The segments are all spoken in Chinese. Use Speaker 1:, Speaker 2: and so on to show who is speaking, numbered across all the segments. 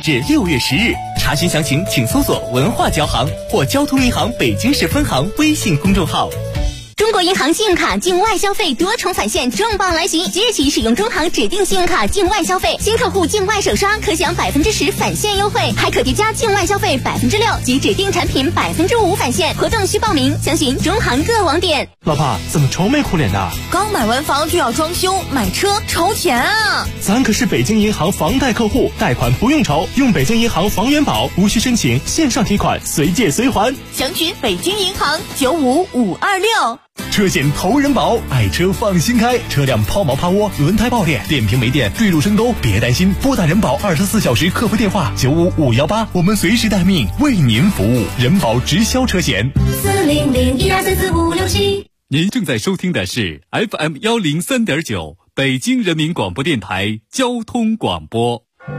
Speaker 1: 至6月10日。查询详情请搜索文化交行或交通银行北京市分行微信公众号。
Speaker 2: 中国银行信用卡境外消费多重返现重磅来袭！即日起使用中行指定信用卡境外消费，新客户境外首刷可享10%返现优惠，还可叠加境外消费6%及指定产品5%返现。活动需报名，详询中行各网点。
Speaker 3: 老婆，怎么愁眉苦脸的？
Speaker 4: 刚买完房就要装修，买车愁钱啊！
Speaker 3: 咱可是北京银行房贷客户，贷款不用愁，用北京银行房源保，无需申请，线上提款，随借随还。
Speaker 4: 详询北京银行95526。
Speaker 5: 车险投人保，爱车放心开，车辆抛锚趴窝、轮胎爆裂、电瓶没电、坠入深沟，别担心，拨打人保24小时客服电话95518，我们随时待命，为您服务。人保直销车险
Speaker 6: 40012444567。您正在收听的是 FM 103.9北京人民广播电台交通广播。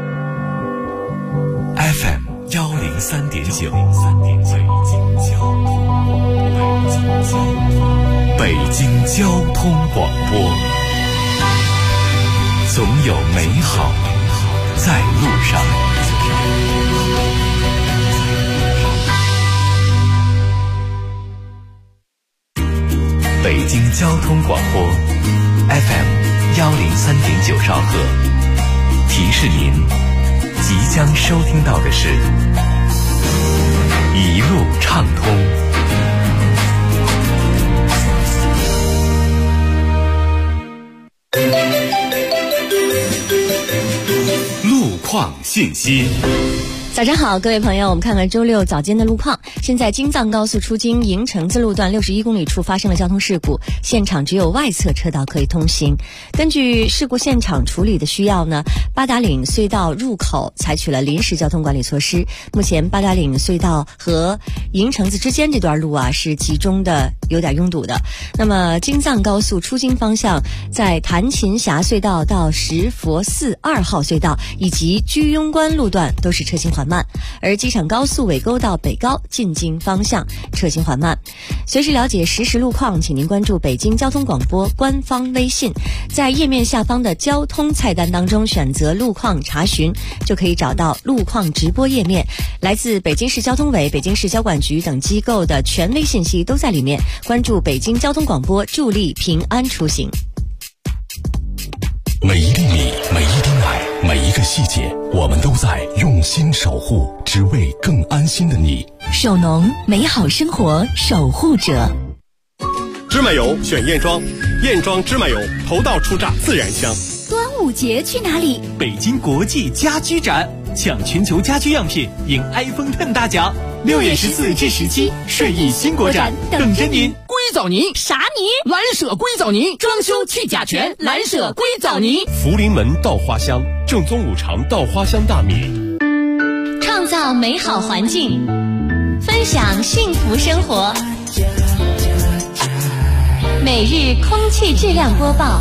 Speaker 5: FM 103.9北京交通广播，总有美好在路上。北京交通广播 FM 103.9兆赫，提示您即将收听到的是一路畅通。路况信息。
Speaker 7: 早上好，各位朋友，我们看看周六早间的路况。现在京藏高速出京营城子路段61公里处发生了交通事故，现场只有外侧车道可以通行。根据事故现场处理的需要呢，八达岭隧道入口采取了临时交通管理措施。目前八达岭隧道和营城子之间这段路啊是集中的有点拥堵的。那么京藏高速出京方向，在谭琴峡隧道到石佛寺2号隧道以及居庸关路段都是车行缓慢，而机场高速尾沟到北高进京方向车行缓慢。随时了解实时路况，请您关注北京交通广播官方微信，在页面下方的交通菜单当中选择路况查询，就可以找到路况直播页面。来自北京市交通委、北京市交管局等机构的权威信息都在里面，关注北京交通广播，助力平安出行。
Speaker 5: 每一粒米，每一滴奶，每一个细节，我们都在用心守护，只为更安心的你。
Speaker 4: 首农，美好生活守护者。
Speaker 8: 芝麻油选燕庄，燕庄芝麻油头道出榨自然香。
Speaker 4: 端午节去哪里？
Speaker 1: 北京国际家居展，抢全球家居样品，赢 iPhone X 大奖。6月14至17，顺义新国展等着您。
Speaker 9: 硅藻泥
Speaker 4: 啥泥？
Speaker 9: 蓝舍硅藻泥，装修去甲醛，蓝舍硅藻泥。
Speaker 8: 福临门稻花香，正宗五常稻花香大米。
Speaker 2: 创造美好环境，分享幸福生活。每日空气质量播报。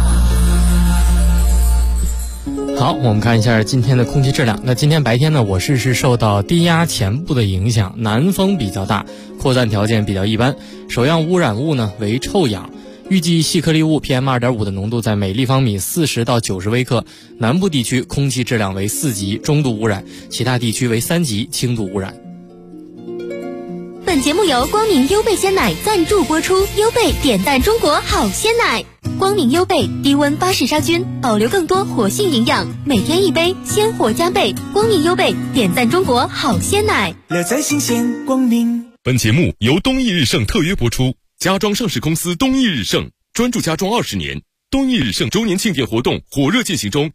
Speaker 10: 好，我们看一下今天的空气质量。那今天白天呢，我市是受到低压前部的影响，南风比较大，扩散条件比较一般，首样污染物呢为臭氧。预计细颗粒物 PM2.5 的浓度在每立方米40到90微克，南部地区空气质量为4级中度污染，其他地区为3级轻度污染。
Speaker 2: 本节目由光明优贝鲜奶赞助播出，优贝点赞中国好鲜奶。光明优贝低温巴氏杀菌，保留更多活性营养，每天一杯，鲜活加倍。光明优贝点赞中国好鲜奶，
Speaker 1: 乐在新鲜光明。
Speaker 5: 本节目由东义日盛特约播出，家装上市公司东义日盛专注家装20年，东义日盛周年庆典活动火热进行中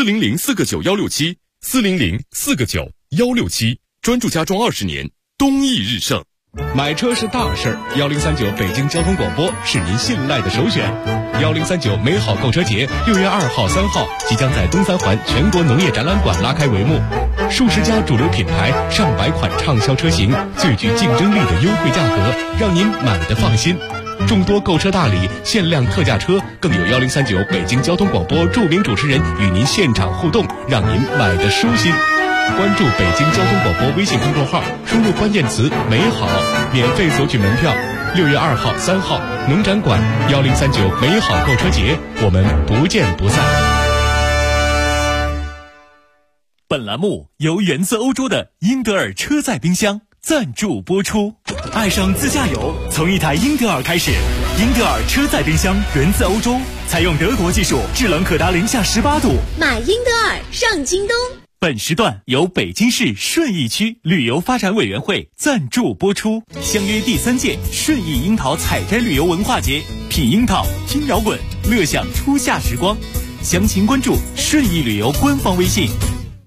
Speaker 5: ，400-4个9-167，400-4个9-167，专注家装20年，东义日盛。
Speaker 8: 买车是大事，1039北京交通广播是您信赖的首选。1039美好购车节6月2号、3号即将在东三环全国农业展览馆拉开帷幕，数十家主流品牌、上百款畅销车型，最具竞争力的优惠价格，让您买得放心。众多购车大礼、限量特价车，更有1039北京交通广播著名主持人与您现场互动，让您买得舒心。关注北京交通广播微信公众号，输入关键词美好，免费索取门票。6月2号、3号农展馆1039美好购车节，我们不见不散。
Speaker 1: 本栏目由源自欧洲的英德尔车载冰箱赞助播出。爱上自驾游，从一台英德尔开始。英德尔车载冰箱源自欧洲，采用德国技术，制冷可达零下18度。
Speaker 2: 买英德尔上京东。
Speaker 1: 本时段由北京市顺义区旅游发展委员会赞助播出。相约第3届顺义樱桃采摘旅游文化节，品樱桃，听摇滚，乐享初夏时光。详情关注顺义旅游官方微信。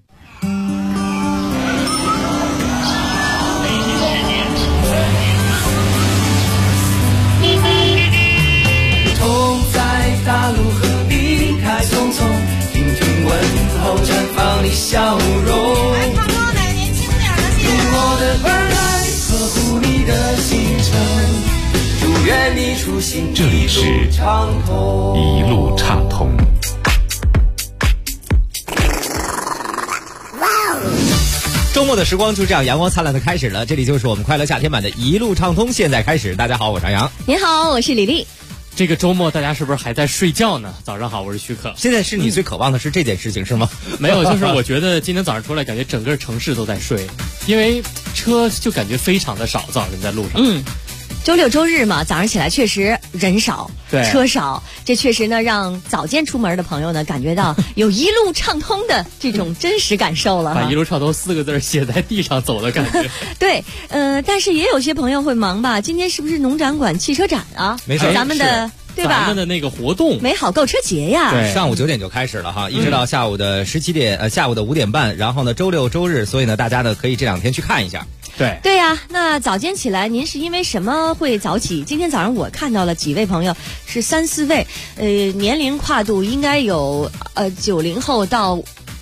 Speaker 11: 大路和离开匆匆，听听问候，绽放你笑容。
Speaker 4: 来唱歌哪个年轻点的戏？
Speaker 11: 用我的耳来呵护你的行程，祝愿你出行
Speaker 8: 这里是一路畅通。
Speaker 12: 周末的时光就这样阳光灿烂的开始了，这里就是我们快乐夏天版的一路畅通，现在开始。大家好，我是杨洋。
Speaker 7: 您好，我是李丽。
Speaker 10: 这个周末大家是不是还在睡觉呢？早上好，我是徐可。
Speaker 12: 现在是你最渴望的是这件事情是吗？
Speaker 10: 没有，就是我觉得今天早上出来，感觉整个城市都在睡，因为车就感觉非常的少，早晨在路上。
Speaker 7: 周六周日嘛，早上起来确实人少，
Speaker 10: 对，
Speaker 7: 车少，这确实呢让早间出门的朋友呢感觉到有一路畅通的这种真实感受了。
Speaker 10: 把一路畅通4个字写在地上走的感觉。
Speaker 7: 对，但是也有些朋友会忙吧？今天是不是农展馆汽车展啊？
Speaker 12: 没错，
Speaker 7: 咱们的。对吧？
Speaker 10: 咱们的那个活动，
Speaker 7: 美好购车节呀，
Speaker 12: 对，上午9点就开始了哈，一直到下午的17点，下午的5点半，然后呢，周六周日，所以呢，大家呢可以这2天去看一下。
Speaker 10: 对
Speaker 7: 呀，那早间起来，您是因为什么会早起？今天早上我看到了几位朋友，是3、4位，年龄跨度应该有90后到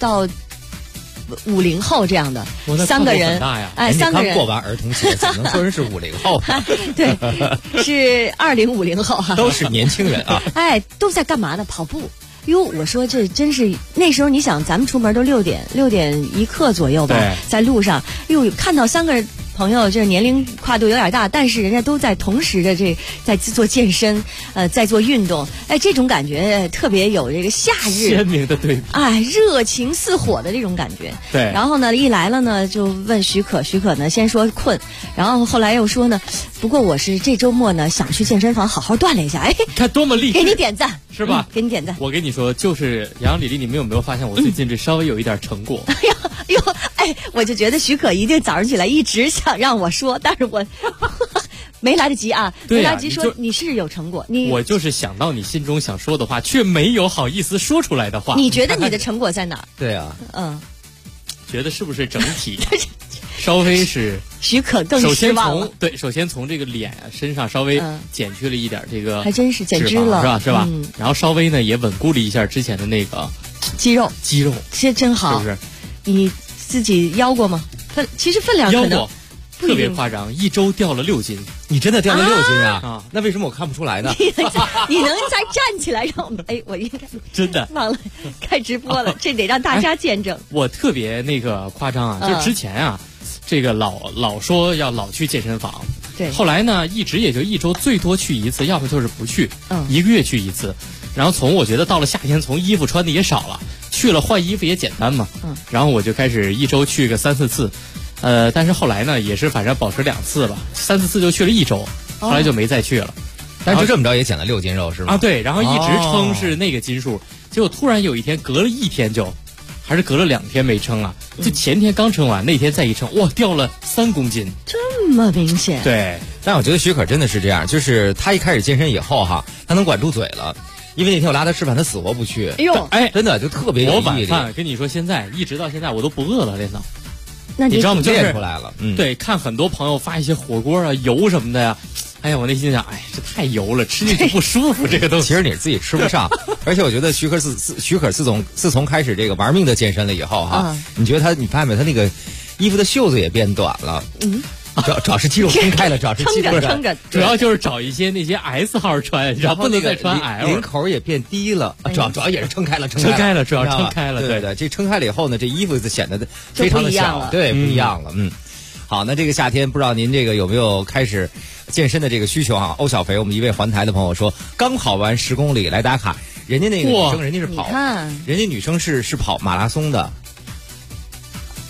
Speaker 7: 50后这样的3个人，
Speaker 12: 哎，3个人刚过完儿童节，怎么能说人是50后？
Speaker 7: 对，是20、50后哈，
Speaker 12: 都是年轻人啊。
Speaker 7: 哎，都在干嘛呢？跑步。哟，我说这真是那时候，你想咱们出门都6点1刻左右吧，在路上，哟，看到3个朋友，这年龄跨度有点大，但是人家都在同时的在做健身，在做运动，哎，这种感觉特别有这个夏日
Speaker 10: 鲜明的对比，
Speaker 7: 哎，热情似火的这种感觉。
Speaker 10: 对，
Speaker 7: 然后呢，一来了呢，就问许可呢，先说困，然后后来又说呢，不过我是这周末呢想去健身房好好锻炼一下，哎，
Speaker 10: 看多么励志，
Speaker 7: 给你点赞，
Speaker 10: 是吧？
Speaker 7: 给你点赞。
Speaker 10: 我跟你说，就是杨李丽，你们有没有发现我最近这稍微有一点成果？
Speaker 7: 哎，我就觉得许可一定早上起来一直想让我说，但是我没来得及啊，没来得及说你是有成果。
Speaker 10: 我就是想到你心中想说的话，却没有好意思说出来的话。
Speaker 7: 你觉得你的成果在哪儿？
Speaker 12: 对啊，
Speaker 10: 觉得是不是整体稍微是
Speaker 7: 许可更失望了。
Speaker 10: 首先从这个脸身上稍微减去了一点这个，
Speaker 7: 还真是减脂了，
Speaker 10: 是吧？然后稍微呢也稳固了一下之前的那个
Speaker 7: 肌肉，这真好，
Speaker 10: 是不是？
Speaker 7: 你自己腰过吗？其实分量可能
Speaker 10: 特别夸张，1周掉了6斤。
Speaker 12: 你真的掉了6斤啊？那为什么我看不出来呢？
Speaker 7: 你能再站起来让我们？哎，我应该
Speaker 10: 真的
Speaker 7: 忘了开直播了，这得让大家见证。
Speaker 10: 我特别那个夸张啊，就之前啊，这个老说要老去健身房，
Speaker 7: 对，
Speaker 10: 后来呢一直也就1周最多去1次，要么就是不去，1个月去1次。然后我觉得到了夏天，从衣服穿的也少了，去了换衣服也简单嘛，然后我就开始1周去个3、4次，但是后来呢也是反正保持2次吧，3、4次就去了1周，后来就没再去了。
Speaker 12: 但是这么着也减了6斤肉是吗？
Speaker 10: 啊，对，然后一直称是那个斤数，结果突然有一天隔了1天还是隔了2天没称啊，就前天刚称完，那天再一称，哇，掉了3公斤，
Speaker 7: 这么明显。
Speaker 12: 对，但我觉得许可真的是这样，就是他一开始健身以后哈，他能管住嘴了。因为那天我拉他吃饭，他死活不去。
Speaker 7: 哎呦，
Speaker 12: 真的就特别有毅力。
Speaker 10: 我晚饭跟你说，现在一直到现在我都不饿了，连早。
Speaker 7: 那
Speaker 10: 你知道吗？
Speaker 12: 练出来了。
Speaker 10: 对，看很多朋友发一些火锅啊、油什么的呀，哎呀，我内心想，哎，这太油了，吃进去不舒服。这个东西，
Speaker 12: 其实你自己吃不上。而且我觉得许可自从开始这个玩命的健身了以后哈，你觉得你发现没？他那个衣服的袖子也变短了。主要是肌肉撑开了，主要是肌肉
Speaker 7: 撑着，
Speaker 10: 主要就是找一些那些 S 号穿，然后不能再穿 L，
Speaker 12: 领口也变低了，主要也是撑开了，
Speaker 10: 主要撑开了，
Speaker 12: 对，这撑开了以后呢，这衣服就显得非常的小，对，不一样了，好，那这个夏天不知道您这个有没有开始健身的这个需求啊？欧小肥，我们一位环台的朋友说，刚跑完10公里来打卡，人家那个女生，人家是跑，人家女生是跑马拉松的。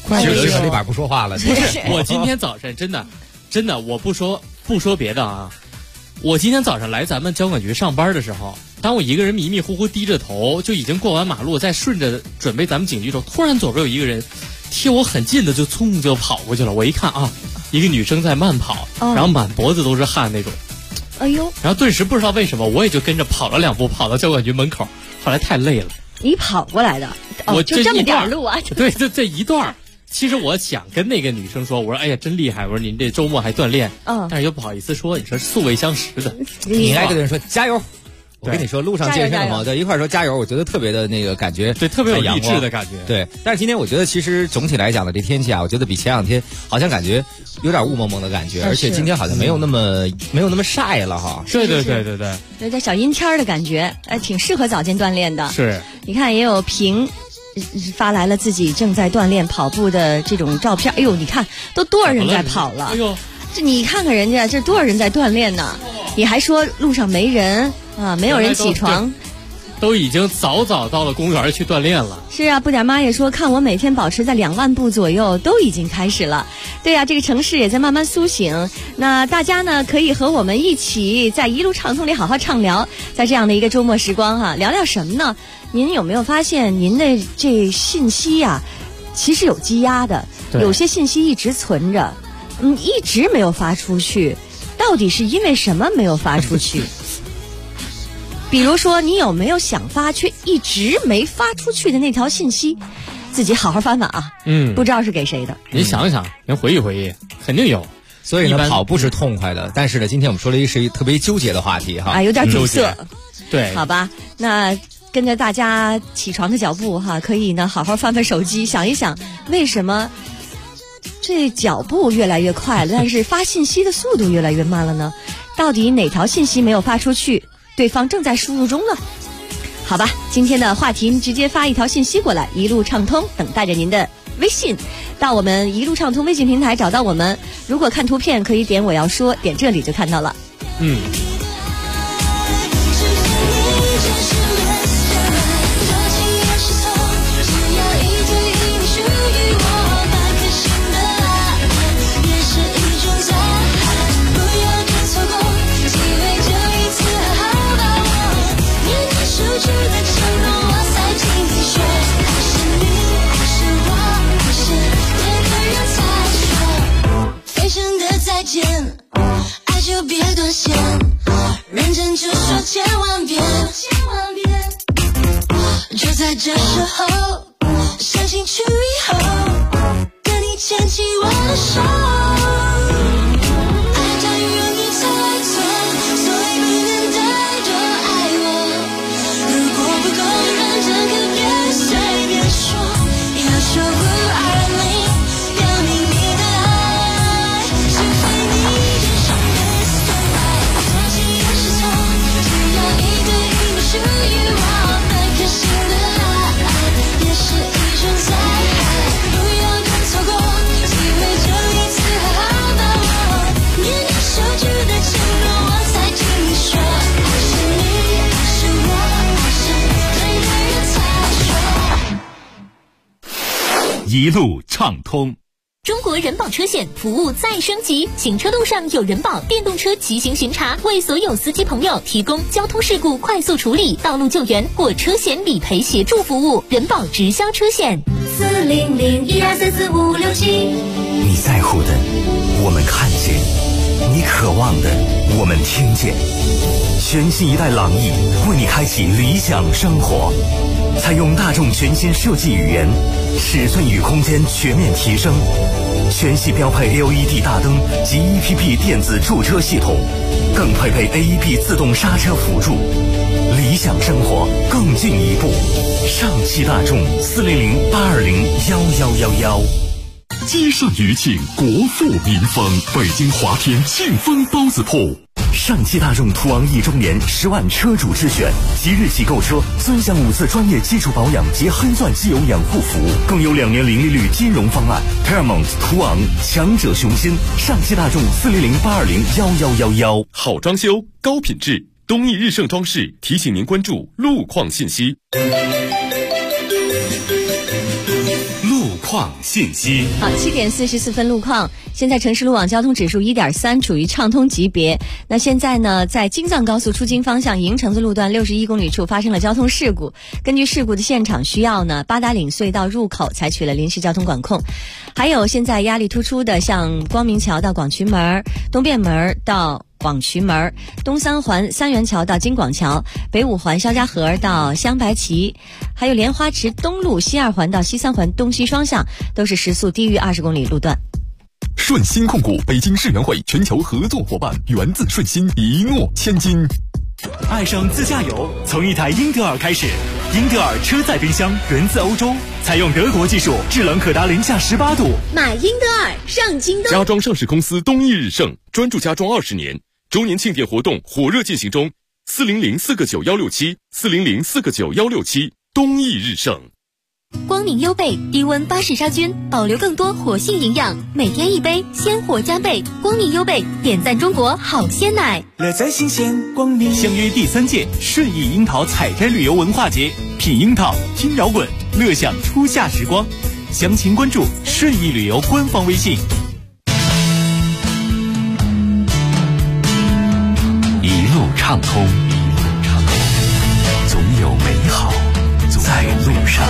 Speaker 12: 怪不得小立板不说话了。
Speaker 10: 不是，我今天早晨真的，我不说别的啊，我今天早上来咱们交管局上班的时候，当我一个人迷迷糊糊低着头就已经过完马路，再顺着准备咱们警局的时候，突然左边有一个人贴我很近的就冲就跑过去了。我一看啊，一个女生在慢跑，然后满脖子都是汗那种。
Speaker 7: 哎呦！
Speaker 10: 然后顿时不知道为什么，我也就跟着跑了2步，跑到交管局门口。后来太累了。
Speaker 7: 你跑过来的？
Speaker 10: 我
Speaker 7: 就这么点路啊？
Speaker 10: 对，就这一段。其实我想跟那个女生说，我说哎呀真厉害，我说您这周末还锻炼，但是又不好意思说，你说素未相识的，
Speaker 12: 你应该跟人说加油。我跟你说，路上健身的朋友对一块说加油，我觉得特别的那个感觉，
Speaker 10: 对，特别有励志的感觉。
Speaker 12: 对，但是今天我觉得其实总体来讲的这天气啊，我觉得比前2天好像感觉有点雾蒙蒙的感觉，而且今天好像没有那么晒了哈。
Speaker 10: 对，
Speaker 7: 有点小阴天的感觉，挺适合早间锻炼的。
Speaker 10: 是，
Speaker 7: 你看也有平发来了自己正在锻炼跑步的这种照片。哎呦，你看都多少人在跑了？哎呦，这你看看人家这多少人在锻炼呢？你还说路上没人啊，没有人起床，
Speaker 10: 都已经早到了公园去锻炼了。
Speaker 7: 是啊，不点妈也说，看我每天保持在2万步左右，都已经开始了。对啊，这个城市也在慢慢苏醒。那大家呢，可以和我们一起在一路畅通里好好畅聊，在这样的一个周末时光哈，聊聊什么呢？您有没有发现您的这信息呀，其实有积压的，有些信息一直存着，一直没有发出去，到底是因为什么没有发出去？比如说，你有没有想发却一直没发出去的那条信息？自己好好翻翻啊。不知道是给谁的。
Speaker 10: 您想想，您回忆回忆，肯定有。
Speaker 12: 所以呢，跑步是痛快的，但是呢，今天我们说的是一个特别纠结的话题哈。
Speaker 7: 有点堵塞。
Speaker 10: 对，
Speaker 7: 好吧，那跟着大家起床的脚步哈，可以呢好好翻翻手机，想一想为什么这脚步越来越快了，但是发信息的速度越来越慢了呢？到底哪条信息没有发出去？对方正在输入中呢。好吧，今天的话题您直接发一条信息过来，一路畅通等待着您的微信，到我们一路畅通微信平台找到我们。如果看图片可以点我要说，点这里就看到了。
Speaker 13: 爱就别断线，认真就说千万遍，就在这时候，相信去以后，跟你牵起我的手。爱等于你猜错，所以你能带着爱我。如果不够认真，可别随便说，要说不爱你。
Speaker 1: 一路畅通。
Speaker 2: 中国人保车险服务再升级，行车路上有人保电动车骑行巡查，为所有司机朋友提供交通事故快速处理、道路救援或车险理赔协助服务。人保直销车险40012344567。
Speaker 14: 你在乎的，我们看见；你渴望的，我们听见。全新一代朗逸为你开启理想生活，采用大众全新设计语言，尺寸与空间全面提升，全系标配 LED 大灯及 EPP 电子驻车系统，更配备 AEB 自动刹车辅助，理想生活更进一步。上汽大众400-820-1111。
Speaker 15: 街上余庆，国富民丰，北京华天庆丰包子铺。
Speaker 14: 上汽大众途昂1周年10万车主之选，即日起购车尊享5次专业基础保养及黑钻机油养护服务，更有2年零利率金融方案。Paramount 途昂，强者雄心。上汽大众400-820-1111。
Speaker 15: 好装修，高品质，东义日盛装饰提醒您关注路况信息。
Speaker 1: 路况况信息。
Speaker 7: 好，7点44分路况。现在城市路网交通指数1.3，处于畅通级别。那现在呢，在京藏高速出京方向营城子路段61公里处发生了交通事故。根据事故的现场需要呢，八达岭隧道入口采取了临时交通管控。还有现在压力突出的，像光明桥到广渠门、东便门到广渠门、东三环三元桥到金广桥、北五环肖家河到香白旗，还有莲花池东路西2环到西3环东西双向，都是时速低于20公里路段。
Speaker 15: 顺鑫控股北京世园会全球合作伙伴，源自顺鑫，一诺千金。
Speaker 1: 爱上自驾游，从一台英特尔开始。英特尔车载冰箱源自欧洲，采用德国技术，制冷可达零下18度。
Speaker 2: 买英特尔上京东。
Speaker 15: 家装上市公司东义日盛专注家装20年，周年庆典活动火热进行中，400-4个9-167，400-4个9-167，东义日盛。
Speaker 2: 光明优贝低温巴氏杀菌，保留更多活性营养，每天一杯，鲜活加倍。光明优贝点赞中国好鲜奶，
Speaker 1: 乐在新鲜。光明相约第3届顺义樱桃采摘旅游文化节，品樱桃，听摇滚，乐享初夏时光。详情关注顺义旅游官方微信。
Speaker 14: 一路畅通，总有美好在路上。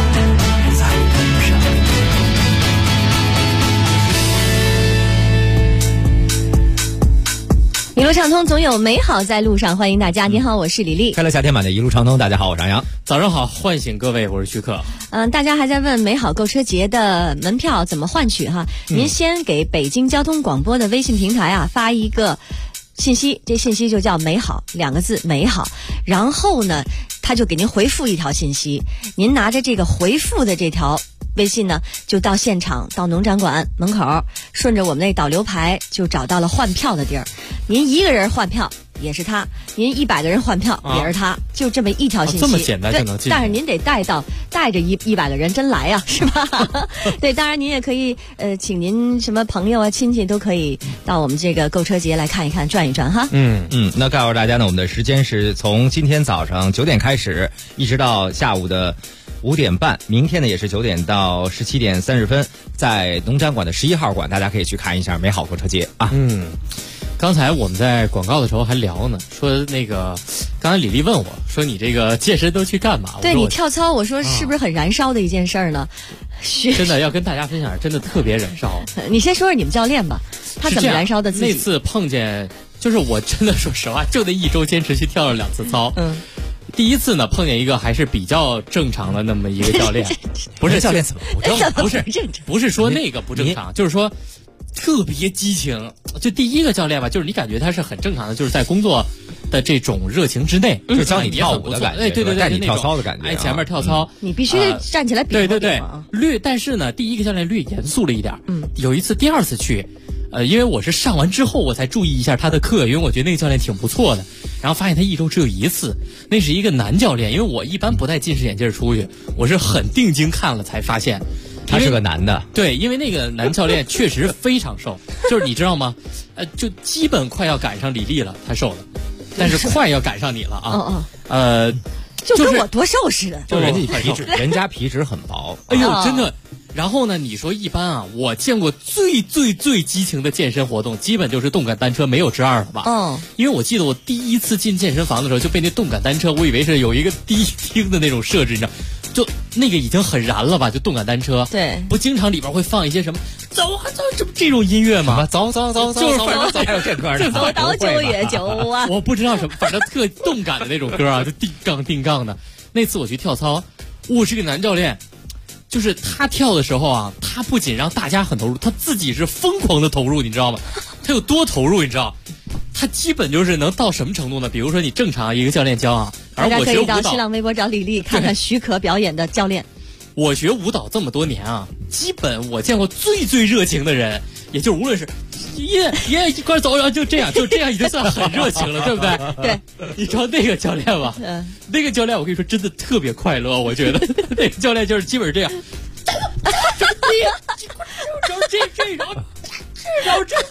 Speaker 7: 一路畅通，总有美好在路上。欢迎大家，您好，我是李丽。
Speaker 12: 快乐夏天版的一路畅通，大家好，我是杨洋。
Speaker 10: 早上好，唤醒各位，我是徐克。
Speaker 7: 大家还在问美好购车节的门票怎么换取哈？您先给北京交通广播的微信平台啊发一个信息，这信息就叫美好2个字，美好。然后呢，他就给您回复一条信息，您拿着这个回复的这条微信呢，就到现场，到农展馆门口，顺着我们那导流牌就找到了换票的地儿。您一个人换票也是他，您100个人换票也是他，就这么一条信息，
Speaker 10: 这么简单就能进。
Speaker 7: 但是您得带着100个人真来呀，是吧？对，当然您也可以请您什么朋友啊、亲戚都可以到我们这个购车节来看一看、转一转哈。
Speaker 12: 那告诉大家呢，我们的时间是从今天早上9点开始，一直到下午的5点半，明天呢也是9点到17点30分，在农展馆的11号馆，大家可以去看一下美好购车节啊。
Speaker 10: 刚才我们在广告的时候还聊呢，说那个刚才李丽问我说你这个健身都去干嘛？
Speaker 7: 对，你跳操，我说是不是很燃烧的一件事儿呢？
Speaker 10: 真的要跟大家分享，真的特别燃烧。
Speaker 7: 你先说说你们教练吧，他怎么燃烧的自己？
Speaker 10: 那次碰见，就是我真的说实话，就那1周坚持去跳了2次操。第一次呢，碰见一个还是比较正常的那么一个教练，不是
Speaker 12: 教练怎么不正常？
Speaker 10: 不是说那个不正常，就是说特别激情。就第一个教练吧，就是你感觉他是很正常的，就是在工作的这种热情之内，
Speaker 12: 就教你跳舞的感觉，
Speaker 10: 对，
Speaker 12: 带你跳操的感觉。
Speaker 10: 前面跳操，
Speaker 7: 你必须站起来比。
Speaker 10: 对，但是呢，第一个教练略严肃了一点。有一次第2次去，因为我是上完之后我才注意一下他的课，因为我觉得那个教练挺不错的。然后发现他1周只有1次，那是一个男教练，因为我一般不戴近视眼镜出去，我是很定睛看了才发现。
Speaker 12: 他是个男的，
Speaker 10: 对，因为那个男教练确实非常瘦，就是你知道吗？就基本快要赶上李丽了，他瘦了，但是快要赶上你了啊！
Speaker 7: 就跟我多瘦似的，
Speaker 12: 就人家皮质很薄，
Speaker 10: 哎呦，真的。然后呢，你说一般啊，我见过最激情的健身活动，基本就是动感单车，没有之二了吧？因为我记得我第一次进健身房的时候，就被那动感单车，我以为是有一个低听的那种设置，你知道。就那个已经很燃了吧？就动感单车，
Speaker 7: 对，
Speaker 10: 不经常里边会放一些什么走这种音乐吗？
Speaker 12: 走，
Speaker 10: 就是
Speaker 12: 还有这歌呢，
Speaker 7: 走到9月9啊！
Speaker 10: 我不知道什么，反正特动感的那种歌啊，就定杠的。那次我去跳操，我是个男教练，就是他跳的时候啊，他不仅让大家很投入，他自己是疯狂的投入，你知道吗？他有多投入，你知道？他基本就是能到什么程度呢？比如说你正常一个教练教啊，
Speaker 7: 大家可以到新浪微博找李丽看看许可表演的教练。
Speaker 10: 我学舞蹈这么多年啊，基本我见过最热情的人，也就是无论是一块走，然后就这样已经算很热情了，对不对？
Speaker 7: 对，
Speaker 10: 你知道那个教练吧？那个教练我跟你说真的特别快乐，我觉得那个教练就是基本是这样，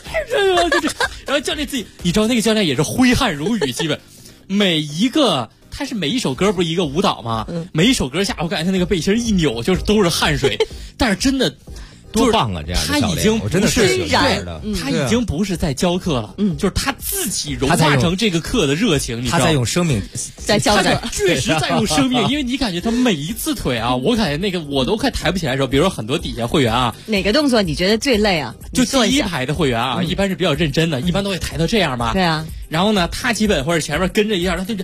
Speaker 10: 然后教练自己，你知道那个教练也是挥汗如雨，基本每一个他是每一首歌不是一个舞蹈吗？每一首歌下我感觉他那个背心一扭就是都是汗水，但是真的。
Speaker 12: 多棒啊！这样的教练，我真的是
Speaker 10: 他已经不是在教课了，就是他自己融化成这个课的热情。
Speaker 12: 他在用生命
Speaker 7: 在教课，
Speaker 10: 确实在用生命，因为你感觉他每一次腿啊，我感觉那个我都快抬不起来的时候，比如说很多底下会员啊，
Speaker 7: 哪个动作你觉得最累啊？
Speaker 10: 就第一排的会员啊，一般是比较认真的，一般都会抬到这样吧。
Speaker 7: 对啊。
Speaker 10: 然后呢，他基本或者前面跟着一样，他就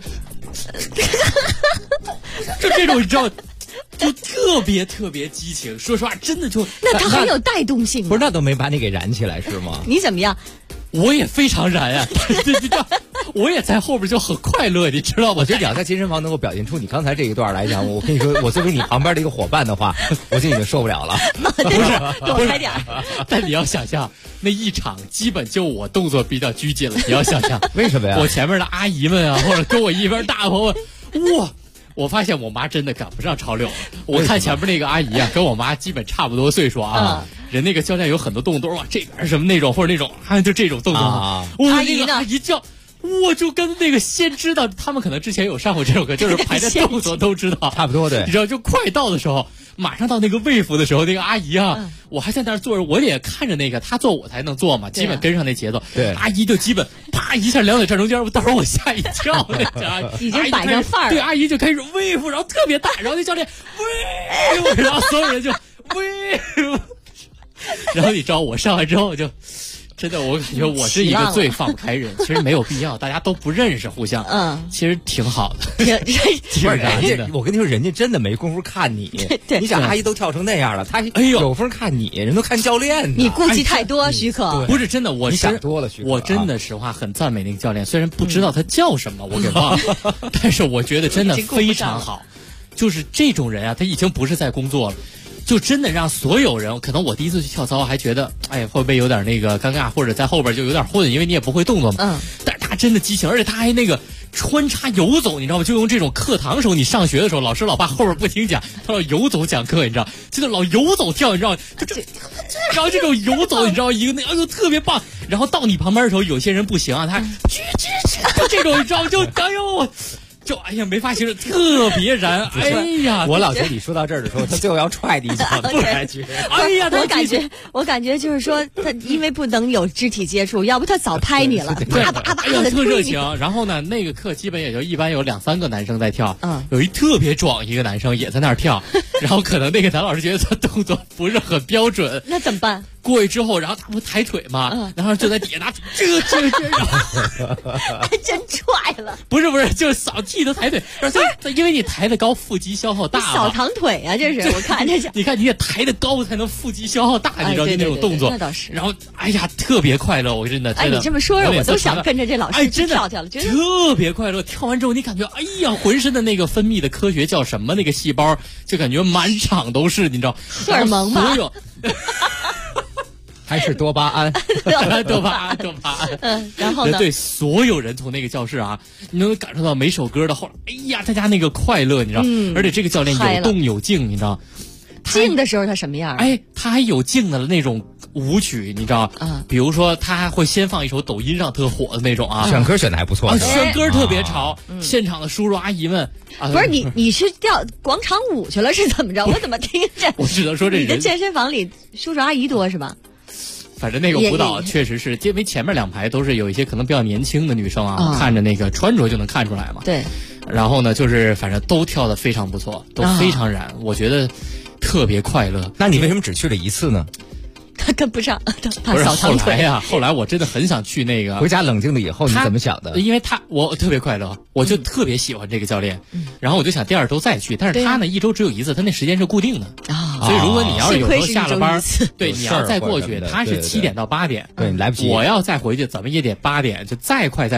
Speaker 10: 这种你知道。就特别特别激情，说实话，真的就
Speaker 7: 那他很有带动性，
Speaker 12: 不是那都没把你给燃起来是吗？
Speaker 7: 你怎么样？
Speaker 10: 我也非常燃啊！我也在后边就很快乐，你知道吗？
Speaker 12: 我觉得你要在健身房能够表现出你刚才这一段来讲，我跟你说，我作为你旁边的一个伙伴的话，我就已经受不了了。
Speaker 10: 不是，
Speaker 7: 多开点。
Speaker 10: 但你要想象，那一场基本就我动作比较拘谨了。你要想象，
Speaker 12: 为什么呀？
Speaker 10: 我前面的阿姨们啊，或者跟我一边大朋友，哇！我发现我妈真的赶不上潮流。我看前面那个阿姨啊，跟我妈基本差不多岁数啊。人那个教练有很多动作，哇，这边什么那种或者那种，就这种动作啊。
Speaker 7: 阿姨呢？
Speaker 10: 阿姨叫。我就跟那个先知道，他们可能之前有上过这首歌，就是排的动作都知道，
Speaker 12: 差不多对。
Speaker 10: 你知道，就快到的时候，马上到那个位服的时候，那个阿姨啊，我还在那儿坐着，我也看着那个他做我才能做嘛，基本跟上那节奏。
Speaker 12: 对，
Speaker 10: 阿姨就基本啪一下两腿站中间，到时候我吓一跳，
Speaker 7: 已经摆上范儿。
Speaker 10: 对，阿姨就开始位服，然后特别大，然后那教练位，然后所有人就位，然后你知道我上来之后就。真的，我感觉我是一个最放不开人。其实没有必要，大家都不认识，互相，其实挺好的。
Speaker 12: 挺燃的。我跟你说，人家真的没工夫看你。
Speaker 7: 对，
Speaker 12: 你想阿姨都跳成那样了，他有风看你，人都看教练呢。
Speaker 7: 你顾忌太多，徐可。
Speaker 10: 不是真的，
Speaker 12: 你想多了，徐可。
Speaker 10: 我真的实话很赞美那个教练，虽然不知道他叫什么，我给忘了，但是我觉得真的非常好。就是这种人啊，他已经不是在工作了。就真的让所有人，可能我第一次去跳操还觉得，哎，会不会有点那个尴尬，或者在后边就有点混，因为你也不会动作嘛。但是他真的激情，而且他还那个穿插游走，你知道吗？就用这种课堂时候，你上学的时候，老师老爸后边不听讲，他老游走讲课，你知道，就老游走跳，你知道，然后这种游走，你知道一个那哎呦特别棒。然后到你旁边的时候，有些人不行啊，他就这种，你知道吗？就哎呦。就哎呀，没法形容，特别燃！哎呀，
Speaker 12: 我老觉得你说到这儿的时候，他最后要踹你一脚，不然觉得。
Speaker 10: 哎呀，
Speaker 7: 我感觉就是说，他因为不能有肢体接触，要不他早拍你了，叭叭叭的
Speaker 10: 特热情。然后呢，那个课基本也就一般有2-3个男生在跳，有一特别壮一个男生也在那儿跳，然后可能那个男老师觉得他动作不是很标准，
Speaker 7: 那怎么办？
Speaker 10: 过去之后，然后他不抬腿嘛，然后就在底下拿这，
Speaker 7: 还真踹了。
Speaker 10: 不是，就是扫地都抬腿，因为你抬得高，腹肌消耗大。
Speaker 7: 小长腿啊，这是我看着。
Speaker 10: 你看你也抬得高才能腹肌消耗大，你知道那种动作。
Speaker 7: 那倒是。
Speaker 10: 然后哎呀，特别快乐，我真的。
Speaker 7: 哎，你这么说着，我都想跟着这老师去跳跳了，觉得
Speaker 10: 特别快乐。跳完之后，你感觉哎呀，浑身的那个分泌的科学叫什么？那个细胞就感觉满场都是，你知道，
Speaker 7: 荷尔蒙吧？
Speaker 10: 所有。
Speaker 12: 还是多巴胺，
Speaker 10: 多巴胺。
Speaker 7: 然后呢？
Speaker 10: 对，所有人从那个教室啊，你能感受到每首歌的后来，哎呀，大家那个快乐，你知道？而且这个教练有动有静，你知道？
Speaker 7: 静的时候他什么样？
Speaker 10: 哎，他还有静的那种舞曲，你知道？比如说他还会先放一首抖音上特火的那种啊，
Speaker 12: 选歌选的还不错，
Speaker 10: 选歌特别潮。现场的叔叔阿姨们，
Speaker 7: 不是你去跳广场舞去了是怎么着？我怎么听着？
Speaker 10: 我只能说
Speaker 7: 你的健身房里叔叔阿姨多是吧？
Speaker 10: 反正那个舞蹈确实是，因为前面2排都是有一些可能比较年轻的女生啊，看着那个穿着就能看出来嘛。
Speaker 7: 对。
Speaker 10: 然后呢，就是反正都跳得非常不错，都非常燃，我觉得特别快乐。
Speaker 12: 那你为什么只去了一次呢？
Speaker 7: 他跟不上，他
Speaker 10: 不是
Speaker 7: 小长腿
Speaker 10: 呀。后来我真的很想去那个。
Speaker 12: 回家冷静了以后，你怎么想的？
Speaker 10: 因为我特别快乐，我就特别喜欢这个教练，然后我就想第2周再去，但是他呢1周只有1次，他那时间是固定的所以如果你要是有时候下了班，对，你要再过去，他是7点到8点，
Speaker 12: 对，来不及。
Speaker 10: 我要再回去，怎么也得8点，就再快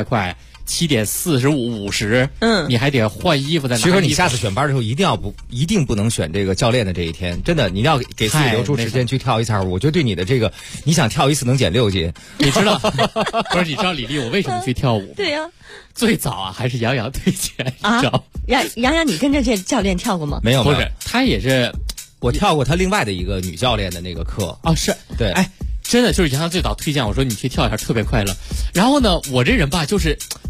Speaker 10: 7点45、50，你还得换衣服再拿。
Speaker 12: 所以说你下次选班的时候一定不能选这个教练的这一天，真的，你要给自己留出时间去跳一次舞。我觉得对你的这个，你想跳1次能减6斤，
Speaker 10: 你知道？不是，你知道李丽我为什么去跳舞？
Speaker 7: 对呀，
Speaker 10: 最早啊还是杨洋推荐，你知道？
Speaker 7: 杨洋，你跟着这教练跳过吗？
Speaker 12: 没有，
Speaker 10: 不是，他也是，
Speaker 12: 我跳过他另外的一个女教练的那个课。
Speaker 10: 哦，是
Speaker 12: 对，
Speaker 10: 哎。真的就是杨洋最早推荐我说你去跳一下特别快乐，然后呢我这人吧就是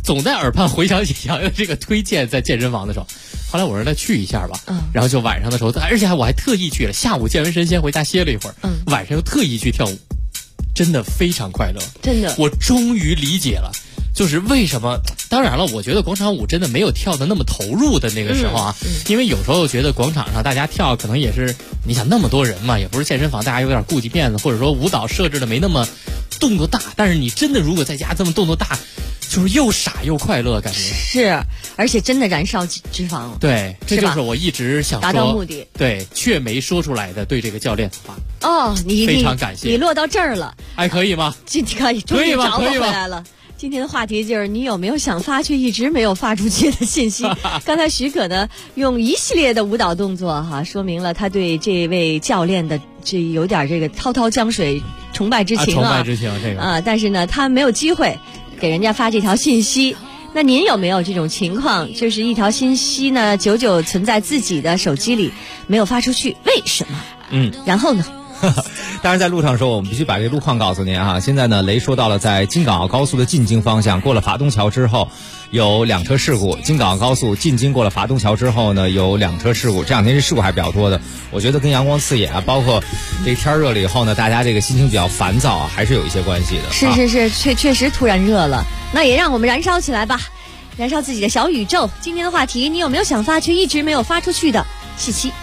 Speaker 10: 总在耳畔回想起洋洋这个推荐在健身房的时候。后来我说那去一下吧，然后就晚上的时候，而且我还特意去了，下午健完身先回家歇了一会儿，晚上又特意去跳舞，真的非常快乐，
Speaker 7: 真的，
Speaker 10: 我终于理解了。就是为什么？当然了，我觉得广场舞真的没有跳的那么投入的那个时候啊，因为有时候觉得广场上大家跳可能也是，你想那么多人嘛，也不是健身房，大家有点顾及面子，或者说舞蹈设置的没那么动作大。但是你真的如果在家这么动作大，就是又傻又快乐，感觉
Speaker 7: 是，而且真的燃烧脂肪。
Speaker 10: 对，这就是我一直想说
Speaker 7: 达到目的，
Speaker 10: 对，却没说出来的对这个教练的话。
Speaker 7: 哦，你
Speaker 10: 非常感谢，
Speaker 7: 你落到这儿了，
Speaker 10: 还可以吗？
Speaker 7: 这可以，终于找我回来了。今天的话题就是你有没有想发却一直没有发出去的信息？刚才许可呢用一系列的舞蹈动作说明了他对这位教练的这有点这个滔滔江水崇拜之情
Speaker 10: 崇拜之情这个
Speaker 7: 但是呢他没有机会给人家发这条信息。那您有没有这种情况？就是一条信息呢久久存在自己的手机里没有发出去，为什么？然后呢？
Speaker 12: 当然在路上的时候我们必须把这个路况告诉您啊。现在呢雷说到了在京港澳高速的进京方向，过了法东桥之后有2车事故，京港澳高速进京过了法东桥之后呢有2车事故，这2天这事故还比较多的，我觉得跟阳光刺眼包括这天热了以后呢大家这个心情比较烦躁还是有一些关系的。
Speaker 7: 是确实突然热了，那也让我们燃烧起来吧，燃烧自己的小宇宙。今天的话题，你有没有想发却一直没有发出去的信息？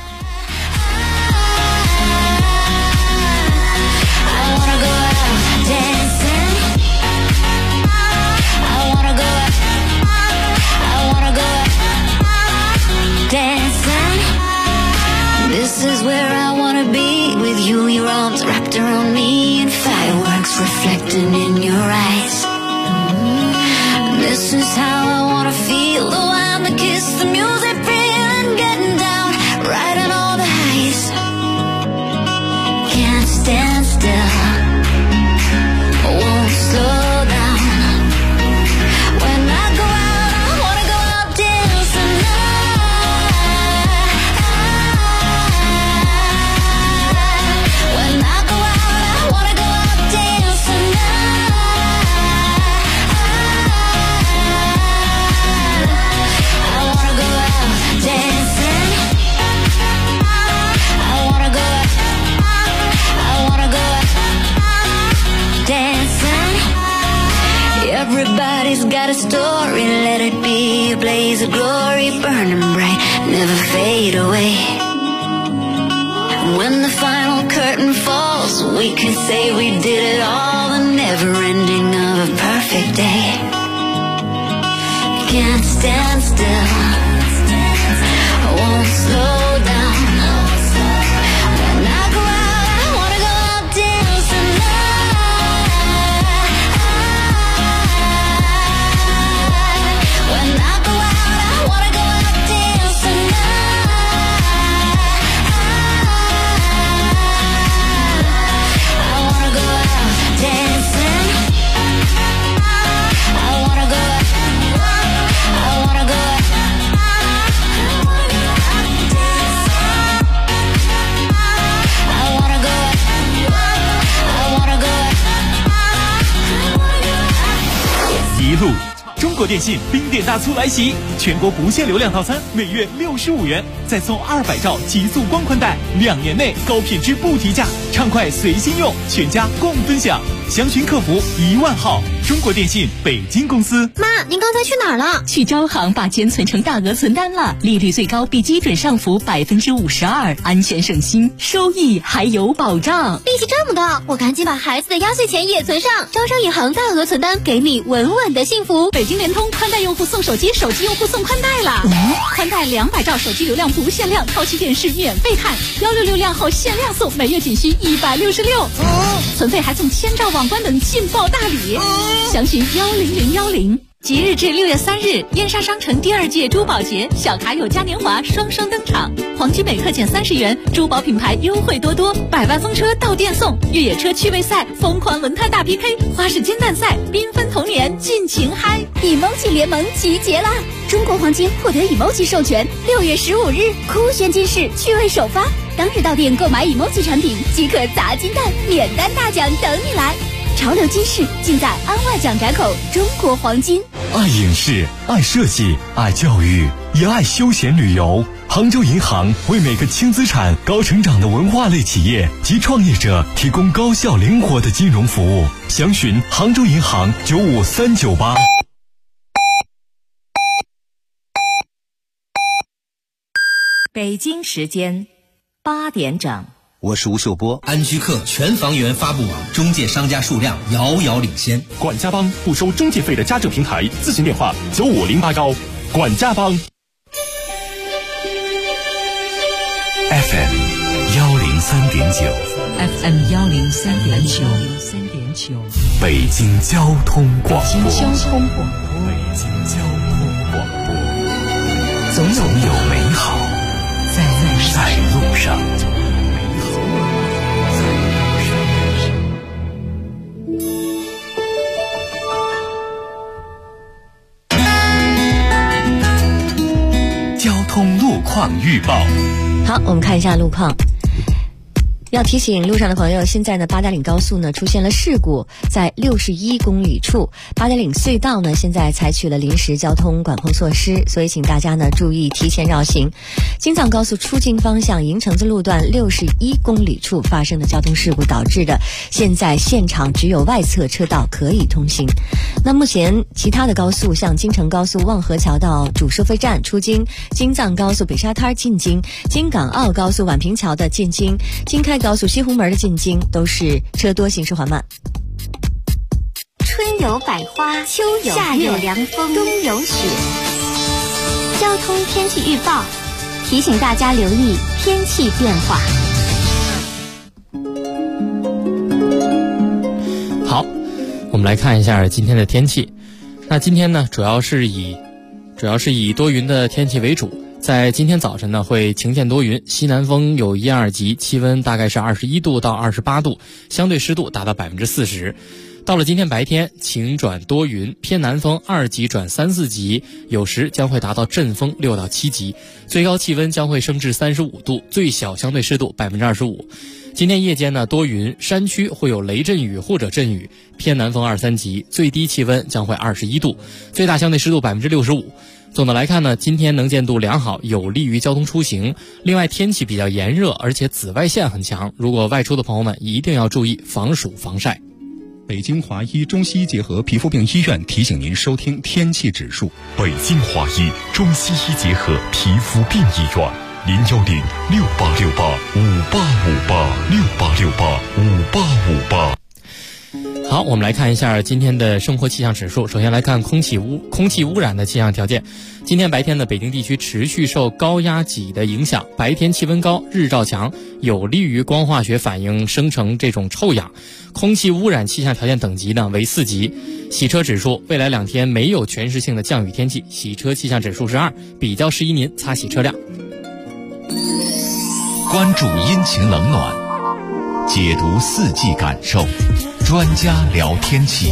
Speaker 13: This is where I wanna be with you, your arms wrapped around me and fireworks reflecting in your eyes. This is how I wanna feel, the wine, the kiss, the music, feeling, getting down, riding all the highs. Can't stand still, won't slow down. When I go out, I wanna go out dancing Everybody's got a story, let it be a blaze of glory, burning bright, never fade away. When the final curtain falls, we can say we did it all, the never ending of a perfect day. Can't stand still, I won't slow down. When I go out, I wanna go out dancing When I go out, I wanna go out dancing I wanna go out dancing I wanna go out I wanna go out I wanna go out I wanna go out
Speaker 1: 一路中国电信冰点大促来袭，全国不限流量套餐每月65元，再送200兆极速光宽带，2年内高品质不提价，畅快随心用，全家共分享。详询客服10000号。中国电信北京公司。
Speaker 2: 妈，您刚才去哪儿了？
Speaker 16: 去招行把钱存成大额存单了，利率最高比基准上浮52%，安全省心，收益还有保障。
Speaker 2: 利息这么高，我赶紧把孩子的压岁钱也存上。招商银行大额存单，给你稳稳的幸福。
Speaker 16: 北京联通宽带用户送手机，手机用户送宽带啦！宽带200兆手机流量不限量，超级电视免费看，166量后限量送，每月仅需166。存费还送1000兆网关等劲爆大礼，详询10010。即日至6月3日，燕莎商城第2届珠宝节小卡友嘉年华双登场，黄金每克减30元，珠宝品牌优惠多多，100万风车到店送，越野车趣味赛，疯狂轮胎大 PK， 花式煎蛋赛，缤纷童年尽情嗨！emoji 联盟集结啦！中国黄金获得 emoji 授权，6月15日酷炫金饰趣味首发，当日到店购买 emoji 产品即可砸金蛋，免单大奖等你来！潮流金饰尽在安外蒋宅口中国黄金。
Speaker 14: 爱影视，爱设计，爱教育，也爱休闲旅游。杭州银行为每个轻资产、高成长的文化类企业及创业者提供高效灵活的金融服务。详询杭州银行95398。
Speaker 17: 北京时间8点整。
Speaker 18: 我是吴秀波。安居客全房源发布网中介商家数量遥遥领先。
Speaker 3: 管家帮不收中介费的家政平台，咨询电话9508管家帮。
Speaker 14: FM 103.9
Speaker 17: FM 103.9
Speaker 14: 北京交通广播。
Speaker 17: 北京交通广播。
Speaker 14: 总有美好在路上。交通路况预报。
Speaker 7: 好，我们看一下路况。要提醒路上的朋友，现在呢八达岭高速呢出现了事故，在61公里处，八达岭隧道呢现在采取了临时交通管控措施，所以请大家呢注意提前绕行。京藏高速出京方向营城子路段61公里处发生的交通事故导致的，现在现场只有外侧车道可以通行。那目前其他的高速，像京承高速望河桥到主收费站出京，京藏高速北沙滩进京，京港澳高速宛平桥的进京，京开高速西红门的进京都是车多，行驶缓慢。
Speaker 2: 春有百花，秋有夏有凉风，冬有雪。交通天气预报提醒大家留意天气变化。
Speaker 10: 好，我们来看一下今天的天气。那今天呢，主要是以多云的天气为主。在今天早晨呢，会晴间多云，西南风有1、2级，气温大概是21度到28度，相对湿度达到40%。到了今天白天，晴转多云，偏南风2级转3、4级，有时将会达到阵风6到7级，最高气温将会升至35度，最小相对湿度25%。今天夜间呢，多云，山区会有雷阵雨或者阵雨，偏南风2、3级，最低气温将会21度，最大相对湿度65%。总的来看呢，今天能见度良好，有利于交通出行。另外天气比较炎热，而且紫外线很强，如果外出的朋友们一定要注意防暑防晒。
Speaker 8: 北京华医中西医结合皮肤病医院提醒您收听天气指数。
Speaker 15: 北京华医中西医结合皮肤病医院，0106868585858
Speaker 10: 好，我们来看一下今天的生活气象指数。首先来看空气污染的气象条件。今天白天呢，北京地区持续受高压脊的影响，白天气温高，日照强，有利于光化学反应生成这种臭氧。空气污染气象条件等级呢为4级。洗车指数，未来2天没有全时性的降雨天气，洗车气象指数是2，比较适宜您擦洗车辆。
Speaker 14: 关注阴晴冷暖，解读4季感受，专家聊天气。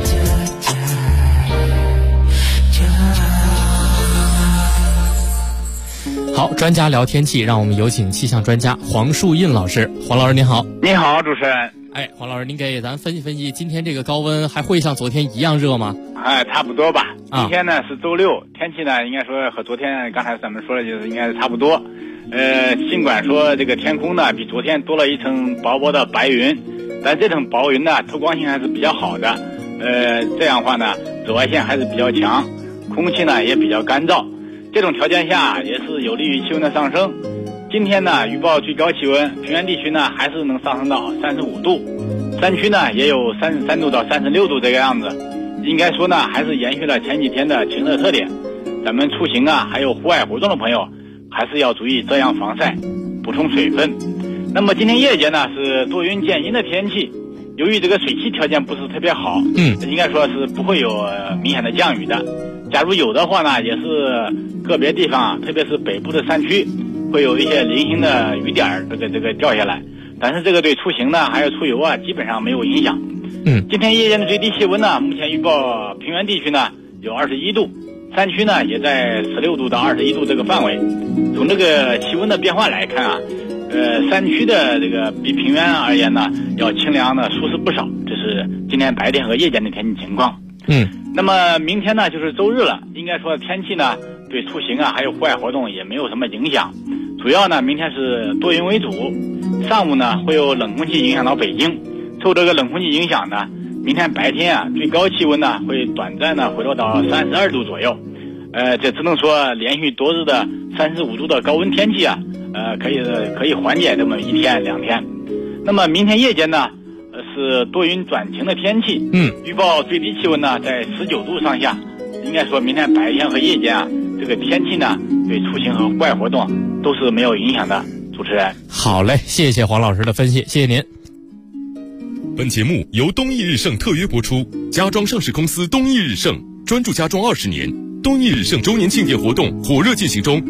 Speaker 10: 好，专家聊天气，让我们有请气象专家黄树印老师。黄老师您好。
Speaker 19: 你好，主持人。
Speaker 10: 黄老师，您给咱分析分析，今天这个高温还会像昨天一样热吗？
Speaker 19: 差不多吧。今天呢是周六，天气呢应该说和昨天刚才咱们说的就是应该是差不多。尽管说这个天空呢比昨天多了一层薄薄的白云，但这层薄云呢透光性还是比较好的。这样的话呢，紫外线还是比较强，空气呢也比较干燥。这种条件下也是有利于气温的上升。今天呢，预报最高气温，平原地区呢还是能上升到35度，山区呢也有33度到36度这个样子。应该说呢，还是延续了前几天的晴热特点。咱们出行啊，还有户外活动的朋友，还是要注意遮阳防晒，补充水分。那么今天夜间呢是多云见阴的天气，由于这个水汽条件不是特别好，应该说是不会有明显的降雨的。假如有的话呢，也是个别地方，特别是北部的山区，会有一些零星的雨点这个掉下来，但是这个对出行呢还有出游啊基本上没有影响。今天夜间的最低气温呢，目前预报平原地区呢有21度，山区呢也在16度到21度这个范围。从这个气温的变化来看啊，山区的这个比平原而言呢要清凉的舒适不少，这是今天白天和夜间的天气情况。 那么明天呢就是周日了，应该说天气呢对出行啊还有户外活动也没有什么影响。主要呢明天是多云为主，上午呢会有冷空气影响到北京，受这个冷空气影响呢，明天白天啊最高气温呢会短暂的回落到32度左右。这只能说连续多日的35度的高温天气啊，可以缓解这么1天2天。那么明天夜间呢是多云转晴的天气，预报最低气温呢在19度上下。应该说明天白天和夜间啊，这个天气呢对出行和户外活动都是没有影响的。主持人，
Speaker 10: 好嘞，谢谢黄老师的分析，谢谢您。
Speaker 15: 本节目由东义日盛特约播出，家装上市公司东义日盛专注家装20年。东义日盛周年庆典活动火热进行中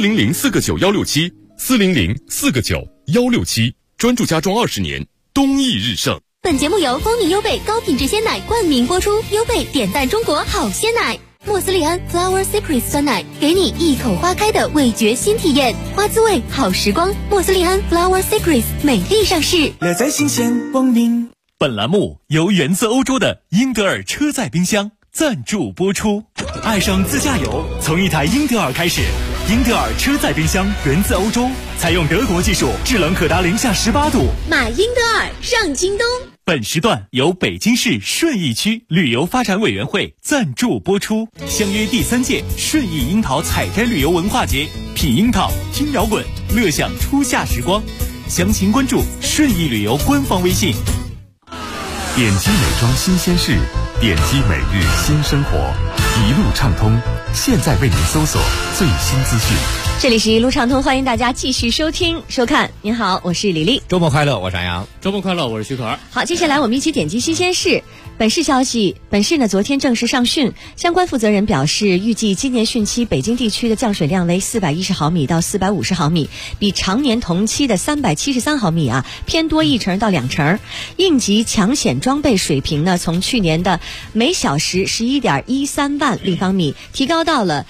Speaker 15: ，400-4个9-167，400-4个9-167，专注家装20年，东义日盛。
Speaker 2: 本节目由蜂蜜优贝高品质鲜奶冠名播出，优贝点赞中国好鲜奶。莫斯利安 Flower Secrets 酸奶，给你一口花开的味觉新体验，花滋味好时光。莫斯利安 Flower Secrets 美丽上市，
Speaker 1: 乐在新鲜光临。本栏目由源自欧洲的英德尔车载冰箱赞助播出。爱上自驾游，从一台英德尔开始。英德尔车载冰箱源自欧洲，采用德国技术，制冷可达-18度。
Speaker 2: 买英德尔上京东。
Speaker 1: 本时段由北京市顺义区旅游发展委员会赞助播出。相约第3届顺义樱桃采摘旅游文化节，品樱桃，听摇滚，乐享初夏时光。详情关注顺义旅游官方微信。
Speaker 15: 点击美妆新鲜事，点击每日新生活，一路畅通，现在为您搜索最新资讯。
Speaker 7: 这里是一路畅通，欢迎大家继续收听收看。您好，我是李丽。
Speaker 12: 周末快乐，我是安阳。
Speaker 10: 周末快乐，我是徐可儿。
Speaker 7: 好，接下来我们一起点击新鲜事。本市消息，本市呢昨天正式上汛，相关负责人表示，预计今年汛期北京地区的降水量为410毫米到450毫米，比常年同期的373毫米偏多1成到2成。应急抢险装备水平呢，从去年的每小时11.13万立方米提高到了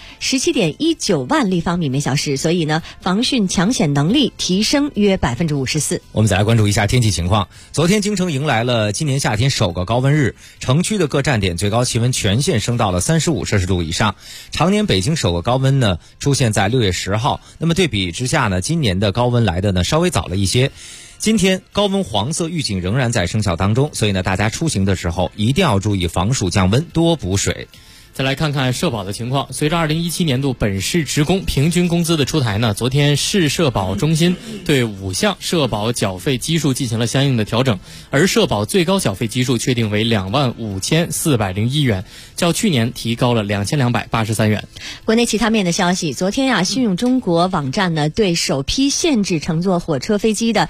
Speaker 7: 17.19万立方米每小时，所以呢，防汛抢险能力提升约54%。
Speaker 12: 我们再来关注一下天气情况。昨天京城迎来了今年夏天首个高温日，城区的各站点最高气温全线升到了35摄氏度以上。常年北京首个高温呢出现在6月10号，那么对比之下呢，今年的高温来的呢稍微早了一些。今天高温黄色预警仍然在生效当中，所以呢大家出行的时候一定要注意防暑降温，多补水。
Speaker 10: 再来看看社保的情况。随着2017年度本市职工平均工资的出台呢，昨天市社保中心对5项社保缴费基数进行了相应的调整，而社保最高缴费基数确定为25401元，较去年提高了2283元。
Speaker 7: 国内其他面的消息，昨天信用中国网站呢对首批限制乘坐火车飞机的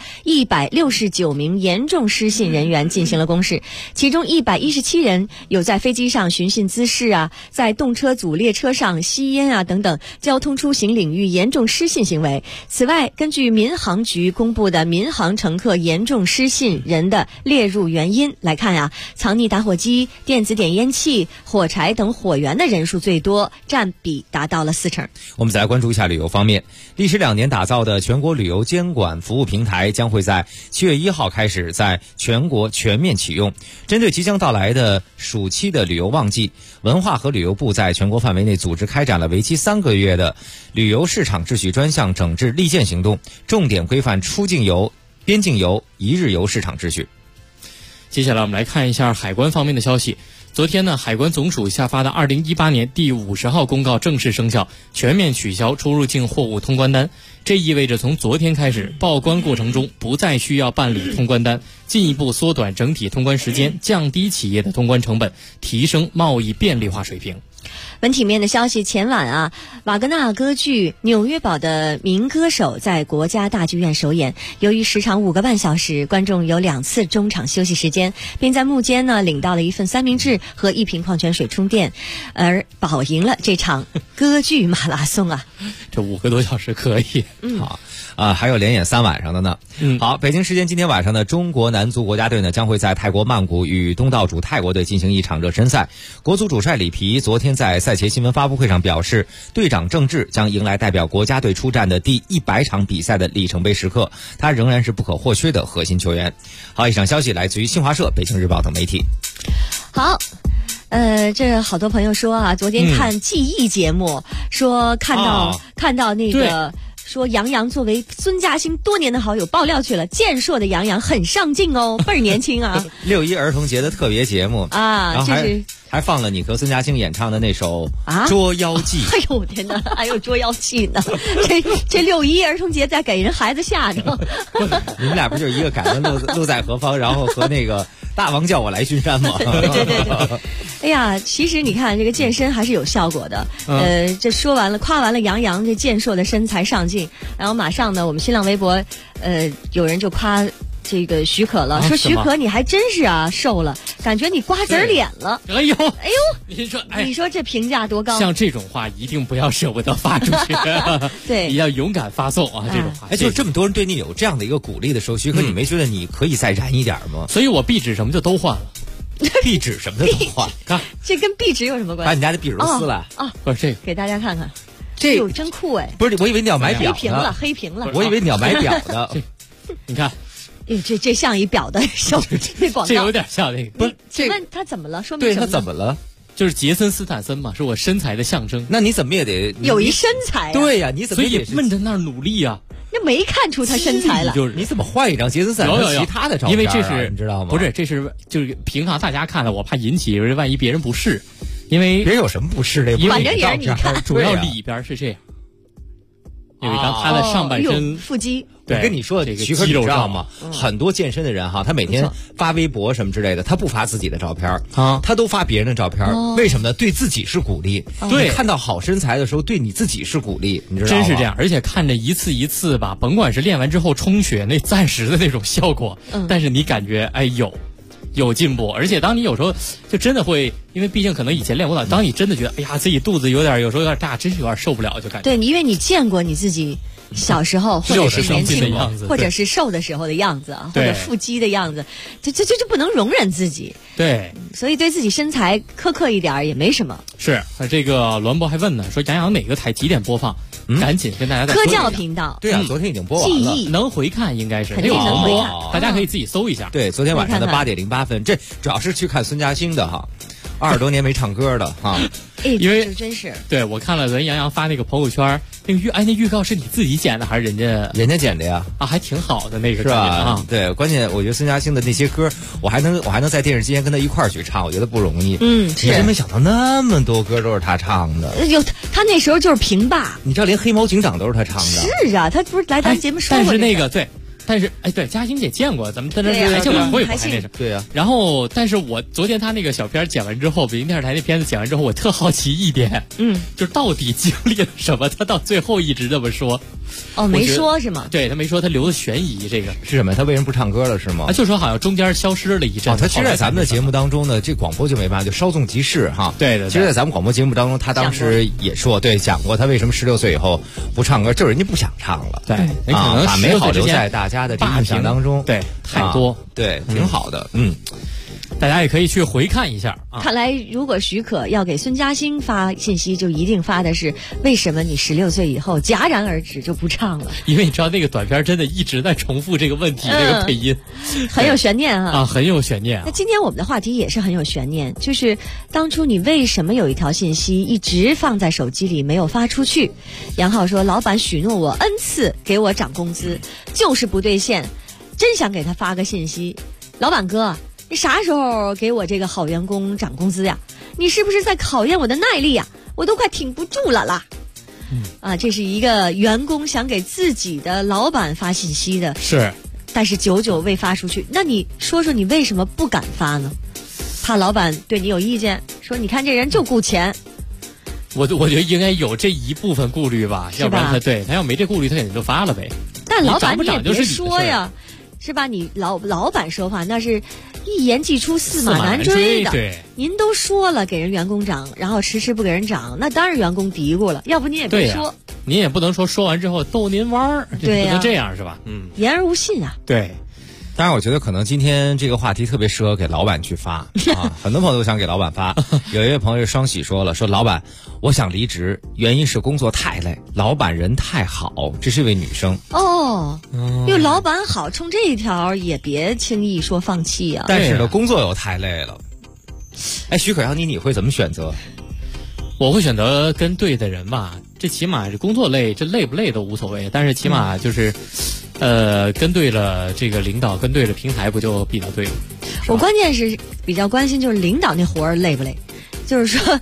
Speaker 7: 169名严重失信人员进行了公示，其中117人有在飞机上寻衅滋事在动车组列车上吸烟等等交通出行领域严重失信行为。此外，根据民航局公布的民航乘客严重失信人的列入原因来看藏匿打火机、电子点烟器、火柴等火源的人数最多，占比达到了4成。
Speaker 12: 我们再来关注一下旅游方面。历时2年打造的全国旅游监管服务平台将会在7月1号开始在全国全面启用。针对即将到来的暑期的旅游旺季，文化和旅游部在全国范围内组织开展了为期3个月的旅游市场秩序专项整治立建行动，重点规范出境游、边境游、一日游市场秩序。
Speaker 10: 接下来我们来看一下海关方面的消息。昨天呢，海关总署下发的2018年第50号公告正式生效，全面取消出入境货物通关单。这意味着从昨天开始，报关过程中不再需要办理通关单，进一步缩短整体通关时间，降低企业的通关成本，提升贸易便利化水平。
Speaker 7: 文体面的消息，前晚瓦格纳歌剧《纽约堡的民歌手》在国家大剧院首演，由于时长5个半小时，观众有2次中场休息时间，并在幕间领到了1份三明治和1瓶矿泉水充电，而保赢了这场歌剧马拉松
Speaker 10: 这5个多小时可以。
Speaker 12: 好还有连演3晚上的呢。好，北京时间今天晚上呢，中国男足国家队呢将会在泰国曼谷与东道主泰国队进行一场热身赛。国足主帅里皮昨天在赛前新闻发布会上表示，队长郑智将迎来代表国家队出战的第100场比赛的里程碑时刻，他仍然是不可或缺的核心球员。好，以上消息来自于新华社、北京日报等媒体。
Speaker 7: 好， 这好多朋友说啊，昨天看记忆节目，说看到那个。说杨洋作为孙嘉欣多年的好友爆料去了，健硕的杨洋很上进哦，倍儿年轻啊。
Speaker 12: 6·1儿童节的特别节目
Speaker 7: 啊，
Speaker 12: 然后还放了你和孙嘉欣演唱的那首《捉妖记》。
Speaker 7: 哎呦我天哪，还有捉妖记呢！这6·1儿童节在给人孩子吓着。
Speaker 12: 你们俩不就是一个敢问路在何方，然后和那个大王叫我来巡山吗？
Speaker 7: 对。哎呀，其实你看这个健身还是有效果的。这说完了，夸完了杨洋这健硕的身材上进，然后马上呢，我们新浪微博有人就夸这个许可了，说许可你还真是啊瘦了，感觉你瓜子脸了。
Speaker 10: 哎呦，
Speaker 7: 你说这评价多高？
Speaker 10: 像这种话一定不要舍不得发出去，
Speaker 7: 对，
Speaker 10: 你要勇敢发送啊！这种话，
Speaker 12: 就这么多人对你有这样的一个鼓励的时候，许可你没觉得你可以再燃一点吗？
Speaker 10: 所以我壁纸什么就都换了。
Speaker 12: 壁纸什么的都换，看
Speaker 7: 这跟壁纸有什么关系？
Speaker 12: 把你家的壁纸都撕了
Speaker 7: 啊！
Speaker 10: 不是这个，
Speaker 7: 给大家看看，
Speaker 12: 这
Speaker 7: 有真酷哎！
Speaker 12: 不是，我以为你要买表
Speaker 7: 呢，黑屏了，
Speaker 12: 我以为你要买表的。
Speaker 10: 你看，
Speaker 7: 这像一表的手机广告，
Speaker 10: 这有点像那个。
Speaker 7: 不是，请问他怎么了？说明
Speaker 12: 对他怎么了？
Speaker 10: 就是杰森斯坦森嘛，是我身材的象征。
Speaker 12: 那你怎么也得
Speaker 7: 有一身材？
Speaker 12: 对呀，你怎么
Speaker 10: 也闷着那儿努力啊？
Speaker 7: 那没看出他身材了，
Speaker 12: 你怎么换一张杰森斯坦森其他的照片？
Speaker 10: 因为这是
Speaker 12: 你知道吗？
Speaker 10: 不是，这是就是平常大家看了，我怕引起万一别人不适，因为
Speaker 12: 别人有什么不适的？
Speaker 7: 反正也是你看，
Speaker 10: 主要里边是这样，有一张他的上半身
Speaker 7: 腹肌。
Speaker 12: 我跟你说，许可你知道吗？很多健身的人哈，他每天发微博什么之类的，他不发自己的照片啊，他都发别人的照片。为什么呢？对自己是鼓励。
Speaker 10: 对，
Speaker 12: 看到好身材的时候，对你自己是鼓励，你知道吗？
Speaker 10: 真是这样，而且看着一次一次吧，甭管是练完之后充血那暂时的那种效果，但是你感觉有进步，而且当你有时候就真的会，因为毕竟可能以前练舞蹈，当你真的觉得哎呀自己肚子有时候有点大，真是有点受不了，就感觉
Speaker 7: 对，因为你见过你自己小时候或者是年轻
Speaker 10: 的样子，
Speaker 7: 或者是瘦的时候的样子啊，或者腹肌的样子，就不能容忍自己。
Speaker 10: 对，
Speaker 7: 所以对自己身材苛刻一点也没什么。
Speaker 10: 是，这个栾博还问呢，说杨洋哪个台几点播放？赶紧跟大家再说
Speaker 7: 科教频道。
Speaker 12: 对啊，昨天已经播完了，
Speaker 7: 记忆
Speaker 10: 能回看应该是
Speaker 7: 肯定能回看，
Speaker 10: 大家可以自己搜一下。
Speaker 12: 对，昨天晚上的8点08分，这主要是去看孙嘉欣的哈，20多年没唱歌的哈。
Speaker 10: 因为
Speaker 7: 真是
Speaker 10: 对我看了杨洋发那个朋友圈，那预告是你自己剪的还是人家
Speaker 12: 剪的呀？
Speaker 10: 啊，还挺好的那个
Speaker 12: 是吧？对，关键我觉得孙嘉欣的那些歌，我还能在电视机前跟他一块儿去唱，我觉得不容易。
Speaker 7: 是。
Speaker 12: 真没想到那么多歌都是他唱的。
Speaker 7: 他那时候就是评霸，
Speaker 12: 你知道连黑猫警长都是他唱的。
Speaker 7: 是啊，他不是来咱们节目说过。
Speaker 10: 但是那个对。但是对，嘉欣姐见过，咱们在那台庆晚会还那是
Speaker 12: 对呀。
Speaker 10: 然后，但是我昨天他那个小片剪完之后，北京电视台那片子剪完之后，我特好奇一点，就到底经历了什么？他到最后一直这么说。
Speaker 7: 没说是吗？
Speaker 10: 对他没说，他留的悬疑。这个
Speaker 12: 是什么？他为什么不唱歌了是吗？
Speaker 10: 就说好像中间消失了一阵。
Speaker 12: 他其实在咱们的节目当中呢，这广播就没办法，就稍纵即逝哈。
Speaker 10: 对。
Speaker 12: 其实，在咱们广播节目当中，他当时也说，讲过他为什么16岁以后不唱歌，就是人家不想唱了。
Speaker 10: 对，
Speaker 12: 可能把美好留在大家的这印象当中。
Speaker 10: 对，太多。
Speaker 12: 对，挺好的。
Speaker 10: 大家也可以去回看一下啊。
Speaker 7: 看来，如果许可要给孙嘉欣发信息，就一定发的是为什么你16岁以后戛然而止就不唱了？
Speaker 10: 因为你知道那个短片真的一直在重复这个问题，这个配音
Speaker 7: 很有悬念啊，
Speaker 10: 很有悬念。
Speaker 7: 那今天我们的话题也是很有悬念，就是当初你为什么有一条信息一直放在手机里没有发出去？杨浩说，老板许诺我 N 次给我涨工资，就是不兑现，真想给他发个信息，老板哥。你啥时候给我这个好员工涨工资呀？你是不是在考验我的耐力呀？我都快挺不住了啦！这是一个员工想给自己的老板发信息的，
Speaker 10: 是，
Speaker 7: 但是久久未发出去。那你说说你为什么不敢发呢？怕老板对你有意见，说你看这人就顾钱。
Speaker 10: 我觉得应该有这一部分顾虑吧，要不然他要没这顾虑，他肯定就发了呗。
Speaker 7: 但老板你也别说呀。是吧？你老板说话那是一言既出驷马难追的。
Speaker 10: 对，
Speaker 7: 您都说了给人员工涨，然后迟迟不给人涨，那当然员工嘀咕了。要不你也别说，
Speaker 10: 您也不能说完之后逗您玩儿，
Speaker 7: 对呀，
Speaker 10: 不能这样是吧？
Speaker 7: 言而无信啊。
Speaker 10: 对。
Speaker 12: 当然，我觉得可能今天这个话题特别适合给老板去发啊，很多朋友都想给老板发。有一位朋友双喜说了，说老板，我想离职，原因是工作太累，老板人太好。这是一位女生
Speaker 7: 因为老板好，冲这一条也别轻易说放弃啊。
Speaker 12: 但是呢，工作又太累了。 哎，许可阳你会怎么选择？
Speaker 10: 我会选择跟对的人吧，这起码是工作累，这累不累都无所谓，但是起码就是，跟对了这个领导，跟对了平台，不就比较对了？
Speaker 7: 我关键是比较关心就是领导那活儿累不累，就是说，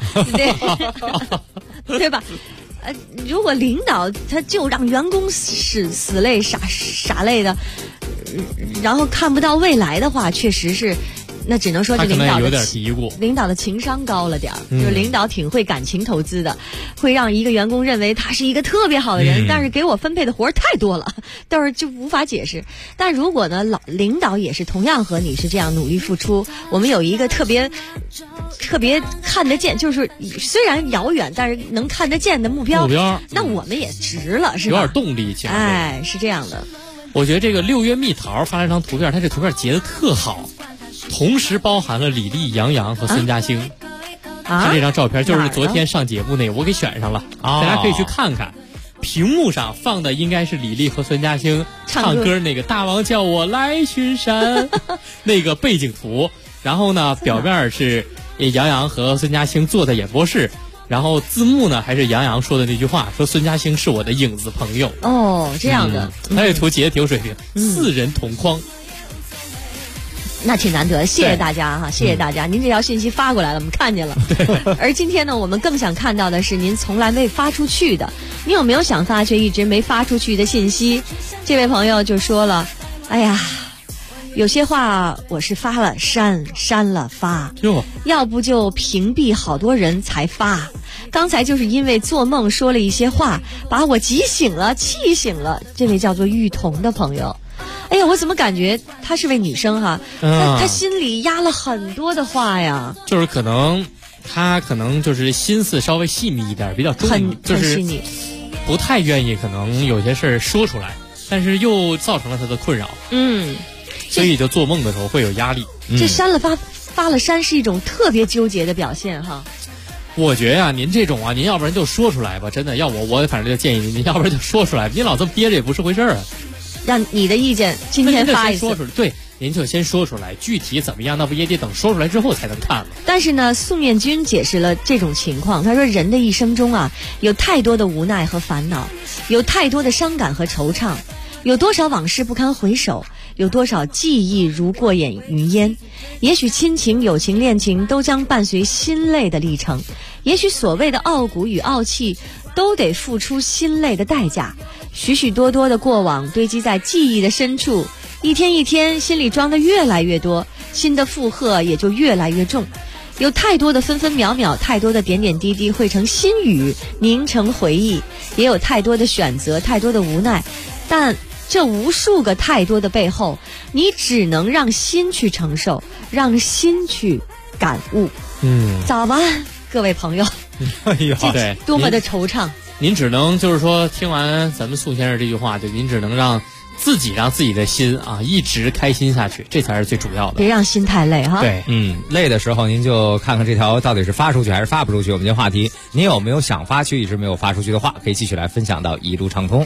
Speaker 7: 对吧？如果领导他就让员工死累傻累的，然后看不到未来的话，确实是。那只能说这领导的情商高了点儿，就是领导挺会感情投资的，会让一个员工认为他是一个特别好的人，但是给我分配的活儿太多了，但是就无法解释。但如果呢，领导也是同样和你是这样努力付出，我们有一个特别看得见，就是虽然遥远但是能看得见的目标，那我们也值了，是吧？
Speaker 10: 有点动力起来。
Speaker 7: 哎，是这样的。
Speaker 10: 我觉得这个6月蜜桃发了一张图片，它这图片截得特好。同时包含了李丽、杨洋和孙嘉欣，他这张照片就是昨天上节目那个，我给选上了，大家可以去看看。屏幕上放的应该是李丽和孙嘉欣唱歌那个《大王叫我来巡山》那个背景图，然后呢，表面是杨洋和孙嘉欣坐在演播室，然后字幕呢还是杨洋说的那句话，说孙嘉欣是我的影子朋友。
Speaker 7: 哦，这样的，
Speaker 10: 他这图截得挺有水平，4人同框。
Speaker 7: 那挺难得，谢谢大家哈，谢谢大家，您这条信息发过来了，我们看见了。而今天呢，我们更想看到的是您从来未发出去的，你有没有想发却一直没发出去的信息？这位朋友就说了，哎呀，有些话我是发了删了发，要不就屏蔽好多人才发。刚才就是因为做梦说了一些话，把我急醒了，气醒了。这位叫做玉彤的朋友。哎呀，我怎么感觉她是位女生哈？她心里压了很多的话呀。
Speaker 10: 就是她可能就是心思稍微细腻一点，比较重，就是
Speaker 7: 细腻，
Speaker 10: 不太愿意可能有些事儿说出来，但是又造成了她的困扰。所以就做梦的时候会有压力。
Speaker 7: 这删了发了删是一种特别纠结的表现哈。
Speaker 10: 我觉得您这种您要不然就说出来吧，真的要我反正就建议您要不然就说出来，您老这么憋着也不是回事儿啊。
Speaker 7: 让你的意见今天发一次，
Speaker 10: 对，您就先说出来，具体怎么样，那不也得等说出来之后才能看吗？
Speaker 7: 但是呢，宋面君解释了这种情况，他说人的一生中有太多的无奈和烦恼，有太多的伤感和惆怅，有多少往事不堪回首，有多少记忆如过眼云烟。也许亲情、友情、恋情都将伴随心累的历程，也许所谓的傲骨与傲气都得付出心累的代价。许许多多的过往堆积在记忆的深处，一天一天心里装的越来越多，心的负荷也就越来越重。有太多的分分秒秒，太多的点点滴滴汇成心语，凝成回忆，也有太多的选择，太多的无奈。但这无数个太多的背后，你只能让心去承受，让心去感悟。早安，各位朋友。
Speaker 10: 哎呀，对，
Speaker 7: 多么的惆怅。
Speaker 10: 您只能就是说，听完咱们宋先生这句话，就您只能让自己的心一直开心下去，这才是最主要的。
Speaker 7: 别让心太累哈。
Speaker 12: 对，累的时候您就看看这条到底是发出去还是发不出去。我们这话题，您有没有想发去一直没有发出去的话，可以继续来分享到一路畅通。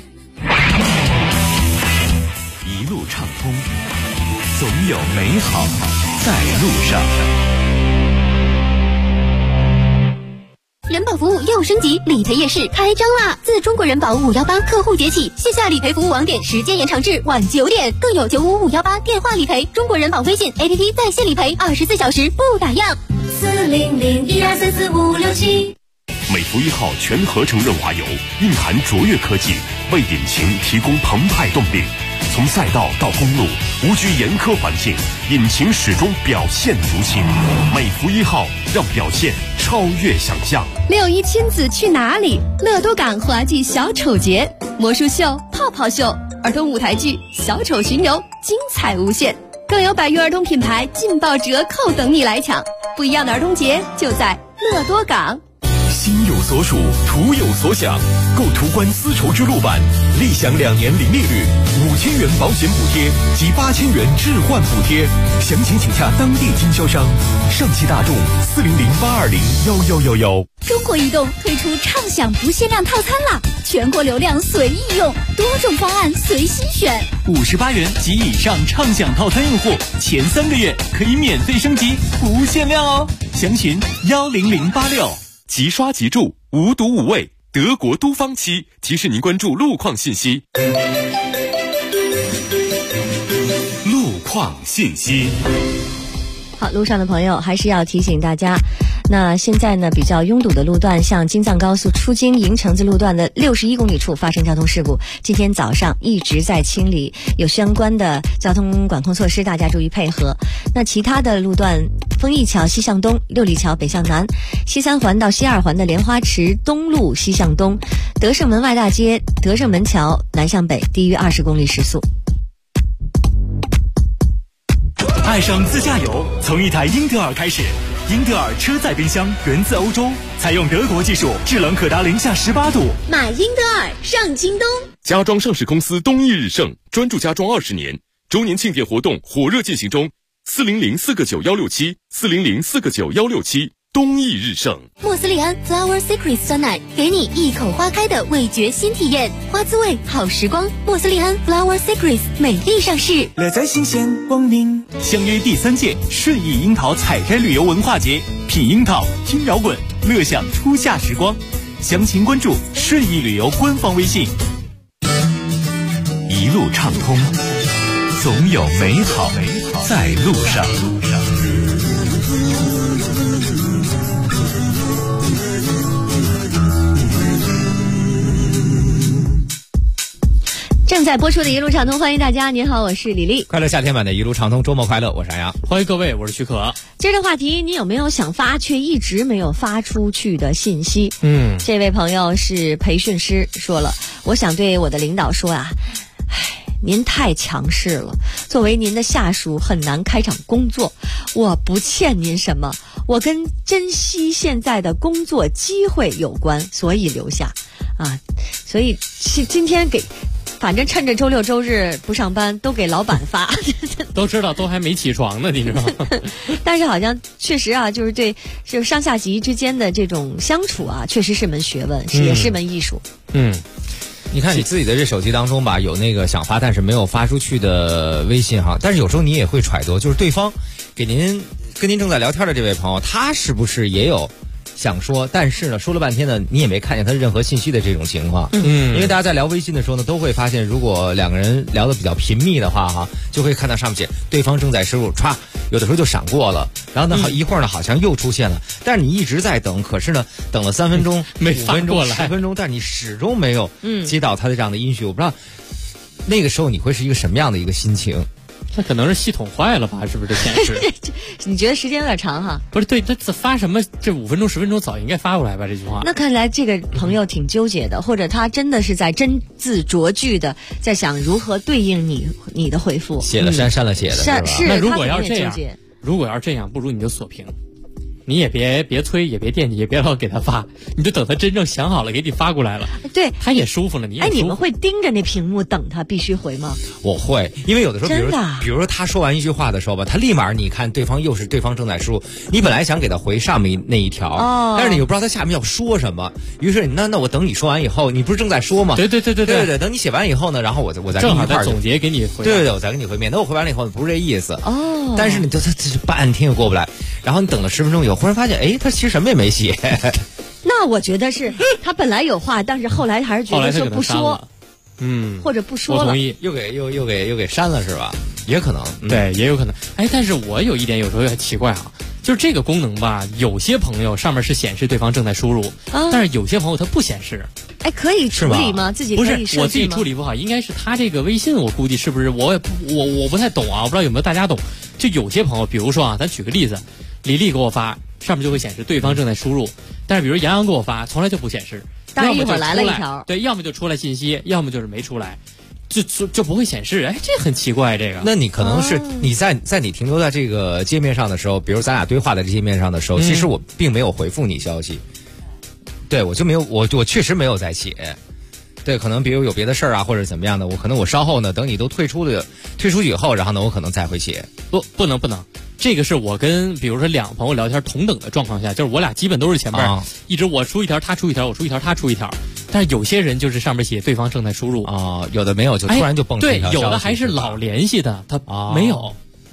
Speaker 14: 一路畅通，总有美好在路上。
Speaker 2: 人保服务又升级，理赔夜市开张啦！自中国人保518客户节起，线下理赔服务网点时间延长至晚9点，更有95518电话理赔，中国人保微信 APP 在线理赔，24小时不打烊。40012344567。
Speaker 15: 美孚1号全合成润滑油蕴含卓越科技，为引擎提供澎湃动力。从赛道到公路，无惧严苛环境，引擎始终表现如新。美孚1号让表现超越想象。
Speaker 20: 6·1亲子去哪里？乐多港滑稽小丑节、魔术秀、泡泡秀、儿童舞台剧、小丑巡游，精彩无限。更有百余儿童品牌劲爆折扣等你来抢。不一样的儿童节就在乐多港。
Speaker 14: 心有所属，图有所想。购途观丝绸之路版，立享2年零利率，5000元保险补贴及8000元置换补贴。详情请洽当地经销商。上汽大众40082011111。
Speaker 16: 中国移动推出畅享不限量套餐啦，全国流量随意用，多种方案随心选。
Speaker 1: 58元及以上畅享套餐用户，前3个月可以免费升级，不限量哦。 详询10086。
Speaker 8: 即刷即住，无毒无味，德国都芳漆提示您关注路况信息。路况信息。
Speaker 7: 好，路上的朋友还是要提醒大家，那现在呢比较拥堵的路段，像京藏高速出京营城子路段的61公里处发生交通事故，今天早上一直在清理，有相关的交通管控措施，大家注意配合。那其他的路段，丰益桥西向东，六里桥北向南，西三环到西二环的莲花池东路西向东，德胜门外大街德胜门桥南向北低于20公里时速。
Speaker 3: 爱上自驾游，从一台英特尔开始。英特尔车载冰箱源自欧洲，采用德国技术，制冷可达零下18度。
Speaker 2: 买英特尔上京东。
Speaker 8: 家装上市公司东益日盛专注家装20年，周年庆典活动火热进行中，400-49167，400-49167，东益日盛。
Speaker 2: 莫斯利安 Flower Secret 酸奶，给你一口花开的味觉新体验，花滋味好时光。莫斯利安 Flower Secret 美丽上市，
Speaker 3: 乐在新鲜光明。
Speaker 1: 相约第3届顺义樱桃采摘旅游文化节，品樱桃，听摇滚，乐享初夏时光。详情关注顺义旅游官方微信。
Speaker 14: 一路畅通，总有美好在路上。
Speaker 7: 正在播出的一路畅通，欢迎大家，您好，我是李丽。
Speaker 12: 快乐夏天版的一路畅通，周末快乐，我是安阳。
Speaker 10: 欢迎各位，我是许可。
Speaker 7: 今儿的话题，你有没有想发却一直没有发出去的信息？这位朋友是培训师，说了，我想对我的领导说啊，您太强势了，作为您的下属很难开场工作。我不欠您什么，我跟珍惜现在的工作机会有关，所以留下啊。所以今天反正趁着周六周日不上班，都给老板发。
Speaker 10: 都知道，都还没起床呢，你知道吗？
Speaker 7: 但是好像确实啊，就是上下级之间的这种相处啊，确实是门学问，也是门艺术。
Speaker 12: 你看你自己的这手机当中吧，有那个想发但是没有发出去的微信哈，但是有时候你也会揣度，就是对方跟您正在聊天的这位朋友，他是不是也有想说，但是呢，说了半天呢，你也没看见他任何信息的这种情况。因为大家在聊微信的时候呢，都会发现，如果两个人聊得比较频密的话哈，就会看到上面写对方正在输入，歘，有的时候就闪过了，然后呢，一会儿呢好像又出现了，但是你一直在等，可是呢，等了3分钟、
Speaker 10: 没
Speaker 12: 5分钟、10分钟，但是你始终没有接到他的这样的音讯，我不知道那个时候你会是一个什么样的一个心情。
Speaker 10: 那可能是系统坏了吧？是不是这显示？
Speaker 7: 你觉得时间有点长哈？
Speaker 10: 不是，对，他发什么？这5分钟、10分钟早应该发过来吧？这句话。
Speaker 7: 那看来这个朋友挺纠结的，或者他真的是在斟字酌句的，在想如何对应你的回复。
Speaker 12: 写了删了写的，是吧？
Speaker 10: 那如果要是这样，不如你就锁屏。你也别催，也别惦记，也别老给他发，你就等他真正想好了给你发过来了。
Speaker 7: 对，
Speaker 10: 他也舒服了，你也舒服。
Speaker 7: 你们会盯着那屏幕等他必须回吗？
Speaker 12: 我会，因为有的时候，比如说他说完一句话的时候吧，他立马你看对方正在输入，你本来想给他回上面那一条，但是你又不知道他下面要说什么，于是那我等你说完以后，你不是正在说吗？
Speaker 10: 对，
Speaker 12: 等你写完以后呢，然后我再
Speaker 10: 正好再总结给你回。
Speaker 12: 对，我再给你回面。那我回完了以后不是这意思但是你这半天也过不来，然后你等了10分钟以后，忽然发现，他其实什么也没写。
Speaker 7: 那我觉得是他本来有话，但是后来还是觉得说不说，或者不说了，
Speaker 10: 我同意，
Speaker 12: 又给删了是吧？也可能，
Speaker 10: 对，也有可能。但是我有一点有时候很奇怪啊，就是这个功能吧，有些朋友上面是显示对方正在输入，但是有些朋友他不显示。
Speaker 7: 可以处理吗？自己可以设计吗？
Speaker 10: 不是，我自己处理不好，应该是他这个微信，我估计是不是我不太懂啊，我不知道有没有大家懂。就有些朋友，比如说啊，咱举个例子，李丽给我发，上面就会显示对方正在输入，但是比如杨洋给我发，从来就不显示。
Speaker 7: 当然一会儿来了一条，
Speaker 10: 对，要么就出来信息，要么就是没出来，就不会显示。这很奇怪，这个。
Speaker 12: 那你可能是你在你停留在这个界面上的时候，比如咱俩对话的这界面上的时候，其实我并没有回复你消息。对，我就没有，我确实没有在写。对，可能比如有别的事儿啊，或者怎么样的，我稍后呢，等你都退出去以后，然后呢，我可能再会写。
Speaker 10: 不能，这个是我跟比如说两个朋友聊天同等的状况下，就是我俩基本都是前面一直我出一条，他出一条，我出一条，他出一条。但是有些人就是上面写对方正在输入
Speaker 12: 有的没有，就突然就蹦出一条消息。
Speaker 10: 对，有的还是老联系的，他没有。
Speaker 12: 不知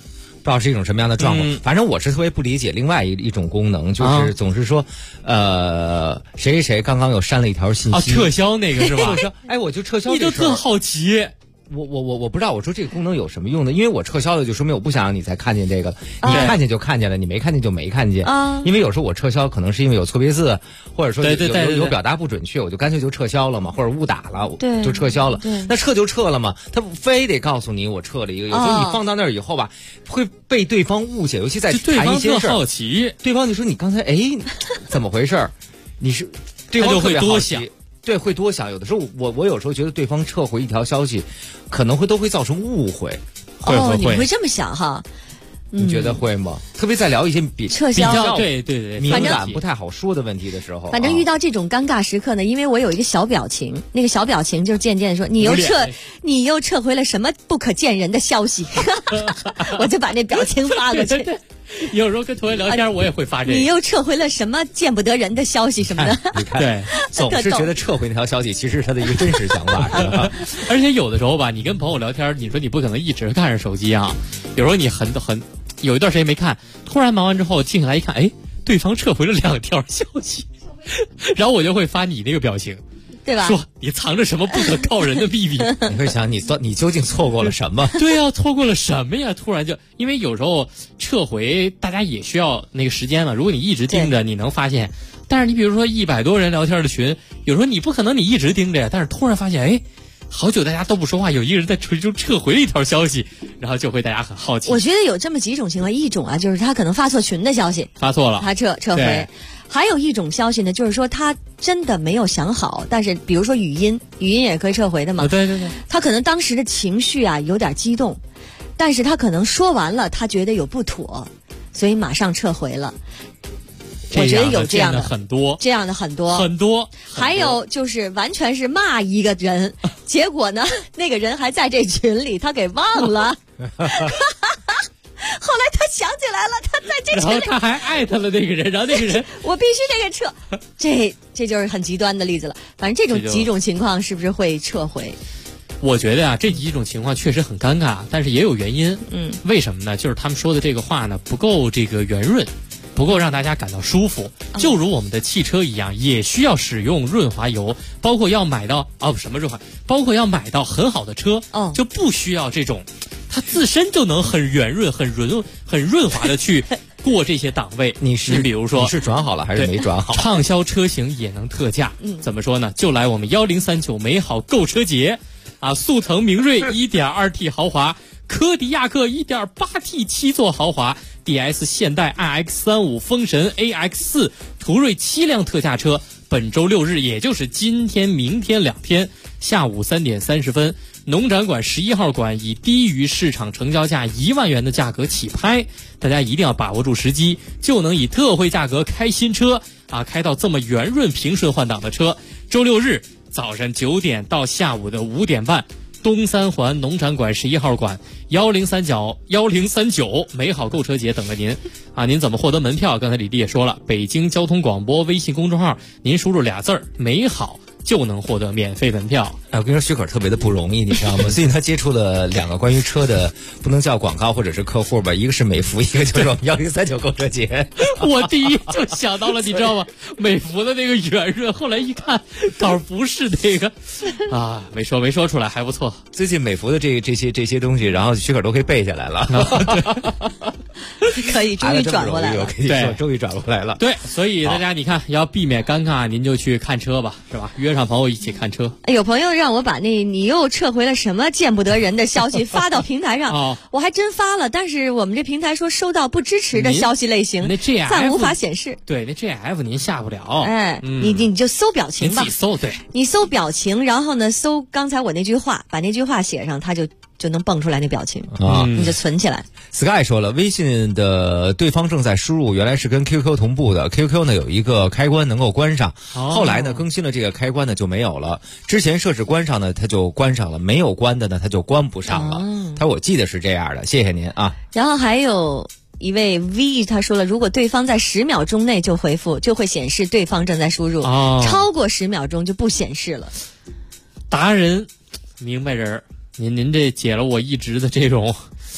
Speaker 12: 不知道是一种什么样的状况。反正我是特别不理解另外一种功能，就是总是说，谁谁谁刚刚又删了一条信息，
Speaker 10: 撤销那个是吧？
Speaker 12: 撤销，哎，我就撤销。
Speaker 10: 你就特好奇。
Speaker 12: 我不知道，我说这个功能有什么用呢？因为我撤销了，就说明我不想让你再看见这个了。你看见就看见了，你没看见就没看见。因为有时候我撤销可能是因为有错别字，或者说有表达不准确，我就干脆就撤销了嘛，或者误打了，就撤销了。那撤就撤了嘛，他非得告诉你我撤了一个。有时候你放到那儿以后吧，会被对方误解，尤其在谈一些事儿。
Speaker 10: 好奇，
Speaker 12: 对方就说你刚才怎么回事？你是对方
Speaker 10: 就会多想。
Speaker 12: 对，会多想。有的时候我有时候觉得对方撤回一条消息，可能都会造成误会。
Speaker 7: 你会这么想哈？
Speaker 12: 你觉得会吗？特别在聊一些比较
Speaker 10: 对
Speaker 12: 敏感不太好说的问题的时候，
Speaker 7: 反正遇到这种尴尬时刻呢，因为我有一个小表情，那个小表情就是渐渐说你又撤回了什么不可见人的消息，我就把那表情发过去。
Speaker 10: 对，有时候跟同学聊天，我也会发这个。
Speaker 7: 你又撤回了什么见不得人的消息什么的？
Speaker 12: 你看，对，总是觉得撤回那条消息，其实是他的一个真实想法，是吧？
Speaker 10: 而且有的时候吧，你跟朋友聊天，你说你不可能一直看着手机啊。有时候你很有一段时间没看，突然忙完之后静下来一看，对方撤回了2条消息，然后我就会发你那个表情。
Speaker 7: 对吧？
Speaker 10: 说你藏着什么不可告人的秘密？
Speaker 12: 你会想你究竟错过了什么？
Speaker 10: 对啊，错过了什么呀？突然就因为有时候撤回，大家也需要那个时间嘛。如果你一直盯着，你能发现。但是你比如说100多人聊天的群，有时候你不可能你一直盯着呀，但是突然发现，好久大家都不说话，有一个人在群中撤回了一条消息，然后就会大家很好奇。
Speaker 7: 我觉得有这么几种情况，一种啊就是他可能发错群的消息，
Speaker 10: 发错了，
Speaker 7: 他撤回。还有一种消息呢，就是说他真的没有想好，但是比如说语音也可以撤回的嘛。
Speaker 10: 对，
Speaker 7: 他可能当时的情绪啊有点激动，但是他可能说完了，他觉得有不妥，所以马上撤回了。我觉得有这样的
Speaker 10: 很多，
Speaker 7: 这样的很多。还有就是完全是骂一个人，结果呢那个人还在这群里，他给忘了。后来他想起来了，他在这群里，
Speaker 10: 然后他还艾特了那个人，然后那个人
Speaker 7: 我必须得给撤。这就是很极端的例子了。反正这种几种情况是不是会撤回？
Speaker 10: 我觉得这几种情况确实很尴尬，但是也有原因。为什么呢？就是他们说的这个话呢不够这个圆润，不够让大家感到舒服。就如我们的汽车一样，也需要使用润滑油，包括要买到包括要买到很好的车，就不需要这种。它自身就能很圆润、很润滑的去过这些档位。你比如说，
Speaker 12: 你是转好了还是没转好？
Speaker 10: 畅销车型也能特价。怎么说呢？就来我们1039美好购车节啊！速腾明锐 1.2T 豪华，科迪亚克 1.8T 7座豪华，DS 现代 iX35、风神 AX4、途锐7辆特价车。本周6日，也就是今天、明天2天下午3点30分，农展馆11号馆以低于市场成交价1万元的价格起拍，大家一定要把握住时机，就能以特惠价格开新车啊！开到这么圆润、平顺换挡的车。周6日早上9点到下午的5点半，东三环农展馆11号馆1039美好购车节等着您啊！您怎么获得门票？刚才李弟也说了，北京交通广播微信公众号，您输入俩字儿美好就能获得免费门票。
Speaker 12: 我跟你说，许可特别的不容易，你知道吗？最近他接触了2个关于车的，不能叫广告或者是客户吧，一个是美孚，一个就是我们1039购车节。
Speaker 10: 我第一就想到了，你知道吗？美孚的那个圆润，后来一看，倒不是那个啊，没说出来，还不错。
Speaker 12: 最近美孚的这些东西，然后许可都可以背下来了。
Speaker 7: 可以，终于转过来了。
Speaker 12: 对，终于转过来了。
Speaker 10: 对，所以大家你看，要避免尴尬，您就去看车吧，是吧？约上朋友一起看车。
Speaker 7: 有朋友让我把你又撤回了什么见不得人的消息发到平台上，我还真发了，但是我们这平台说收到不支持的消息类型，暂无法显示。
Speaker 10: 对，那 GF 您下不了。
Speaker 7: 你就搜表情吧，
Speaker 10: 你自己搜，对，
Speaker 7: 你搜表情，然后呢搜刚才我那句话，把那句话写上，它就能蹦出来那表情啊，你就存起来。
Speaker 12: Sky 说了，微信的对方正在输入，原来是跟 QQ 同步的。QQ 呢有一个开关能够关上，后来呢更新了这个开关呢就没有了。之前设置关上呢，它就关上了；没有关的呢，它就关不上了。我记得是这样的，谢谢您啊。
Speaker 7: 然后还有一位 V 他说了，如果对方在10秒钟内就回复，就会显示对方正在输入，超过10秒钟就不显示了。
Speaker 10: 达人，明白人，您这解了我一直的这种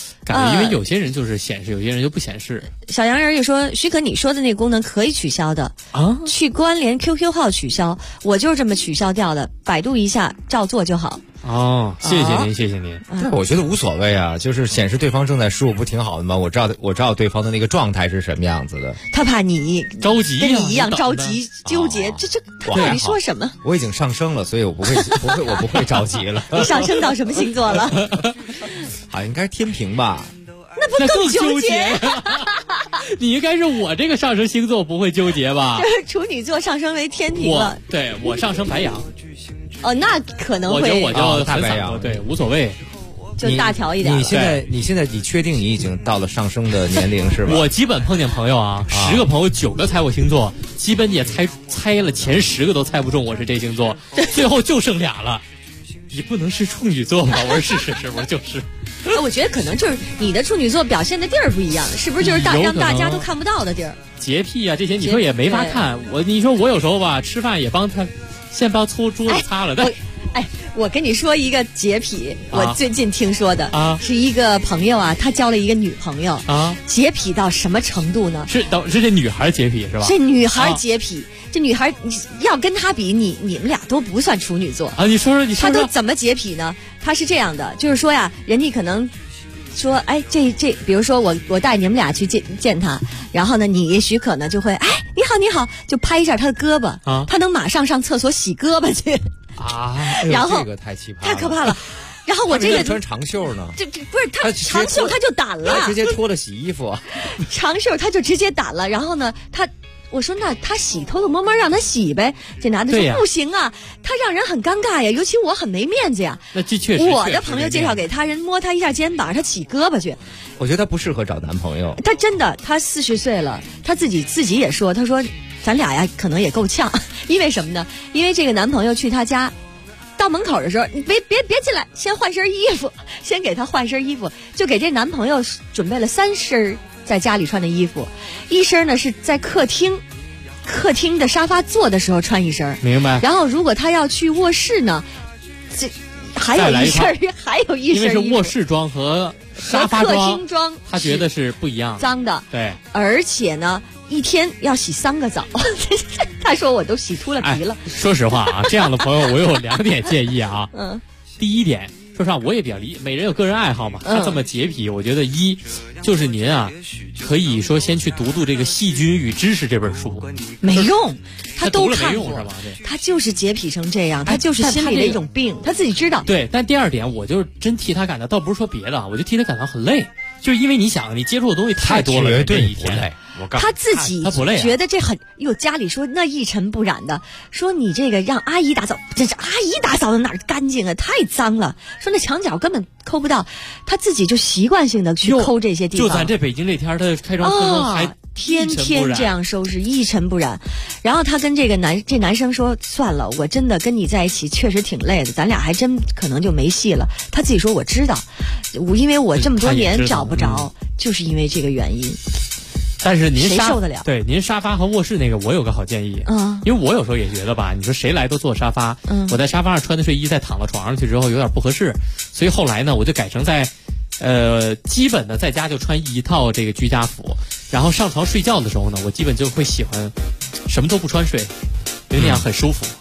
Speaker 10: 感觉，因为有些人就是显示，有些人就不显示。
Speaker 7: 小洋人也说，许可你说的那个功能可以取消的
Speaker 10: 啊，
Speaker 7: 去关联 QQ 号取消，我就是这么取消掉的，百度一下照做就好。
Speaker 10: 哦，谢谢您，谢谢您。
Speaker 12: 对，我觉得无所谓啊，就是显示对方正在输入，不挺好的吗？我知道对方的那个状态是什么样子的。
Speaker 7: 他怕你
Speaker 10: 着急，
Speaker 7: 跟你一样着急纠结，这他到底说什么？
Speaker 12: 我已经上升了，所以我不会着急了。
Speaker 7: 你上升到什么星座了？
Speaker 12: 好，应该是天平吧？
Speaker 7: 那不更纠结？
Speaker 10: 你应该是我这个上升星座不会纠结吧？
Speaker 7: 就是处女座上升为天平了。
Speaker 10: 对，我上升白羊。
Speaker 7: 哦，那可能会。
Speaker 10: 我就大白羊，对，无所谓，
Speaker 7: 就大条一点。
Speaker 12: 你现在你确定你已经到了上升的年龄是吧？
Speaker 10: 我基本碰见朋友啊，10个朋友9个猜我星座，基本也猜了前10个都猜不中我是这星座，最后就剩俩了。你不能是处女座吧？我说是，我就是。
Speaker 7: 我觉得可能就是你的处女座表现的地儿不一样，是不是就是让大家都看不到的地儿？
Speaker 10: 洁癖啊，这些你说也没法看。你说我有时候吧，吃饭也帮他先把桌子擦了。
Speaker 7: 我跟你说一个洁癖，我最近听说的是一个朋友啊，他交了一个女朋友啊，洁癖到什么程度呢？
Speaker 10: 是这女孩洁癖是吧？
Speaker 7: 这女孩洁癖，这女孩你要跟她比，你们俩都不算处女座
Speaker 10: 啊。你说，她
Speaker 7: 都怎么洁癖呢？她是这样的，就是说呀，人家可能说，哎，这，比如说我带你们俩去见他，然后呢，你许可呢就会，哎，你好，就拍一下他的胳膊啊，他能马上上厕所洗胳膊去
Speaker 12: 啊。
Speaker 7: 然后
Speaker 12: 这个太奇葩了，
Speaker 7: 太可怕了。然后我这个
Speaker 12: 穿长袖呢，
Speaker 7: 这不是他长袖他就掸了，
Speaker 12: 他直接脱了洗衣服，
Speaker 7: 长袖他就直接掸了。然后呢，我说那他洗偷偷摸摸让他洗呗，这男的说不行啊，他让人很尴尬呀，尤其我很没面子呀。
Speaker 10: 那这确实，
Speaker 7: 我的朋友介绍给他人摸他一下肩膀，他起胳膊去。
Speaker 12: 我觉得他不适合找男朋友。
Speaker 7: 他真的，他40岁了，他自己也说，他说咱俩呀可能也够呛，因为什么呢？因为这个男朋友去他家。到门口的时候，你别进来，先换身衣服，先给他换身衣服，就给这男朋友准备了3身在家里穿的衣服，一身呢是在客厅的沙发坐的时候穿一身，
Speaker 10: 明白。
Speaker 7: 然后如果他要去卧室呢，这还有一身，
Speaker 10: 因为是卧室装和沙发
Speaker 7: 客厅装，
Speaker 10: 他觉得是不一样，
Speaker 7: 脏的。
Speaker 10: 对，
Speaker 7: 而且呢，一天要洗3个澡。他说我都洗秃了皮了。
Speaker 10: 说实话啊，这样的朋友我有2点建议啊。第一点，说实话我也比较每人有个人爱好嘛。他这么洁癖，我觉得就是您啊，可以说先去读这个《细菌与知识》这本书。
Speaker 7: 没用，他都看过，
Speaker 10: 是吧？
Speaker 7: 他就是洁癖成这样，他就是心里的一种病，他自己知道。
Speaker 10: 对，但第2点，我就是真替他感到，倒不是说别的，我就替他感到很累，就是因为你想，你接触的东西太多了，
Speaker 12: 绝对
Speaker 10: 一天累。
Speaker 7: 他自己觉得这很家里说那一尘不染的，说你这个让阿姨打扫，这是阿姨打扫的哪儿干净啊，太脏了。说那墙角根本抠不到，他自己就习惯性的去抠这些地方。
Speaker 10: 就咱这北京这天，他开窗透风还
Speaker 7: 天天这样收拾，一尘不染。然后他跟这男生说，算了，我真的跟你在一起确实挺累的，咱俩还真可能就没戏了。他自己说我知道，因为我这么多年找不着，就是因为这个原因。
Speaker 10: 但是您
Speaker 7: 谁受得了？
Speaker 10: 对，您沙发和卧室那个，我有个好建议。因为我有时候也觉得吧，你说谁来都坐沙发，我在沙发上穿的睡衣再躺到床上去之后有点不合适，所以后来呢，我就改成基本的在家就穿一套这个居家服，然后上床睡觉的时候呢，我基本就会喜欢什么都不穿睡，因为那样很舒服。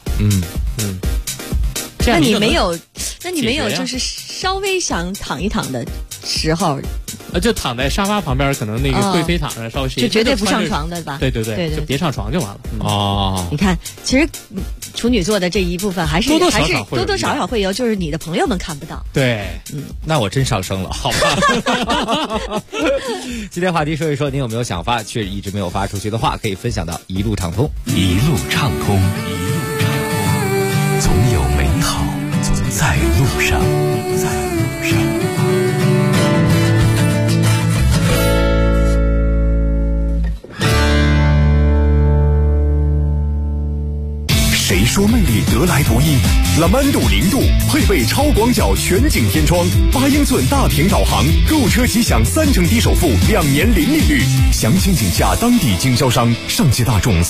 Speaker 7: 那你没有就是稍微想躺一躺的时候？
Speaker 10: 就躺在沙发旁边，可能那个贵妃躺着稍微
Speaker 7: 就绝对不上床的吧？
Speaker 10: 对，就别上床就完了。
Speaker 7: 你看，其实处女座的这一部分还是多多少少会有，就是你的朋友们看不到。
Speaker 10: 对，
Speaker 12: 那我真上升了，好吧。今天话题说一说，您有没有想发却一直没有发出去的话，可以分享到一路畅通。
Speaker 14: 一路畅通，总有美好在路上。谁说魅力得来独一？拉曼度0度配备超广角全景天窗，8英寸大屏导航，购车即享3成低首付，2年零利率。详情请洽当地经销商，上汽大众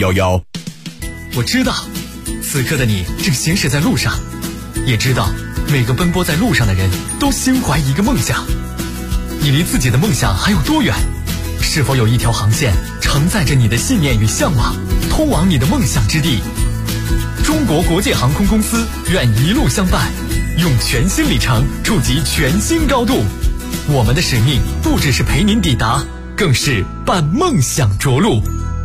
Speaker 14: 400-820-1111。
Speaker 21: 我知道，此刻的你正行驶在路上，也知道
Speaker 5: 每个奔波在路上的人都心怀一个梦想。你离自己的梦想还有多远？是否有一条航线承载着你的信念与向往，通往你的梦想之地？中国国际航空公司愿一路相伴，用全新里程触及全新高度。我们的使命不只是陪您抵达，更是伴梦想着陆。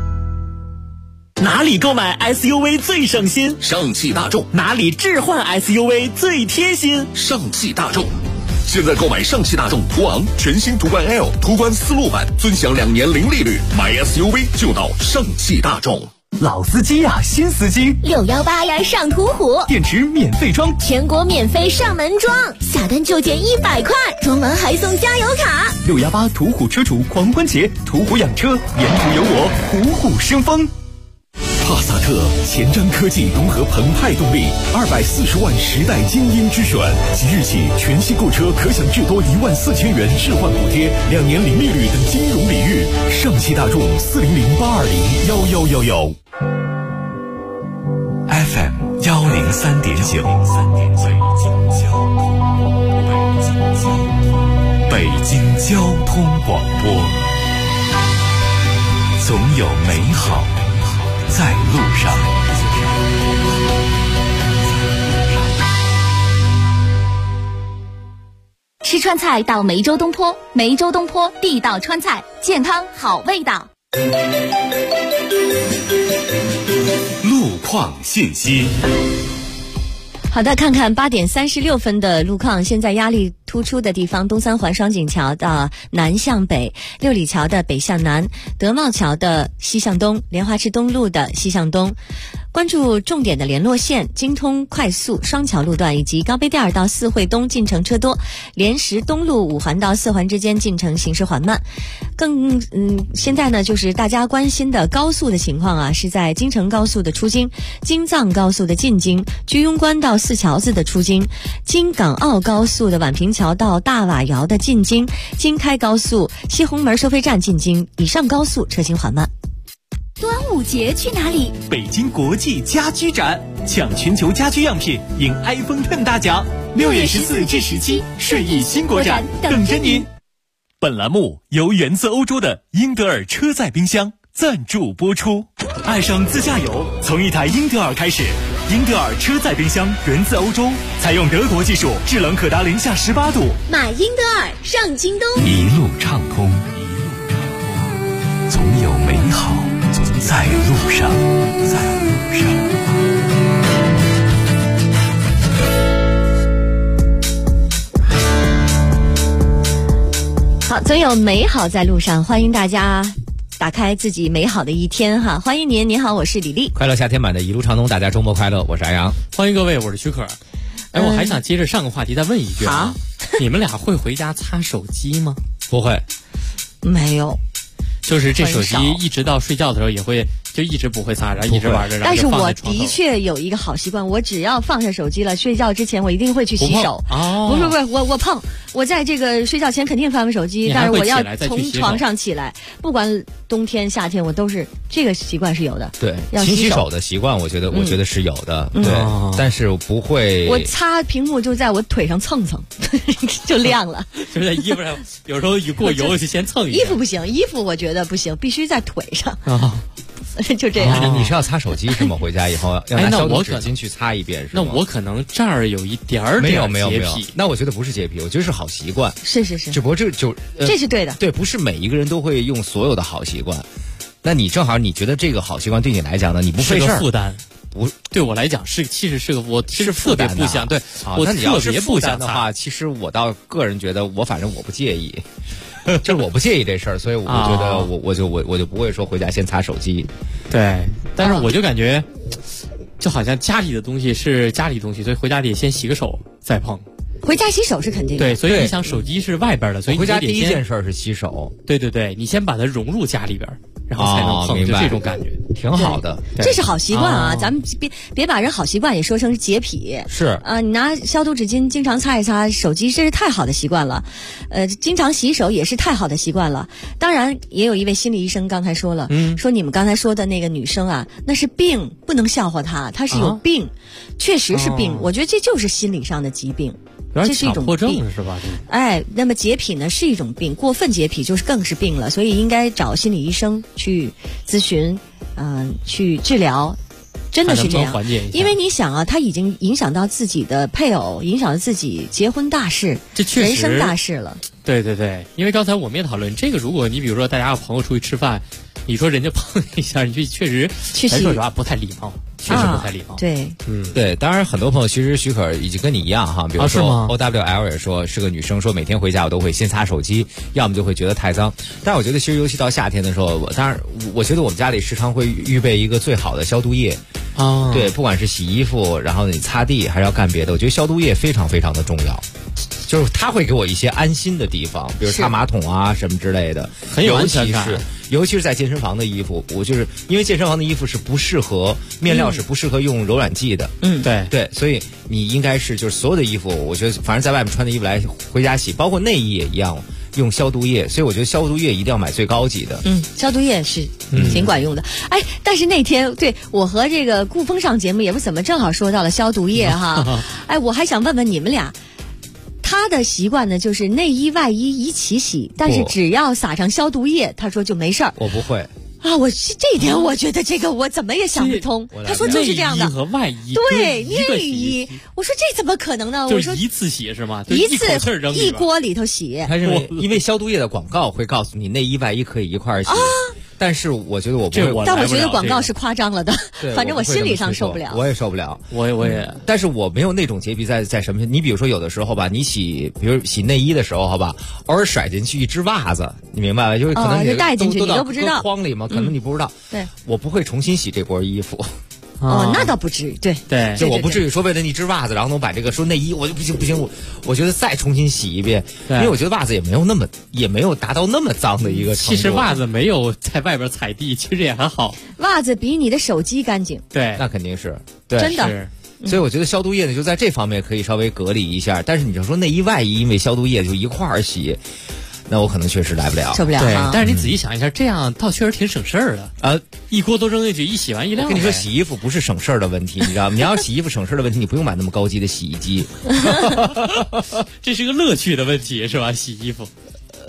Speaker 3: 哪里购买 SUV 最省心？
Speaker 15: 上汽大众。
Speaker 3: 哪里置换 SUV 最贴心？
Speaker 15: 上汽大众。现在购买上汽大众途昂全新途观 L、途观思路版，尊享2年零利率，买 SUV 就到上汽大众。
Speaker 5: 老司机呀，新司机
Speaker 2: 618呀上途虎，
Speaker 5: 电池免费装，
Speaker 2: 全国免费上门装，下单就减100块，装完还送加油卡。
Speaker 5: 618途虎车主狂欢节，途虎养车，沿途有我，虎虎生风。
Speaker 15: 帕萨特前瞻科技融合澎湃动力，240万时代精英之选，即日起全系购车可享至多14000元置换补贴，2年零利率等金融礼遇。上汽大众400-820-1111。
Speaker 14: FM 103.9，北京交通广播，总有美好在路上。
Speaker 16: 吃川菜到梅州东坡，梅州东坡地道川菜，健康好味道。
Speaker 14: 路况信息。
Speaker 7: 好的，看看8点36分的路况。现在压力突出的地方，东三环双井桥的南向北，六里桥的北向南，德茂桥的西向东，莲花池东路的西向东。关注重点的联络线，京通快速双桥路段以及高碑店儿到四惠东进城车多，莲石东路5环到4环之间进城行驶缓慢。现在呢就是大家关心的高速的情况啊，是在京承高速的出京，京藏高速的进京，居庸关到四桥子的出京，京港澳高速的宛平桥到大瓦窑的进京，京开高速西红门收费站进京，以上高速车行缓慢。
Speaker 16: 端午节去哪里？
Speaker 1: 北京国际家居展，抢全球家居样品，赢 iPhone X 大奖。6月14至17，顺义新国展等着您。本栏目由源自欧洲的英德尔车载冰箱赞助播出。
Speaker 3: 爱上自驾游，从一台英德尔开始。英德尔车载冰箱源自欧洲，采用德国技术，制冷可达零下18度。
Speaker 2: 买英德尔上京东，
Speaker 14: 一路畅通，总有美好在路上，
Speaker 7: 好，总有美好在路上，欢迎大家打开自己美好的一天哈！欢迎您，您好，我是李丽。
Speaker 12: 快乐夏天版的一路畅通，大家周末快乐，我是安阳。
Speaker 10: 欢迎各位，我是许可。哎，我还想接着上个话题再问一句啊，你们俩会回家擦手机吗？
Speaker 12: 不会，
Speaker 7: 没有。
Speaker 10: 就是这手机一直到睡觉的时候也会就一直不会擦，然后一直玩着，然后
Speaker 7: 但是我的确有一个好习惯，我只要放下手机了，睡觉之前我一定会去洗手。不是，我碰，我在这个睡觉前肯定翻翻手机，但是我要从床上起来，不管冬天夏天，我都是这个习惯是有的。
Speaker 12: 对，
Speaker 7: 要
Speaker 12: 勤洗手的习惯，我觉得是有的。对，但是我不会。
Speaker 7: 我擦屏幕就在我腿上蹭蹭，就亮了。
Speaker 10: 就是在衣服上，有时候一过油就先蹭一下。
Speaker 7: 衣服不行，衣服我觉得不行，必须在腿上。就这样。
Speaker 12: 你是要擦手机是吗？回家以后要拿消毒纸巾去擦一遍是吗？
Speaker 10: 那我可能这儿有一点
Speaker 12: 没有洁癖。那我觉得不是洁癖，我觉得是好习惯。
Speaker 7: 是。
Speaker 12: 只不过这
Speaker 7: 是对的。
Speaker 12: 对，不是每一个人都会用所有的好习惯。那你正好你觉得这个好习惯对你来讲呢，你不费事儿。
Speaker 10: 负担。不，对我来讲其实是个我是负担不想对。我
Speaker 12: 那你要是
Speaker 10: 不
Speaker 12: 想的话，其实我倒个人觉得反正我不介意。就是我不介意这事儿，所以我觉得我就不会说回家先擦手机。
Speaker 10: 对，但是我就感觉，就好像家里的东西是家里东西，所以回家得先洗个手再碰。
Speaker 7: 回家洗手是肯定的。
Speaker 10: 对，所以你想手机是外边的，所以
Speaker 12: 回家第一件事是洗手。
Speaker 10: 对，你先把它融入家里边，然后才能碰，就这种感觉。
Speaker 12: 挺好的，
Speaker 7: 这是好习惯啊！咱们别把人好习惯也说成是洁癖。
Speaker 12: 是
Speaker 7: 你拿消毒纸巾经常擦一擦手机，这是太好的习惯了。经常洗手也是太好的习惯了。当然，也有一位心理医生刚才说了，说你们刚才说的那个女生啊，那是病，不能笑话她，她是有病，确实是病。我觉得这就是心理上的疾病。这是一种病
Speaker 10: 是吧？
Speaker 7: 那么洁癖呢是一种病，过分洁癖就是更是病了，所以应该找心理医生去咨询，去治疗，真的是这样。因为你想啊，他已经影响到自己的配偶，影响到自己结婚大事，
Speaker 10: 这确实
Speaker 7: 人生大事了。
Speaker 10: 对对对，因为刚才我们也讨论这个，如果你比如说大家有朋友出去吃饭，你说人家碰一下，你确实说实话不太礼貌。确实不太礼貌。
Speaker 7: 对，
Speaker 12: 对，当然很多朋友其实许可已经跟你一样哈，比如说 OWL 也说是个女生，说每天回家我都会先擦手机，要么就会觉得太脏。但是我觉得其实尤其到夏天的时候，当然我觉得我们家里时常会预备一个最好的消毒液。对，不管是洗衣服，然后你擦地还是要干别的，我觉得消毒液非常非常的重要。就是它会给我一些安心的地方，比如擦马桶啊什么之类的，
Speaker 10: 很有安全感。
Speaker 12: 尤其是在健身房的衣服，我就是因为健身房的衣服是不适合面料是不适合用柔软剂的。对，所以你应该是就是所有的衣服，我觉得反正在外面穿的衣服来回家洗，包括内衣也一样。用消毒液，所以我觉得消毒液一定要买最高级的。
Speaker 7: 消毒液是挺管用的。但是那天对我和这个顾峰上节目也不怎么正好说到了消毒液哈。我还想问问你们俩，他的习惯呢就是内衣外衣一起洗，但是只要撒上消毒液，他说就没事儿。
Speaker 12: 我不会。
Speaker 7: 我这一点我觉得这个我怎么也想不通。他说就是这样的。
Speaker 10: 内衣和外衣。
Speaker 7: 对，内衣。我说这怎么可能呢？我说
Speaker 10: 一次洗是吗？
Speaker 7: 一次一锅里头洗。
Speaker 12: 他认为，因为消毒液的广告会告诉你内衣外衣可以一块儿洗。但是我觉得我不会，
Speaker 7: 但我觉得广告是夸张了的，反正我心理上受不了。
Speaker 12: 我也受不了，
Speaker 10: 我也。
Speaker 12: 但是我没有那种洁癖在什么？你比如说有的时候吧，你比如洗内衣的时候，好吧，偶尔甩进去一只袜子，你明白吧？就是可能你
Speaker 7: 带进去你都不知道，
Speaker 12: 筐里嘛，可能你不知道。
Speaker 7: 对，
Speaker 12: 我不会重新洗这波衣服。
Speaker 7: 那倒不至于，对，
Speaker 12: 就我不至于说为了那只袜子，然后能把这个说内衣，我就不行，我觉得再重新洗一遍，因为我觉得袜子也没有达到那么脏的一个程度。
Speaker 10: 其实袜子没有在外边踩地，其实也还好。
Speaker 7: 袜子比你的手机干净，
Speaker 10: 对，
Speaker 12: 那肯定是，对，
Speaker 7: 真的。
Speaker 12: 所以我觉得消毒液呢，就在这方面可以稍微隔离一下。但是你就说内衣外衣，因为消毒液就一块儿洗。那我可能确实来不了，
Speaker 7: 受不了。
Speaker 10: 对，但是你仔细想一下，这样倒确实挺省事儿的。一锅都扔进去，一洗完一晾。
Speaker 12: 我跟你说，洗衣服不是省事儿的问题，你知道吗？你要洗衣服省事儿的问题，你不用买那么高级的洗衣机。
Speaker 10: 这是个乐趣的问题，是吧？洗衣服。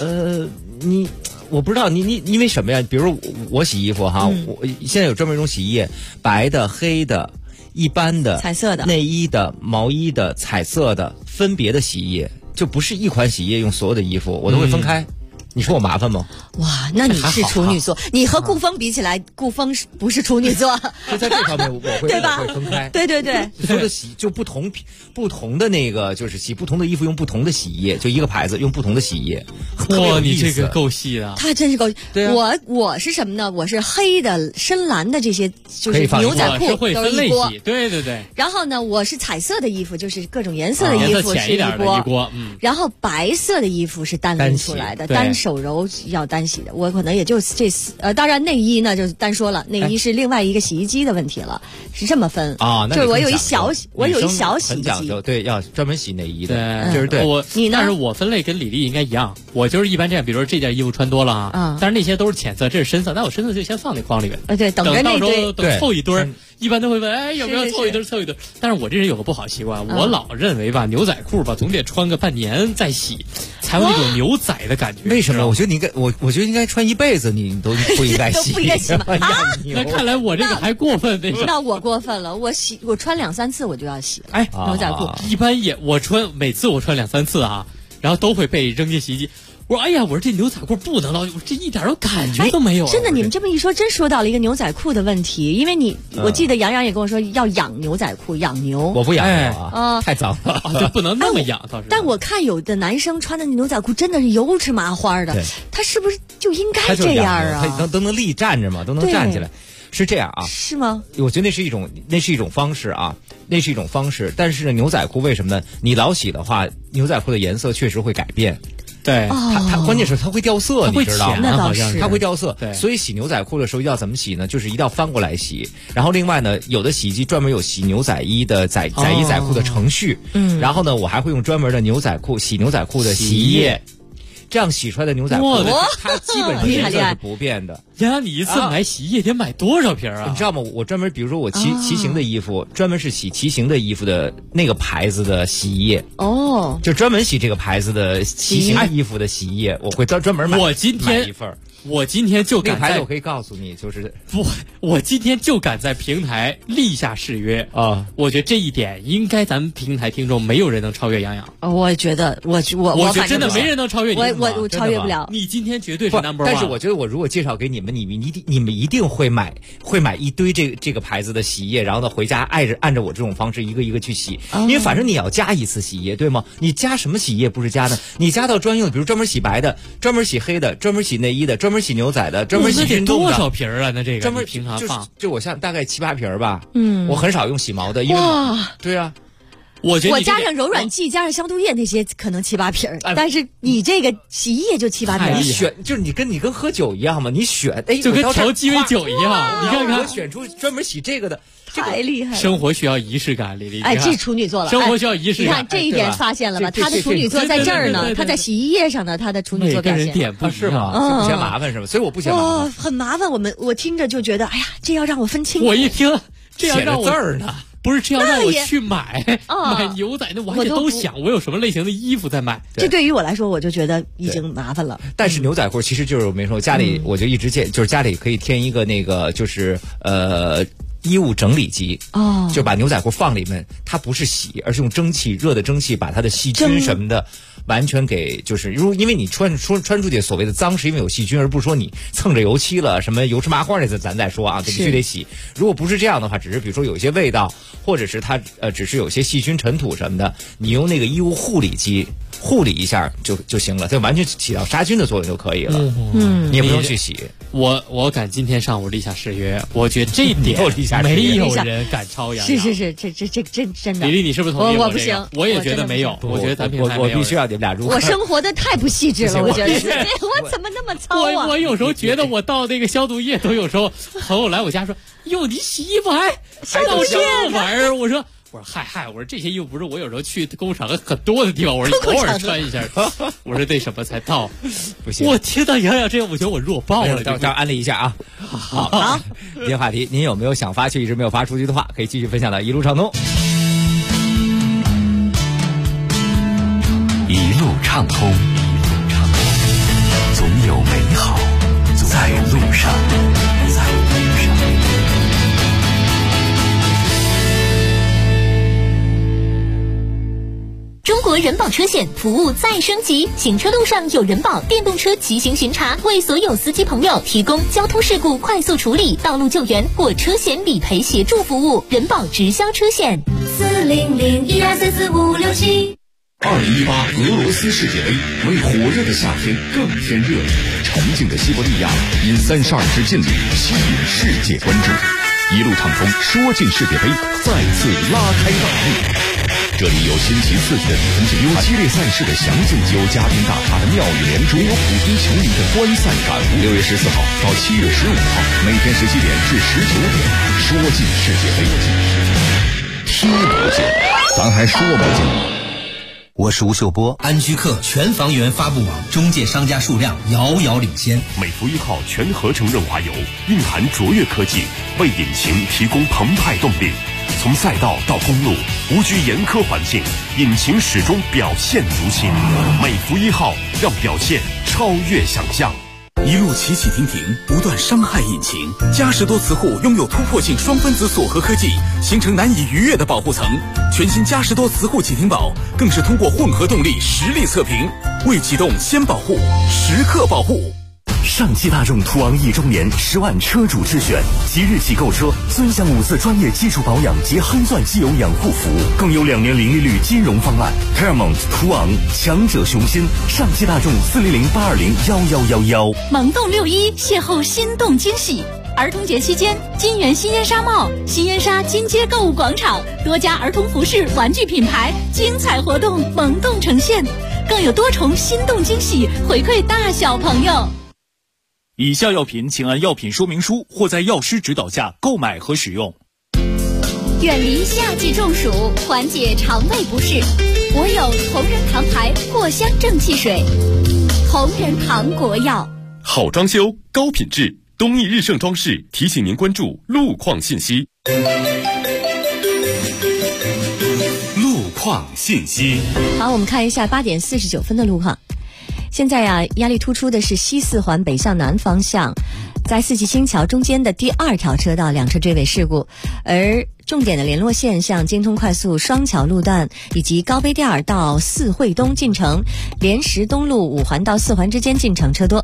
Speaker 12: 我不知道你因为什么呀？比如我洗衣服哈，我现在有专门一种洗衣液，白的、黑的、一般的、
Speaker 7: 彩色的、
Speaker 12: 内衣的、毛衣的、彩色的，分别的洗衣液。就不是一款洗衣液用所有的衣服，我都会分开。你说我麻烦吗？
Speaker 7: 哇，那你是处女座，你和顾峰比起来，顾峰不是处女座。
Speaker 12: 就在这方面，我会分开。
Speaker 7: 对，
Speaker 12: 所有的洗就不同的那个，就是洗不同的衣服用不同的洗衣液，就一个牌子用不同的洗衣液。
Speaker 10: 哇，你这个够细的。
Speaker 7: 他真是够。
Speaker 12: 对啊。
Speaker 7: 我是什么呢？我是黑的、深蓝的这些，就是牛仔裤都是一锅。
Speaker 10: 对。
Speaker 7: 然后呢，我是彩色的衣服，就是各种颜色的衣服是一锅。然后白色的衣服是单拎出来的，单手揉要单洗的。我可能也就这当然内衣呢就单说了，内衣是另外一个洗衣机的问题了，是这么分
Speaker 12: 啊。
Speaker 7: 就是我有一小洗衣机，
Speaker 12: 对，要专门洗内衣
Speaker 10: 的。
Speaker 12: 就是对。
Speaker 7: 你呢？
Speaker 10: 但是我分类跟李丽应该一样，我就是一般这样，比如说这件衣服穿多了啊，但是那些都是浅色，这是深色，那我深色就先放那筐里边。
Speaker 7: 对，等着那堆，
Speaker 10: 等凑一堆儿。一般都会问，有没有凑一堆？但是我这人有个不好习惯，我老认为吧，牛仔裤吧，总得穿个半年再洗，才有那种牛仔的感觉。
Speaker 12: 为什么？我觉得我觉得应该穿一辈子，你都不应该洗。
Speaker 7: 不应该洗吗？
Speaker 10: 那看来我这个还过分。
Speaker 7: 那我过分了，我穿2-3次我就要洗。牛仔裤
Speaker 10: 一般每次我穿2-3次啊，然后都会被扔进洗衣机。我说这牛仔裤不能捞，这一点都感觉都没有。
Speaker 7: 真的，你们这么一说，真说到了一个牛仔裤的问题。因为我记得杨洋也跟我说要养牛仔裤，养牛。
Speaker 12: 我不养牛啊，太脏了，
Speaker 10: 就不能那么养。倒是。
Speaker 7: 但我看有的男生穿的牛仔裤真的是油芝麻花的，他是不是就应该这样啊？
Speaker 12: 他都能立站着嘛，都能站起来。是这样啊？
Speaker 7: 是吗？
Speaker 12: 我觉得那是一种方式啊，那是一种方式。但是牛仔裤为什么呢？你老洗的话，牛仔裤的颜色确实会改变。
Speaker 10: 对，
Speaker 12: 它关键是它会掉色，你知道吗？
Speaker 7: 那倒是，
Speaker 12: 它会掉色。
Speaker 10: 对，
Speaker 12: 所以洗牛仔裤的时候要怎么洗呢？就是一定要翻过来洗。然后另外呢，有的洗衣机专门有洗牛仔衣的仔衣仔裤的程序。然后呢，我还会用专门的牛仔裤洗牛仔裤的洗衣液。这样洗出来的牛仔裤，它基本上颜色是不变的。
Speaker 10: 呀，你一次买洗衣液得买多少瓶啊？
Speaker 12: 你知道吗？我专门，比如说我骑行的衣服，专门是洗骑行的衣服的那个牌子的洗衣液。
Speaker 7: 哦，
Speaker 12: 就专门洗这个牌子的骑行衣服的洗衣液，我会专门买。
Speaker 10: 我今天
Speaker 12: 买一份。
Speaker 10: 我今天就敢
Speaker 12: 牌子，我可以告诉你，就是
Speaker 10: 不，我今天就敢在平台立下誓约
Speaker 12: 啊！
Speaker 10: 我觉得这一点应该咱们平台听众没有人能超越杨洋。
Speaker 7: 我觉得我觉
Speaker 10: 得真的没人能超越你，
Speaker 7: 我超越不了。
Speaker 10: 你今天绝对是 number one。
Speaker 12: 但是我觉得我如果介绍给你们，你们一定会买一堆这个牌子的洗衣液，然后呢回家按照我这种方式一个一个去洗，因为反正你要加一次洗衣液，对吗？你加什么洗衣液不是加呢？你加到专用的，比如专门洗白的，专门洗黑的，专门洗内衣的，专门洗牛仔的，专门洗运动的。
Speaker 10: 多少瓶啊？那这个
Speaker 12: 专门
Speaker 10: 平常放，
Speaker 12: 就我像大概7、8瓶吧。我很少用洗毛的，因为对啊。
Speaker 10: 我觉得
Speaker 7: 我加上柔软剂、加上消毒液那些可能7、8瓶，但是你这个洗衣液就7、8瓶。
Speaker 12: 你选就是你跟喝酒一样嘛，你选
Speaker 10: 就跟调鸡尾酒一样。你看看，
Speaker 12: 我选出专门洗这个的，
Speaker 7: 太厉害了。
Speaker 10: 生活需要仪式感，李丽。
Speaker 7: 哎，这处女座了。
Speaker 10: 生活需要仪式感。
Speaker 7: 你看这一点发现了吧？他的处女座在这儿呢，他在洗衣液上呢，他的处女座表现。
Speaker 10: 每个人点不
Speaker 12: 是吗？不嫌麻烦是吧？所以我不嫌麻烦。
Speaker 7: 很麻烦，我听着就觉得，哎呀，这要让我分清。
Speaker 10: 我一听，这要让我
Speaker 12: 字儿呢。
Speaker 10: 不是这样让我去买牛仔，那我还得都想我有什么类型的衣服在买。
Speaker 7: 这对于我来说，我就觉得已经麻烦了。
Speaker 12: 但是牛仔裤其实就是我没说，家里我就一直就是家里可以添一个那个就是衣物整理机就把牛仔裤放里面，它不是洗，而是用热的蒸汽把它的细菌什么的完全给就是因为你穿出去所谓的脏是因为有细菌，而不是说你蹭着油漆了什么油吃麻花那咱再说啊，必须得洗。如果不是这样的话，只是比如说有一些味道，或者是它只是有些细菌尘土什么的，你用那个衣物护理机护理一下就行了，它完全起到杀菌的作用就可以了。你也不用去洗。
Speaker 10: 我敢今天上午立下誓约，我觉得这一点没有人敢超杨洋。
Speaker 7: 是，这真的。
Speaker 10: 李丽，你是不是同意
Speaker 7: 我不行，
Speaker 10: 我也觉得没有。我觉得咱平台
Speaker 12: 我必须要你们俩如何？
Speaker 7: 我生活的太不细致了，我觉得我怎么那么糙啊？
Speaker 10: 我有时候觉得我倒那个消毒液都有时候朋友来我家说，哟，你洗衣服还倒这玩意儿？我说嗨，我说这些衣服不是我有时候去工厂很多的地方，我说偶尔穿一下，我说那什么才到，
Speaker 12: 不行。
Speaker 10: 我听到杨洋这样，我觉得我弱爆了。
Speaker 12: 这样安利一下啊。好，今天话题，您有没有想发却一直没有发出去的话，可以继续分享到一路畅通。
Speaker 14: 一路畅通，总有美好在路上。
Speaker 2: 中国人保车险服务再升级，行车路上有人保电动车骑行巡查，为所有司机朋友提供交通事故快速处理、道路救援或车险理赔协助服务。人保直销车险40012344567。
Speaker 15: 2018俄罗斯世界杯为火热的夏天更添热烈，沉静的西伯利亚因32支劲旅吸引世界关注。一路畅通，说进世界杯再次拉开大幕。这里有新奇刺激的比分解，有激烈赛事的详尽，有嘉宾大咖的妙语连珠，有普通球迷的观赛感悟。6月14号到7月15号，每天17点至19点，说进世界杯，听不见，咱还说不尽。
Speaker 14: 我是吴秀波。
Speaker 18: 安居客全房源发布网中介商家数量遥遥领先。
Speaker 15: 美孚1号全合成润滑油蕴含卓越科技，为引擎提供澎湃动力。从赛道到公路，无拘严苛环境，引擎始终表现如新。美孚1号让表现超越想象。
Speaker 1: 一路起起停停，不断伤害引擎。嘉实多磁护拥有突破性双分子锁合科技，形成难以逾越的保护层。全新嘉实多磁护启停宝更是通过混合动力实力测评，未启动先保护，时刻保护。
Speaker 14: 上汽大众途昂1周年10万车主之选，即日起购车尊享5次专业基础保养及酣钻机油养护服务，更有2年零利率金融方案。Paramount 途昂，强者雄心。上汽大众400-820-1111。
Speaker 16: 萌动61，邂逅心动惊喜。儿童节期间，金源新烟纱帽、新烟纱金街购物广场多家儿童服饰、玩具品牌精彩活动萌动呈现。 更有多重心动惊喜回馈大小朋友。
Speaker 1: 以下药品请按药品说明书或在药师指导下购买和使用。
Speaker 20: 远离夏季中暑，缓解肠胃不适，我有同仁堂牌藿香正气水。同仁堂国药，
Speaker 15: 好装修高品质，东益日盛装饰提醒您关注路况信息。
Speaker 1: 路况信息。
Speaker 7: 好，我们看一下8点49分的路况。现在呀，压力突出的是西四环北向南方向，在四季青桥中间的第2条车道2车追尾事故，而重点的联络线像京通快速双桥路段以及高碑店到四惠东进城，莲石东路5环到4环之间进城车多。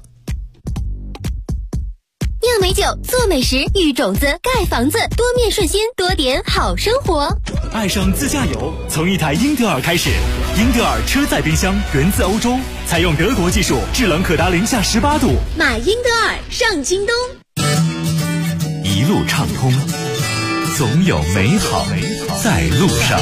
Speaker 20: 酿美酒，做美食，育种子，盖房子，多面顺心，多点好生活。
Speaker 3: 爱上自驾游，从一台英德尔开始。英德尔车载冰箱源自欧洲，采用德国技术，制冷可达零下18度。
Speaker 20: 买英德尔上京东。
Speaker 14: 一路畅通，总有美好在路上。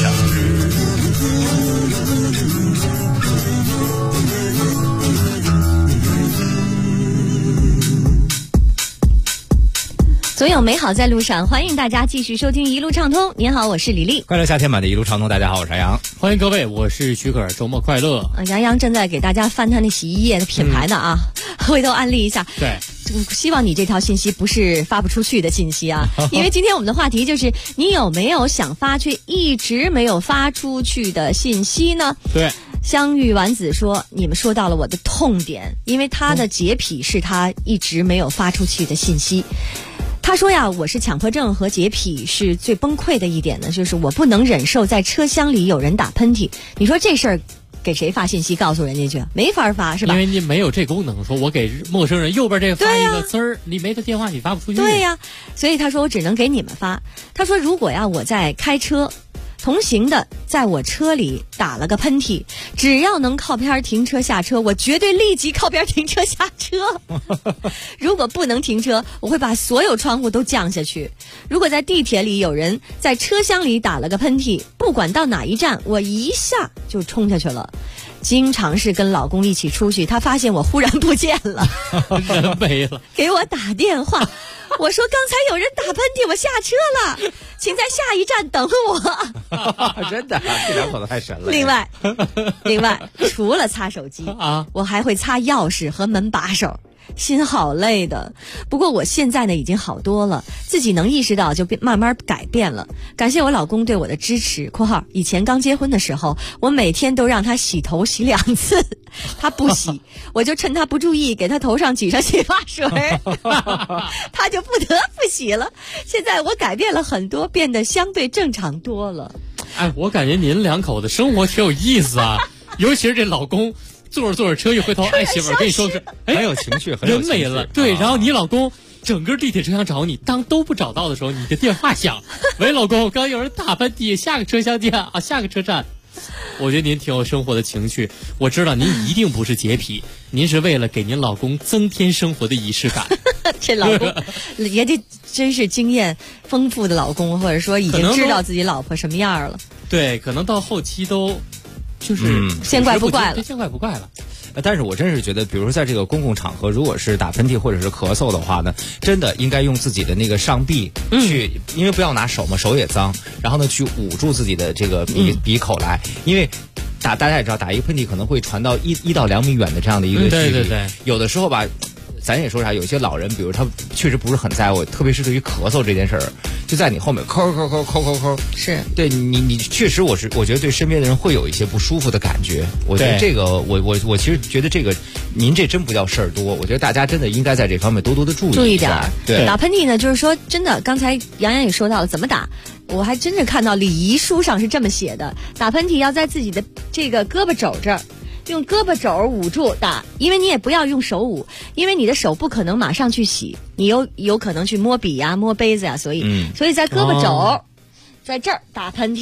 Speaker 7: 总有美好在路上，欢迎大家继续收听一路畅通。您好，我是李丽。
Speaker 12: 快乐夏天版的一路畅通，大家好，我是杨。
Speaker 10: 欢迎各位，我是许可，周末快乐。
Speaker 7: 杨洋正在给大家翻他那洗衣液的品牌呢啊，回头安利一下。
Speaker 10: 对，
Speaker 7: 希望你这条信息不是发不出去的信息啊，因为今天我们的话题就是你有没有想发却一直没有发出去的信息呢？
Speaker 10: 对。
Speaker 7: 香芋丸子说，你们说到了我的痛点，因为他的洁癖是他一直没有发出去的信息。他说呀，我是强迫症和洁癖是最崩溃的一点呢，就是我不能忍受在车厢里有人打喷嚏。你说这事儿给谁发信息告诉人家去？没法发是吧？
Speaker 10: 因为你没有这功能，说我给陌生人右边这个发一个字儿，你没他电话你发不出去。
Speaker 7: 对呀，所以他说我只能给你们发。他说如果呀我在开车，同行的在我车里打了个喷嚏，只要能靠边停车下车，我绝对立即靠边停车下车。如果不能停车，我会把所有窗户都降下去。如果在地铁里有人在车厢里打了个喷嚏，不管到哪一站，我一下就冲下去了。经常是跟老公一起出去，他发现我忽然不见了，
Speaker 10: 人没了，
Speaker 7: 给我打电话。我说刚才有人打喷嚏，我下车了，请在下一站等我。
Speaker 12: 真的，这两口子太神了。
Speaker 7: 另外，除了擦手机啊，我还会擦钥匙和门把手。心好累的，不过我现在呢已经好多了，自己能意识到就慢慢改变了。感谢我老公对我的支持（括号以前刚结婚的时候，我每天都让他洗头洗2次，他不洗，我就趁他不注意给他头上挤上洗发水，他就不得不洗了。现在我改变了很多，变得相对正常多了。
Speaker 10: 哎，我感觉您两口子生活挺有意思啊，尤其是这老公。坐着车一回头，哎，媳妇儿跟你说是，
Speaker 12: 很有情绪，很有
Speaker 10: 人没了，对，然后你老公整个地铁车厢找你，当都不找到的时候，你的电话响，喂，老公，刚有人打喷嚏，下个车厢见啊，下个车站。我觉得您挺有生活的情趣，我知道您一定不是洁癖，您是为了给您老公增添生活的仪式感。
Speaker 7: 这老公也得真是经验丰富的老公，或者说已经知道自己老婆什么样了。
Speaker 10: 对，可能到后期都。就是
Speaker 7: 见怪不怪了，
Speaker 10: 见怪不怪了。
Speaker 12: 但是我真是觉得，比如说在这个公共场合，如果是打喷嚏或者是咳嗽的话呢，真的应该用自己的那个上臂去，因为不要拿手嘛，手也脏，然后呢去捂住自己的这个鼻口来，因为大家也知道，打一个喷嚏可能会传到1到2米远的这样的一个距离，
Speaker 10: 对，
Speaker 12: 有的时候吧。咱也说啥，有些老人，比如他确实不是很在乎，特别是对于咳嗽这件事儿，就在你后面抠，
Speaker 7: 是
Speaker 12: 对你确实，我觉得对身边的人会有一些不舒服的感觉。我觉得这个，我其实觉得这个，您这真不叫事儿多。我觉得大家真的应该在这方面多多的注意
Speaker 7: 点。
Speaker 12: 对，
Speaker 7: 打喷嚏呢，就是说真的，刚才杨洋也说到了怎么打，我还真是看到礼仪书上是这么写的：打喷嚏要在自己的这个胳膊肘这儿。用胳膊肘捂住打，因为你也不要用手捂，因为你的手不可能马上去洗，你有可能去摸笔呀、摸杯子呀，所以在胳膊肘，在这儿打喷嚏，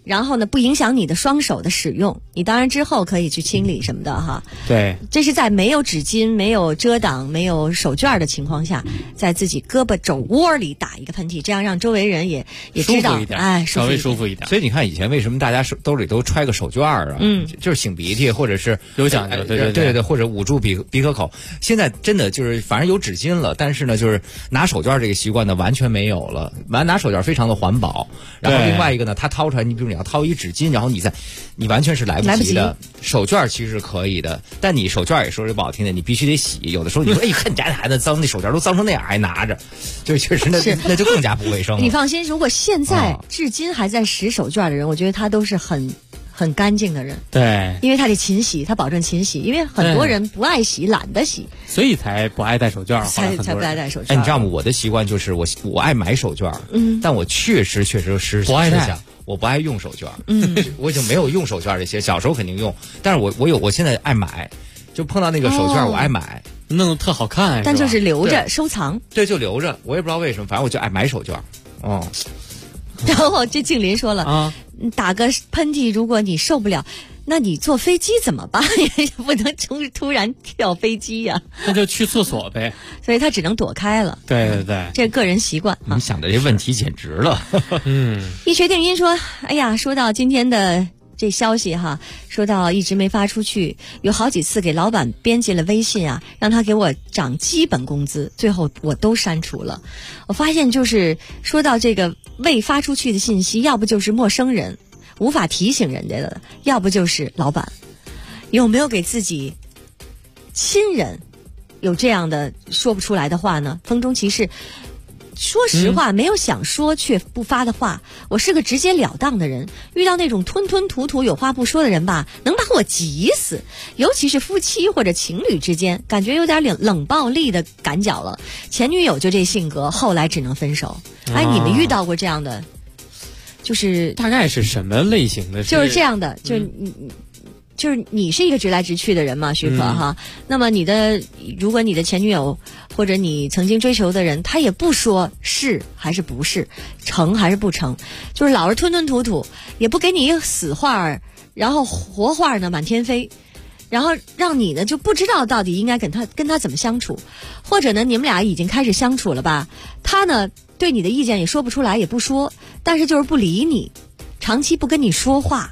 Speaker 7: 然后呢不影响你的双手的使用，你当然之后可以去清理什么的哈。
Speaker 10: 对，
Speaker 7: 这是在没有纸巾、没有遮挡、没有手绢的情况下，在自己胳膊肘窝里打一个喷嚏，这样让周围人也知道，哎，
Speaker 10: 稍微舒服一点。
Speaker 12: 所以你看以前为什么大家兜里都揣个手绢啊？就是擤鼻涕或者是
Speaker 10: 有讲究，
Speaker 12: 对，或者捂住鼻和口。现在真的就是反正有纸巾了，但是呢，就是拿手绢这个习惯呢完全没有了。拿手绢非常的环保，然后另外一个呢，他掏出来，你比如你要掏一纸巾，然后你完全是来不及的。手绢其实是可以的，但你手绢也说句不好听的，你必须得洗。有的时候你说哎，看你家的孩子脏，那手绢都脏成那样还拿着，就确实那就更加不卫生了。
Speaker 7: 你放心，如果现在至今还在使手绢的人，我觉得他都是很干净的人。
Speaker 10: 对，
Speaker 7: 因为他得勤洗，他保证勤洗，因为很多人不爱洗，懒得洗，
Speaker 10: 所以才不爱戴手绢，
Speaker 7: 才不爱戴手绢。
Speaker 12: 哎，你知道吗？我的习惯就是我爱买手绢，但我确实是
Speaker 10: 不爱戴。
Speaker 12: 我不爱用手绢，我已经没有用手绢这些，小时候肯定用，但是我现在爱买，就碰到那个手绢我爱买，
Speaker 10: 弄得特好看，
Speaker 7: 但就是留着收藏。
Speaker 12: 对，就留着，我也不知道为什么，反正我就爱买手绢。哦，
Speaker 7: 然后这静林说了打个喷嚏，如果你受不了，那你坐飞机怎么办？也不能突然跳飞机呀。
Speaker 10: 那就去厕所呗。
Speaker 7: 所以他只能躲开了。
Speaker 10: 对，
Speaker 7: 这个人习惯。
Speaker 12: 你想的这问题简直了。
Speaker 7: 一锤定音说，哎呀，说到今天的这消息哈，说到一直没发出去，有好几次给老板编辑了微信啊，让他给我涨基本工资，最后我都删除了。我发现就是说到这个未发出去的信息，要不就是陌生人无法提醒人家的，要不就是老板。有没有给自己亲人有这样的说不出来的话呢？风中骑士说实话，没有想说却不发的话。我是个直截了当的人，遇到那种吞吞吐吐有话不说的人吧，能把我急死。尤其是夫妻或者情侣之间，感觉有点冷暴力的感觉了。前女友就这性格，后来只能分手。哎，你们遇到过这样的？就是
Speaker 10: 大概是什么类型的？
Speaker 7: 就是这样的，就是你是一个直来直去的人嘛，徐可哈。那么如果你的前女友或者你曾经追求的人，他也不说是还是不是，成还是不成，就是老是吞吞吐吐，也不给你一个死话，然后活话呢满天飞，然后让你呢就不知道到底应该跟他怎么相处，或者呢你们俩已经开始相处了吧，他呢对你的意见也说不出来，也不说，但是就是不理你，长期不跟你说话。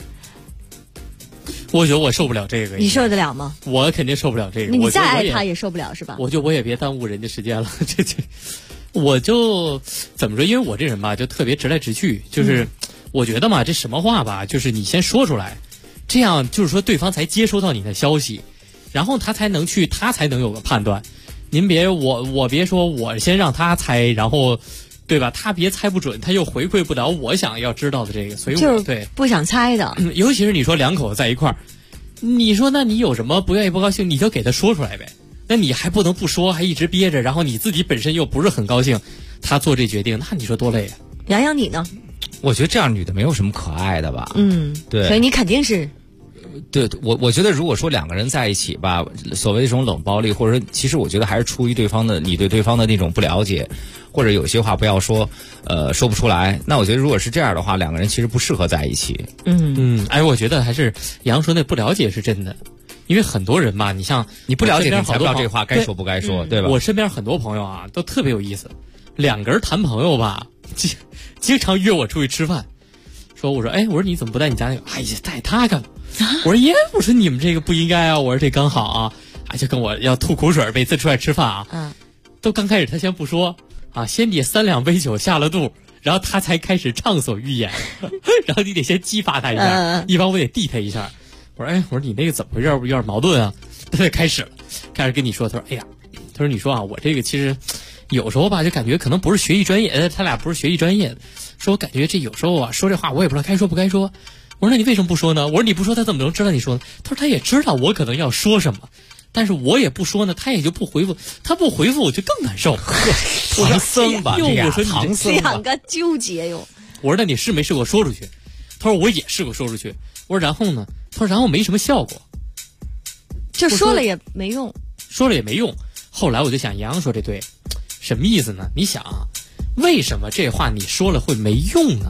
Speaker 10: 我觉得我受不了这个。
Speaker 7: 你受得了吗？
Speaker 10: 我肯定受不了这个。
Speaker 7: 你再爱他也受不了是吧？
Speaker 10: 我觉得我也别耽误人家时间了。我就怎么说？因为我这人吧，就特别直来直去。就是我觉得嘛，这什么话吧，就是你先说出来，这样就是说对方才接收到你的消息，然后他才能有个判断。您别我别说我先让他猜，然后。对吧？他别猜不准，他又回馈不了我想要知道的这个，所以我对
Speaker 7: 不想猜的。
Speaker 10: 尤其是你说两口子在一块儿，你说那你有什么不愿意不高兴，你就给他说出来呗。那你还不能不说，还一直憋着，然后你自己本身又不是很高兴，他做这决定，那你说多累啊？
Speaker 7: 洋洋你呢？
Speaker 12: 我觉得这样女的没有什么可爱的吧。对。
Speaker 7: 所以你肯定是。
Speaker 12: 对，我觉得如果说两个人在一起吧，所谓这种冷暴力，或者说其实我觉得还是出于你对对方的那种不了解，或者有些话不要说，说不出来。那我觉得如果是这样的话，两个人其实不适合在一起。
Speaker 10: 哎，我觉得还是杨说那不了解是真的，因为很多人嘛，你像
Speaker 12: 你不了解，你才不知道这话该说不该说，对吧？
Speaker 10: 我身边很多朋友啊，都特别有意思，两个人谈朋友吧，经常约我出去吃饭，我说哎，我说你怎么不带你家那个？哎呀，带他干嘛？我说耶，我说你们这个不应该啊，我说这刚好啊，就跟我要吐口水，每次出来吃饭啊，都刚开始他先不说啊，先得3两杯酒下了肚，然后他才开始畅所欲言，然后你得先激发他一下，一般我得递他一下，我说哎，我说你那个怎么回事？有点矛盾啊，他就开始跟你说，他说哎呀，他说你说啊，我这个其实有时候吧，就感觉可能不是学艺专业，他俩不是学艺专业的，说我感觉这有时候啊说这话我也不知道该说不该说。我说那你为什么不说呢？我说你不说他怎么能知道你说呢？他说他也知道我可能要说什么，但是我也不说呢，他也就不回复，他不回复我就更难受。
Speaker 12: 唐僧吧，
Speaker 10: 我说
Speaker 12: 唐僧
Speaker 7: 两个纠结哟。
Speaker 10: 我说那你试没试过说出去？他说我也试过说出去。我说然后呢？他说然后没什么效果，
Speaker 7: 就说了也没用，
Speaker 10: 说了也没用。后来我就想杨说这对，什么意思呢？你想啊，为什么这话你说了会没用呢？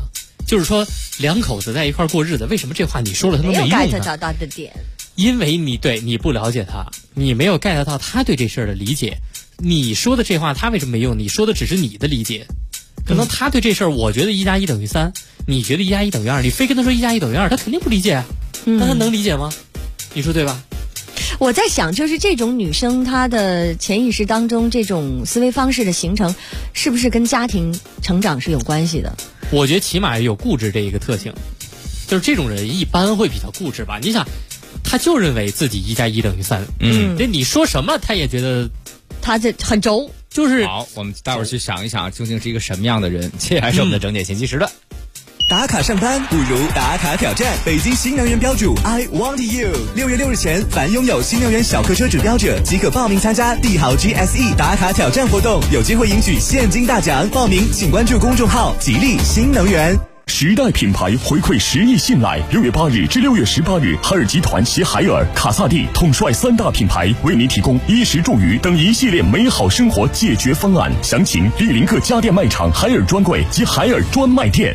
Speaker 10: 就是说两口子在一块过日子，为什么这话你说了他都没用呢？
Speaker 7: 没有 get 到的点，
Speaker 10: 因为你不了解他，你没有 get 到他对这事儿的理解。你说的这话他为什么没用？你说的只是你的理解，可能他对这事儿，我觉得1加1等于3，你觉得1加1等于2，你非跟他说1加1等于2，他肯定不理解啊。那他能理解吗？你说对吧？
Speaker 7: 我在想，就是这种女生她的潜意识当中这种思维方式的形成，是不是跟家庭成长是有关系的？
Speaker 10: 我觉得起码有固执这一个特性，就是这种人一般会比较固执吧。你想，他就认为自己1加1等于3，这你说什么他也觉得
Speaker 7: 他这很轴。就是
Speaker 12: 好，我们待会儿去想一想，究竟是一个什么样的人。接下来是我们的整点信息时段。
Speaker 21: 打卡上班不如打卡挑战。北京新能源标注 I Want You， 6月6日前，凡拥有新能源小客车指标者即可报名参加帝豪 GSE 打卡挑战活动，有机会赢取现金大奖。报名请关注公众号吉利新能源。
Speaker 15: 时代品牌回馈10亿信赖，6月8日至6月18日，海尔集团携海尔、卡萨帝统帅3大品牌，为您提供衣食住娱等一系列美好生活解决方案。详情莅临各家电卖场海尔专柜及海尔专卖店。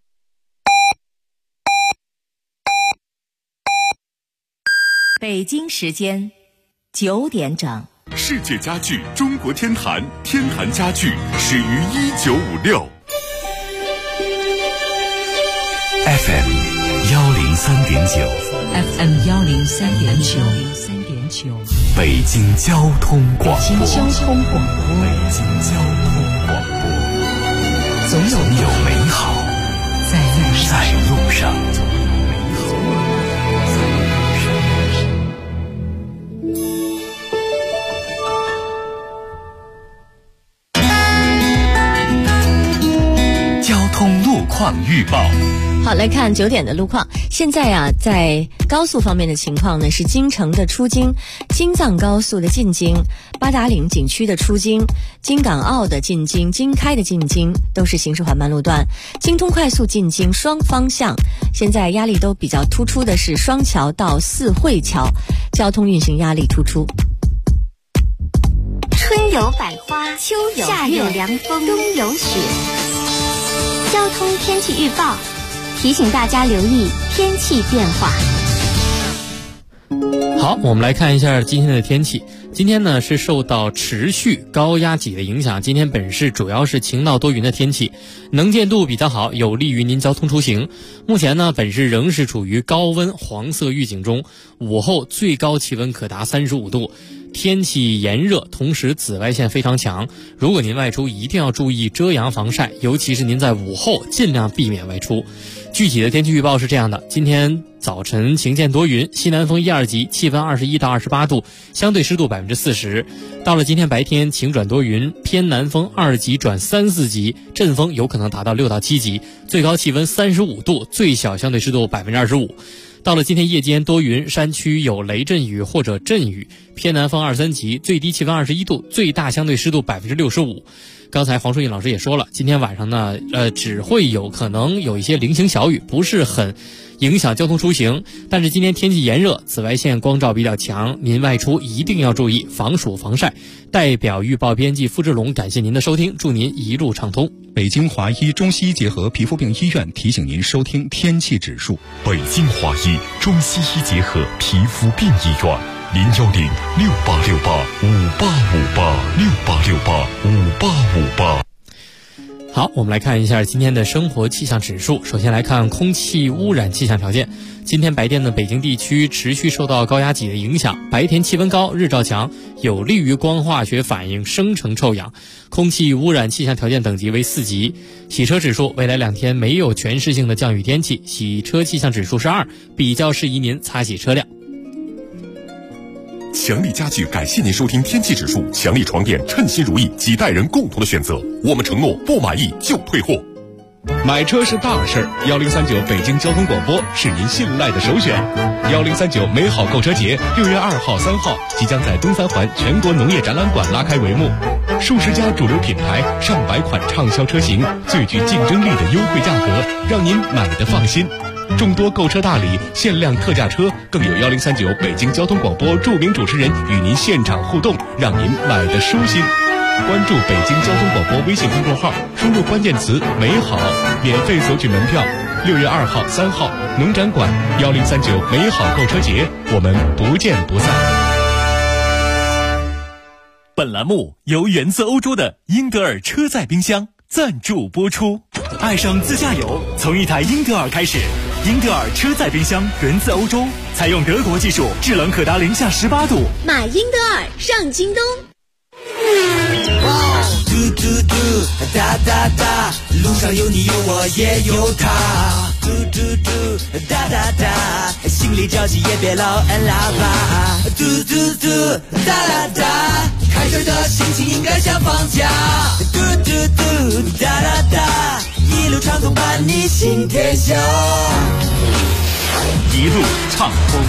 Speaker 17: 北京时间9点整。
Speaker 15: 世界家具中国天坛，天坛家具始于1956。
Speaker 14: FM 103.9
Speaker 9: FM 103.9
Speaker 14: 北京交通广播。
Speaker 9: 北京交通广播。
Speaker 14: 总有美好在路上。交通路况预报。
Speaker 7: 好，来看9点的路况。现在啊，在高速方面的情况呢，是京承的出京、京藏高速的进京、八达岭景区的出京、京港澳的进京、京开的进京，都是行驶缓慢路段。京通快速进京双方向，现在压力都比较突出的是双桥到四惠桥，交通运行压力突出。
Speaker 2: 春有百花，秋有夏有凉风，冬有雪。交通天气预报提醒大家留意天气变化。
Speaker 10: 好，我们来看一下今天的天气。今天呢是受到持续高压脊的影响，今天本市主要是晴到多云的天气，能见度比较好，有利于您交通出行。目前呢，本市仍是处于高温黄色预警中，午后最高气温可达35度。天气炎热，同时紫外线非常强，如果您外出一定要注意遮阳防晒，尤其是您在午后尽量避免外出。具体的天气预报是这样的：今天早晨晴间多云，西南风1、2级，气温21到28度，相对湿度40%。到了今天白天晴转多云，偏南风2级转3、4级，阵风有可能达到6到7级，最高气温35度，最小相对湿度25%。到了今天夜间多云，山区有雷阵雨或者阵雨，偏南风2、3级，最低气温21度，最大相对湿度65%。刚才黄淑印老师也说了，今天晚上呢，只会有可能有一些零星小雨，不是很影响交通出行。但是今天天气炎热，紫外线光照比较强，您外出一定要注意防暑防晒。代表预报编辑付志龙，感谢您的收听，祝您一路畅通。
Speaker 22: 北京华医中西医结合皮肤病医院提醒您收听天气指数。
Speaker 15: 北京华医中西医结合皮肤病医院，010-6868-5858，6868-5858。
Speaker 10: 好，我们来看一下今天的生活气象指数。首先来看空气污染气象条件。今天白天呢，北京地区持续受到高压脊的影响，白天气温高，日照强，有利于光化学反应生成臭氧。空气污染气象条件等级为4级。洗车指数，未来2天没有全市性的降雨天气，洗车气象指数是2，比较适宜您擦洗车辆。
Speaker 15: 强力家具感谢您收听天气指数，强力床垫称心如意，几代人共同的选择，我们承诺不满意就退货。
Speaker 8: 买车是大事，1039北京交通广播是您信赖的首选。1039美好购车节6月2号、3号即将在东三环全国农业展览馆拉开帷幕，数十家主流品牌、上百款畅销车型，最具竞争力的优惠价格，让您买得放心。众多购车大礼、限量特价车，更有1039北京交通广播著名主持人与您现场互动，让您买得舒心。 关注北京交通广播微信公众号，输入关键词“美好”，免费索取门票。6月2号、3号，农展馆1039美好购车节，我们不见不散。
Speaker 1: 本栏目由源自欧洲的英德尔车载冰箱赞助播出。爱上自驾游，从一台英德尔开始。英德尔车载冰箱源自欧洲，采用德国技术，制冷可达零下18度。
Speaker 2: 买英德尔上京东。
Speaker 11: 嘟嘟嘟，哒哒哒，路上有你有我也有他。嘟嘟嘟，哒哒哒，心里着急也别老按喇叭。嘟嘟嘟，哒哒哒，开车的心情应该像放假。嘟嘟嘟，哒哒哒，一路畅通伴你行天下。
Speaker 1: 一路畅通。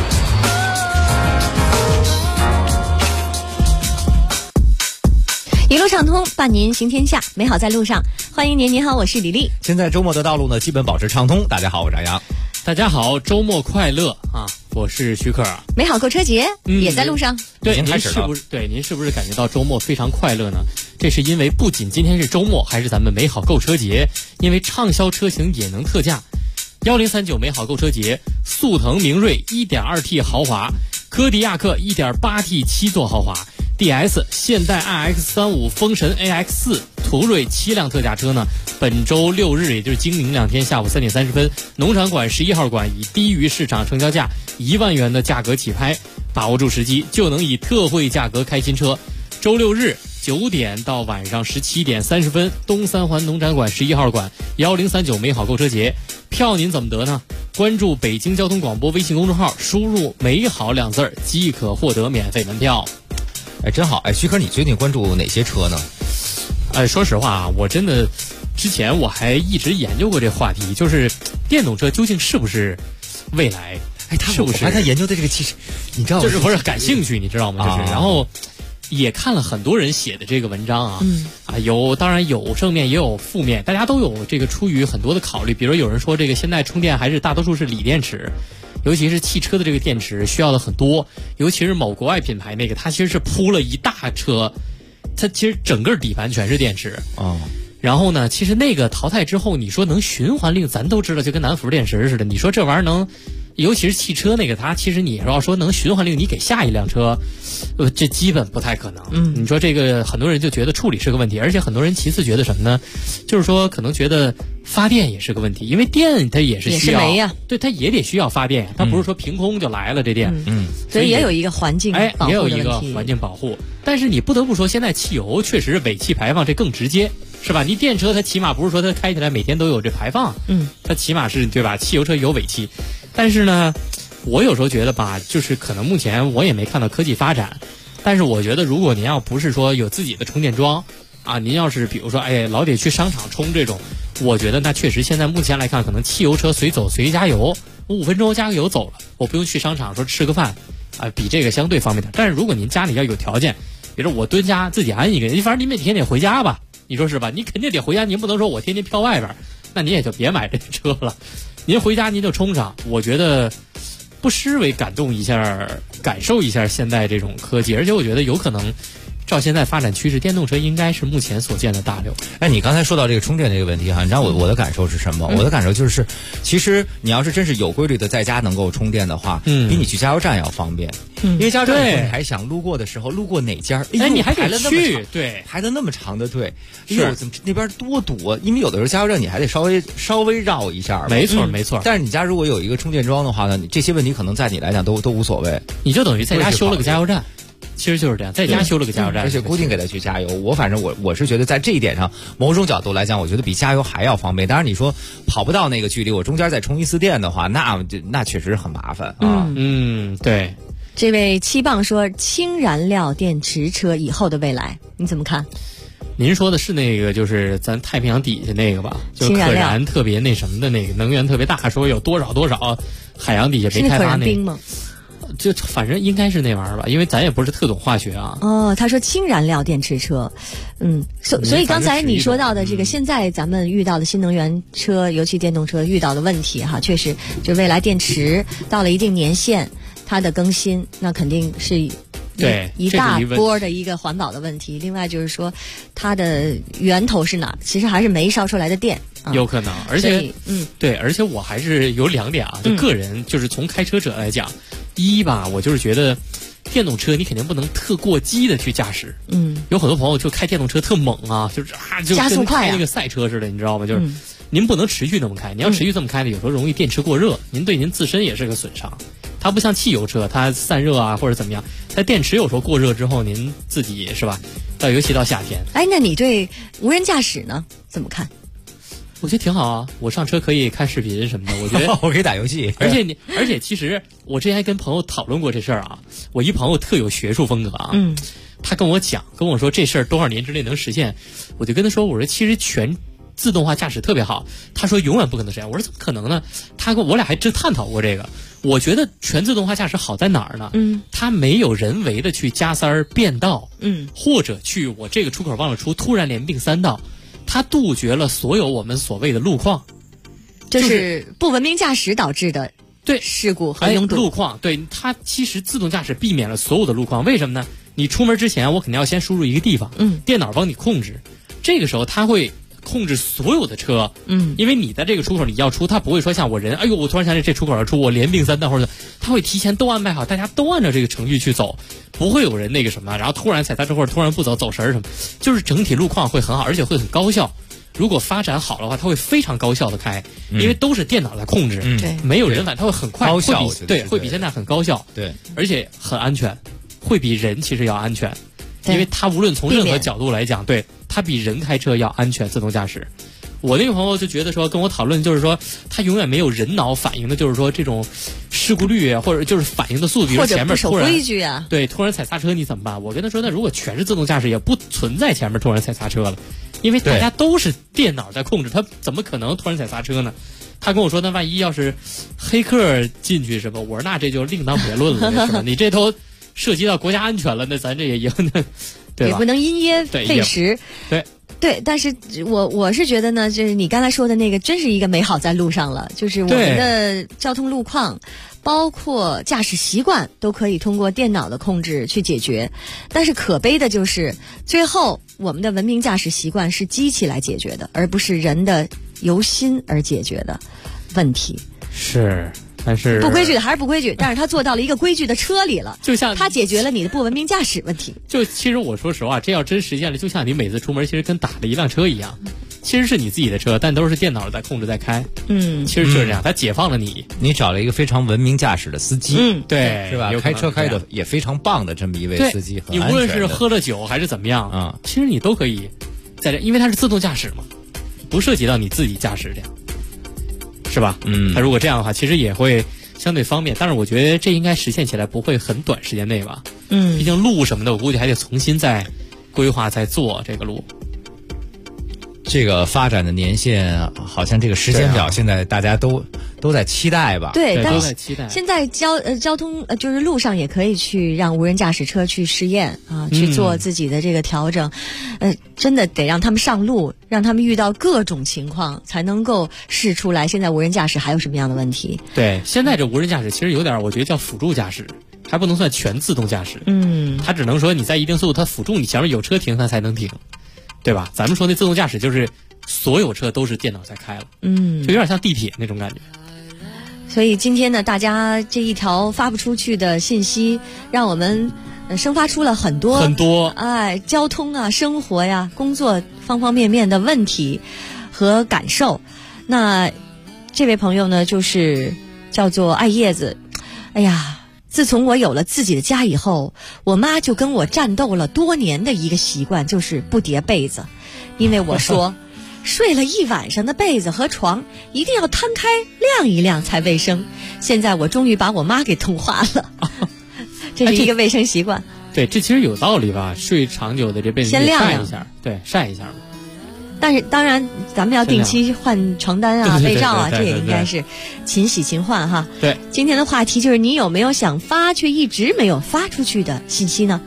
Speaker 7: 一路畅通，伴您行天下，美好在路上。欢迎您，您好，我是李丽。
Speaker 12: 现在周末的道路呢，基本保持畅通。大家好，我是张扬。
Speaker 10: 大家好，周末快乐啊！我是徐克。
Speaker 7: 美好购车节也在路上。
Speaker 10: 对，您是不是感觉到周末非常快乐呢？这是因为不仅今天是周末，还是咱们美好购车节，因为畅销车型也能特价。1039美好购车节，速腾明锐 1.2T 豪华，柯迪亚克 1.8T 7座豪华，DS 现代 iX35 风神 AX4 途锐7辆特价车呢，本周6日，也就是今明2天下午3点30分，农场馆11号馆以低于市场成交价1万元的价格起拍，把握住时机，就能以特惠价格开新车。周6日9点到晚上17点30分，东三环农展馆11号馆1039美好购车节，票您怎么得呢？关注北京交通广播微信公众号，输入美好2字即可获得免费门票。
Speaker 12: 哎，真好！哎，徐克，你最近关注哪些车呢？
Speaker 10: 说实话啊，我真的之前我还一直研究过这话题，就是电动车究竟是不是未来？
Speaker 12: 哎，是不是？他研究的这个其实，你知道，
Speaker 10: 就是不是感兴趣，你知道吗？就是，然后也看了很多人写的这个文章啊，当然有正面也有负面，大家都有这个出于很多的考虑，比如有人说这个现在充电还是大多数是锂电池。尤其是汽车的这个电池需要的很多，尤其是某国外品牌那个，它其实是铺了一大车，它其实整个底盘全是电池啊。然后呢，其实那个淘汰之后，你说能循环令，咱都知道，就跟南孚电池似的。你说这玩意儿能，尤其是汽车那个，它其实你要说能循环令，你给下一辆车，这基本不太可能。你说这个很多人就觉得处理是个问题，而且很多人其次觉得什么呢？就是说可能觉得发电也是个问题，因为电它也是需要，
Speaker 7: 也是煤呀，
Speaker 10: 对，它也得需要发电，它不是说凭空就来了这电，
Speaker 7: 所以也有一个环境保护的问题，
Speaker 10: 也有一个环境保护。但是你不得不说，现在汽油确实尾气排放这更直接，是吧？你电车它起码不是说它开起来每天都有这排放，它起码是对吧？汽油车有尾气，但是呢，我有时候觉得吧，就是可能目前我也没看到科技发展，但是我觉得如果您要不是说有自己的充电桩啊，您要是比如说老得去商场充这种，我觉得那确实现在目前来看，可能汽油车随走随加油，我5分钟加个油走了，我不用去商场说吃个饭啊，比这个相对方便点。但是如果您家里要有条件，比如我蹲家自己安一个，反正您每天得回家吧，你说是吧？你肯定得回家，您不能说我天天飘外边，那您也就别买这车了。您回家您就充上，我觉得不失为感受一下现在这种科技，而且我觉得有可能照现在发展趋势，电动车应该是目前所见的大流。
Speaker 12: 哎，你刚才说到这个充电这个问题哈，你知道我的感受是什么？我的感受就是，其实你要是真是有规律的在家能够充电的话，比你去加油站要方便。因为加油站你还想路过的时候，路过哪家？
Speaker 10: 哎，你还得去，
Speaker 12: 对，排了那么长的队，哎呦，怎么那边多堵啊？因为有的时候加油站你还得稍微绕一下。
Speaker 10: 没错，没错。
Speaker 12: 但是你家如果有一个充电桩的话呢，这些问题可能在你来讲都无所谓。
Speaker 10: 你就等于在家修了个加油站。其实就是这样，在家修了个加油站，
Speaker 12: 而且固定给他去加油。我反正我是觉得在这一点上，某种角度来讲，我觉得比加油还要方便。当然你说跑不到那个距离，我中间再充一次电的话，那确实很麻烦啊。
Speaker 10: 对。
Speaker 7: 这位七棒说，氢燃料电池车以后的未来，你怎么看？
Speaker 10: 您说的是那个，就是咱太平洋底下那个吧？就是可燃特别那什么的那个，能源特别大，说有多少海洋底下没开发那个。就反正应该是那玩意儿吧，因为咱也不是特懂化学啊。
Speaker 7: 他说氢燃料电池车，所以刚才你说到的这个，现在咱们遇到的新能源车，尤其电动车遇到的问题哈，确实就未来电池到了一定年限，它的更新那肯定是
Speaker 10: 对
Speaker 7: 一大波的一个环保的问题。另外就是说，它的源头是哪？其实还是煤烧出来的电。
Speaker 10: 有可能，而且对，而且我还是有2点啊，就个人就是从开车者来讲，第一吧，我就是觉得电动车你肯定不能特过激的去驾驶。有很多朋友就开电动车特猛啊，就是就
Speaker 7: 加速快
Speaker 10: 跟开那个赛车似的，你知道吗？就是您不能持续那么开，你要持续这么开的，有时候容易电池过热，您对您自身也是个损伤。它不像汽油车，它散热啊或者怎么样，它电池有时候过热之后，您自己是吧？尤其到夏天。
Speaker 7: 哎，那你对无人驾驶呢怎么看？
Speaker 10: 我觉得挺好啊，我上车可以看视频什么的，我觉得
Speaker 12: 我可以打游戏，
Speaker 10: 而且其实我之前还跟朋友讨论过这事儿啊。我一朋友特有学术风格啊，他跟我说这事儿多少年之内能实现，我就跟他说，我说其实全自动化驾驶特别好，他说永远不可能实现，我说怎么可能呢？我俩还真探讨过这个。我觉得全自动化驾驶好在哪儿呢？它没有人为的去加塞儿变道，或者去我这个出口忘了出，突然连并3道。它杜绝了所有我们所谓的路况，
Speaker 7: 就是不文明驾驶导致的事故和拥堵。
Speaker 10: 路况，对，它其实自动驾驶避免了所有的路况。为什么呢？你出门之前，我肯定要先输入一个地方，电脑帮你控制，这个时候它会控制所有的车，因为你在这个出口你要出，它不会说像我人，哎呦，我突然想起这出口要出，我连并3道或者，它会提前都安排好，大家都按照这个程序去走，不会有人那个什么，然后突然踩刹车或者突然不走神儿什么，就是整体路况会很好，而且会很高效。如果发展好的话，它会非常高效的开，因为都是电脑在控制，没有人反，它会很快，
Speaker 12: 高效，
Speaker 10: 会比现在很高效，
Speaker 12: 对，
Speaker 10: 而且很安全，会比人其实要安全，因为它无论从任何角度来讲，对，它比人开车要安全，自动驾驶。我那个朋友就觉得说，跟我讨论就是说，他永远没有人脑反应的，就是说这种事故率啊，或者就是反应的速度，比如前面突然
Speaker 7: 规矩啊，
Speaker 10: 对，突然踩刹车你怎么办？我跟他说，那如果全是自动驾驶，也不存在前面突然踩刹车了，因为大家都是电脑在控制，他怎么可能突然踩刹车呢？他跟我说，那万一要是黑客进去什么，我说那这就另当别论了，是吧？你这都涉及到国家安全了，那咱这也赢呢，对吧？
Speaker 7: 也不能因噎废食，对，但是我是觉得呢，就是你刚才说的那个，真是一个美好在路上了。就是我们的交通路况，包括驾驶习惯，都可以通过电脑的控制去解决。但是可悲的就是，最后我们的文明驾驶习惯是机器来解决的，而不是人的由心而解决的问题。
Speaker 10: 是。但是
Speaker 7: 不规矩的还是不规矩，但是他做到了一个规矩的车里了，
Speaker 10: 就像
Speaker 7: 他解决了你的不文明驾驶问题。
Speaker 10: 就其实我说实话，这要真实现了，就像你每次出门其实跟打了一辆车一样，其实是你自己的车，但都是电脑在控制在开。其实就是这样，它解放了你。
Speaker 12: 你找了一个非常文明驾驶的司机，
Speaker 10: 对，
Speaker 12: 是吧？开车开的也非常棒的这么一位司机，
Speaker 10: 你无论是喝了酒还是怎么样啊，其实你都可以在这，因为它是自动驾驶嘛，不涉及到你自己驾驶这样，是吧？它如果这样的话，其实也会相对方便，但是我觉得这应该实现起来不会很短时间内吧。毕竟路什么的，我估计还得重新再规划再做这个路。
Speaker 12: 这个发展的年限，好像这个时间表现在大家都在期待吧？
Speaker 7: 对，
Speaker 10: 都在期待。
Speaker 7: 现在交通就是路上也可以去让无人驾驶车去试验啊，去做自己的这个调整。真的得让他们上路，让他们遇到各种情况，才能够试出来现在无人驾驶还有什么样的问题。
Speaker 10: 对，现在这无人驾驶其实有点，我觉得叫辅助驾驶，还不能算全自动驾驶。它只能说你在一定速度，它辅助你前面有车停，它才能停。对吧？咱们说那自动驾驶就是所有车都是电脑在开了，就有点像地铁那种感觉。
Speaker 7: 所以今天呢，大家这一条发不出去的信息，让我们生发出了很多交通啊、生活呀、工作方方面面的问题和感受。那这位朋友呢，就是叫做爱叶子。哎呀，自从我有了自己的家以后，我妈就跟我战斗了多年的一个习惯，就是不叠被子。因为我说睡了一晚上的被子和床一定要摊开晾一晾才卫生。现在我终于把我妈给同化了。这是一个卫生习惯。
Speaker 10: 对，这其实有道理吧？睡长久的这被子
Speaker 7: 先晾
Speaker 10: 晒一下，对，晒一下嘛。
Speaker 7: 但是当然咱们要定期换床单啊、被罩啊，这也应该是勤洗勤换哈。
Speaker 10: 对，
Speaker 7: 今天的话题就是你有没有想发却一直没有发出去的信息呢？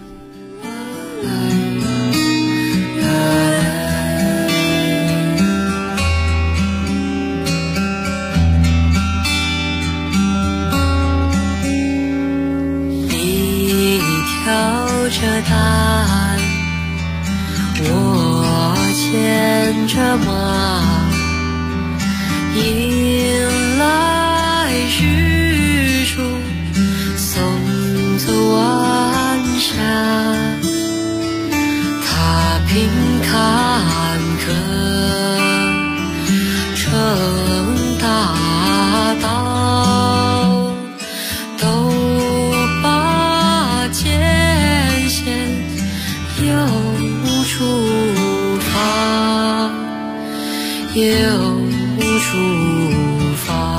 Speaker 11: 一条
Speaker 13: 着马，迎来日出，送走晚霞。踏平坎坷成大道，都把艰险又出发，又出发。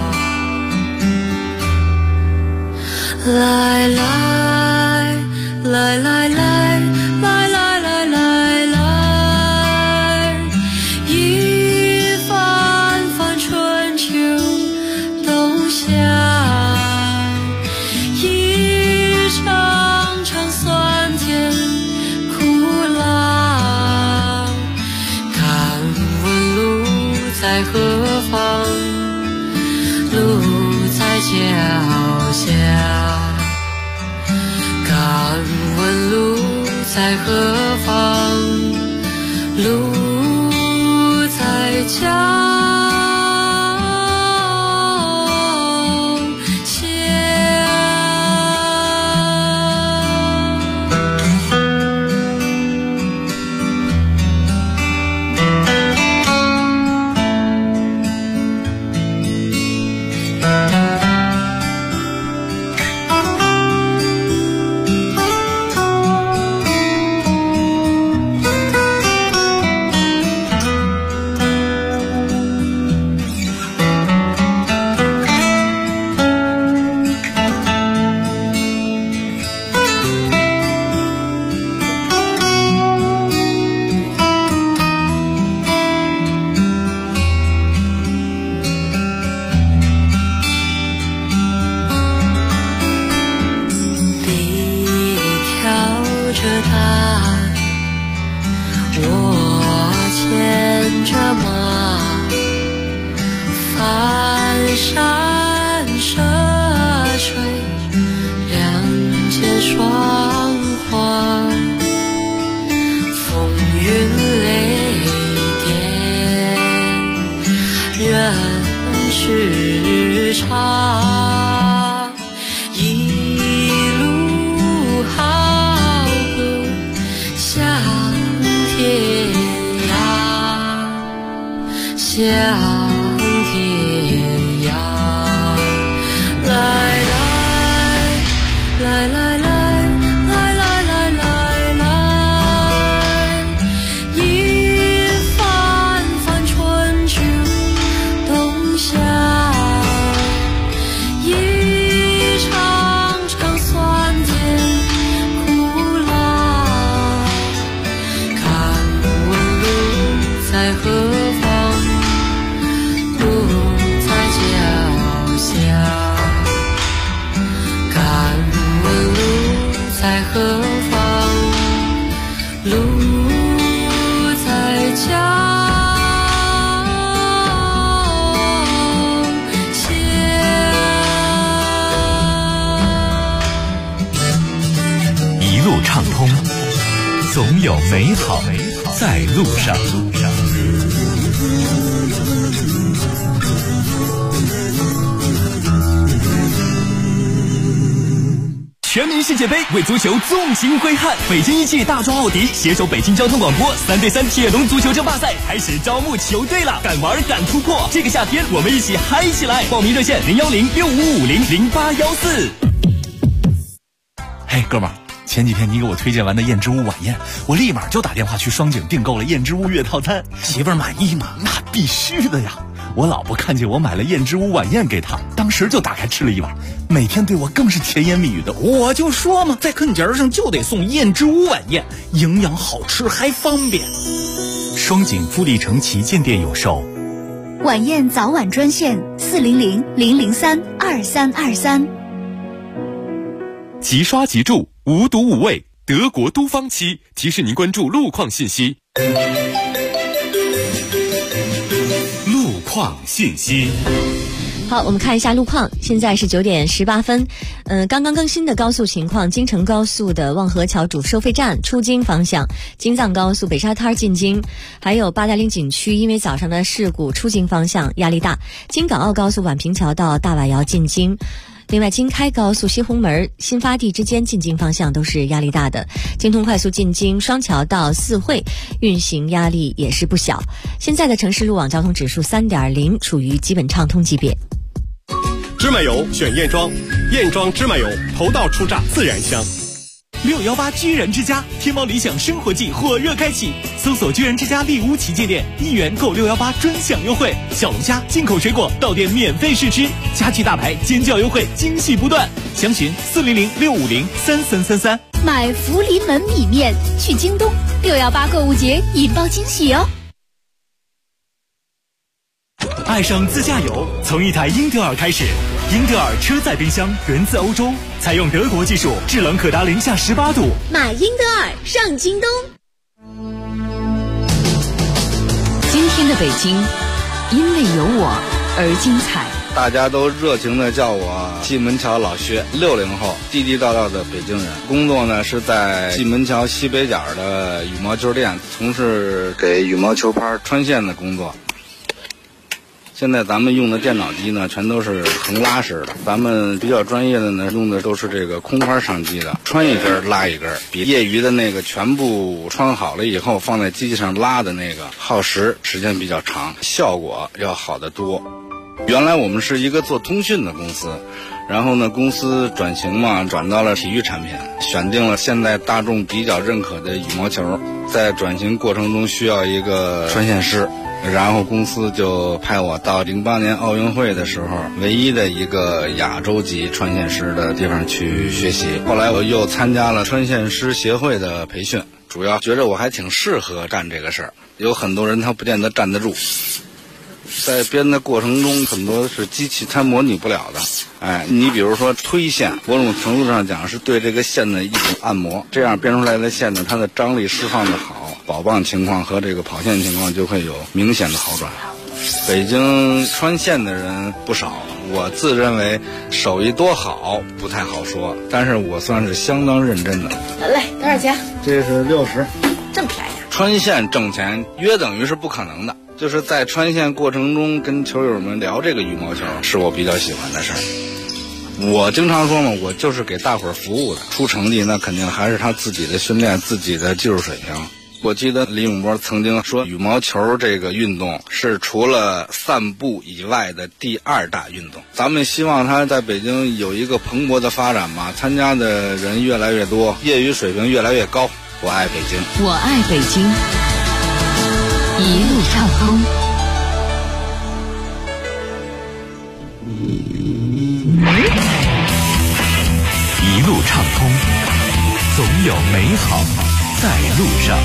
Speaker 13: 来来来来来来来来来来，一番番春秋冬夏，一场场酸甜苦辣。敢问路在何方？路在脚下。敢问路在何方？路在脚下。时差，一路好歌向天涯，向天涯。来来来来来。在何方？路在脚下。
Speaker 14: 一路畅通，总有美好在路上。
Speaker 1: 全民世界杯为足球纵情挥汗，北京一汽大壮奥迪携手北京交通广播3对3铁笼足球争霸赛开始招募球队了，敢玩敢突破，这个夏天我们一起嗨起来！报名热线01065500814。
Speaker 5: 嘿，哥们儿，前几天你给我推荐完的燕之屋晚宴，我立马就打电话去双井订购了燕之屋月套餐。媳妇儿满意吗？那必须的呀！我老婆看见我买了燕之屋晚宴给她，当时就打开吃了一碗，每天对我更是甜言蜜语的。
Speaker 4: 我就说嘛，在课节上就得送燕之屋晚宴，营养好吃还方便。
Speaker 1: 双井富力城旗舰店有售。
Speaker 2: 晚宴早晚专线400-003-2323。
Speaker 6: 即刷即住，无毒无味，德国都芳漆提示您关注路况信息。
Speaker 1: 路况信息。
Speaker 7: 好，我们看一下路况，现在是9点18分。刚刚更新的高速情况，京承高速的望河桥主收费站出京方向，京藏高速北沙滩进京，还有八达岭景区因为早上的事故出京方向压力大，京港澳高速宛平桥到大瓦窑进京。另外，京开高速西红门、新发地之间进京方向都是压力大的。京通快速进京双桥到四惠运行压力也是不小。现在的城市路网交通指数3.0，处于基本畅通级别。
Speaker 18: 芝麻油选燕庄，燕庄芝麻油头道出榨自然香。
Speaker 1: 618居然之家天猫理想生活季火热开启，搜索居然之家丽屋旗舰店，1元购618专享优惠，小龙虾、进口水果到店免费试吃，家具大牌尖叫优惠惊喜不断，详询400-650-3333。
Speaker 16: 买福临门米面去京东，618购物节引爆惊喜哦！
Speaker 3: 爱上自驾游，从一台英特尔开始。英特尔车载冰箱源自欧洲，采用德国技术，制冷可达零下18度。
Speaker 2: 买英特尔上京东。
Speaker 9: 今天的北京，因为有我而精彩。
Speaker 19: 大家都热情地叫我蓟门桥老薛，60后，地地道道的北京人。工作呢是在蓟门桥西北角的羽毛球店，从事给羽毛球拍穿线的工作。现在咱们用的电脑机呢，全都是横拉式的。咱们比较专业的呢，用的都是这个空拍上机的，穿一根拉一根，比业余的那个全部穿好了以后放在机器上拉的那个耗时间比较长，效果要好得多。原来我们是一个做通讯的公司，然后呢，公司转型嘛，转到了体育产品，选定了现在大众比较认可的羽毛球。在转型过程中需要一个穿线师。然后公司就派我到08年奥运会的时候，唯一的一个亚洲级穿线师的地方去学习。后来我又参加了穿线师协会的培训，主要觉着我还挺适合干这个事儿。有很多人他不见得站得住，在编的过程中很多是机器它模拟不了的。你比如说推线，某种程度上讲是对这个线的一种按摩，这样编出来的线呢，它的张力释放的好，保棒情况和这个跑线情况就会有明显的好转。北京穿线的人不少，我自认为手艺多好不太好说，但是我算是相当认真的。
Speaker 2: 来，多少钱？
Speaker 19: 这是60，
Speaker 2: 这么便宜。
Speaker 19: 穿线挣钱约等于是不可能的，就是在穿线过程中跟球友们聊这个羽毛球是我比较喜欢的事儿。我经常说嘛，我就是给大伙儿服务的，出成绩那肯定还是他自己的训练，自己的技术水平。我记得李永波曾经说，羽毛球这个运动是除了散步以外的第2大运动。咱们希望它在北京有一个蓬勃的发展嘛，参加的人越来越多，业余水平越来越高。我爱北京，
Speaker 9: 我爱北京，一路畅通。
Speaker 14: 一路畅通，总有美好在路上。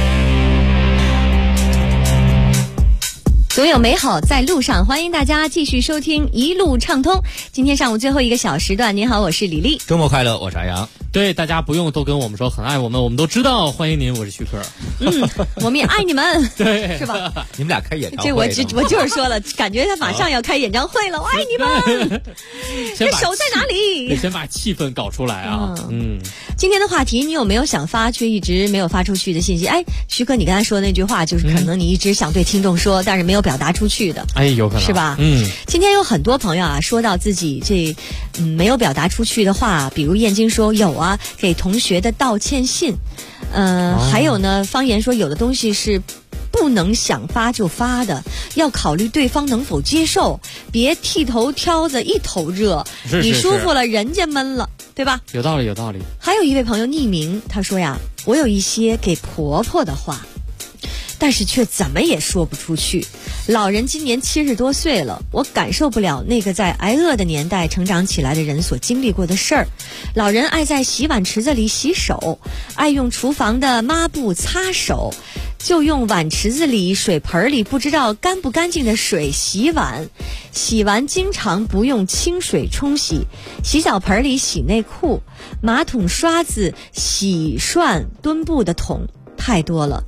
Speaker 7: 总有美好在路上，欢迎大家继续收听一路畅通。今天上午最后一个小时段，您好，我是李丽。
Speaker 12: 周末快乐，我是安阳。
Speaker 10: 对，大家不用都跟我们说很爱我们，我们都知道。欢迎您，我是徐克。
Speaker 7: 我们也爱你们，
Speaker 10: 对，
Speaker 7: 是吧？
Speaker 12: 你们俩开演唱会，
Speaker 7: 这我就是说了，感觉他马上要开演唱会了，我爱你们。这手在哪里？
Speaker 10: 得先把气氛搞出来啊！
Speaker 7: 今天的话题，你有没有想发却一直没有发出去的信息？徐克，你刚才说的那句话，就是可能你一直想对听众说，但是没有表达出去的。
Speaker 10: 有可能
Speaker 7: 是吧？今天有很多朋友啊，说到自己没有表达出去的话，比如燕京说有啊，给同学的道歉信，还有呢，方言说有的东西是不能想发就发的，要考虑对方能否接受，别剃头挑子一头热，你舒服了，人家闷了，对吧？
Speaker 10: 有道理，有道理。
Speaker 7: 还有一位朋友匿名，他说呀，我有一些给婆婆的话，但是却怎么也说不出去。老人今年70多岁了，我感受不了那个在挨饿的年代成长起来的人所经历过的事儿。老人爱在洗碗池子里洗手，爱用厨房的抹布擦手，就用碗池子里水盆里不知道干不干净的水洗碗，洗完经常不用清水冲洗，洗脚盆里洗内裤，马桶刷子洗涮墩布的桶太多了。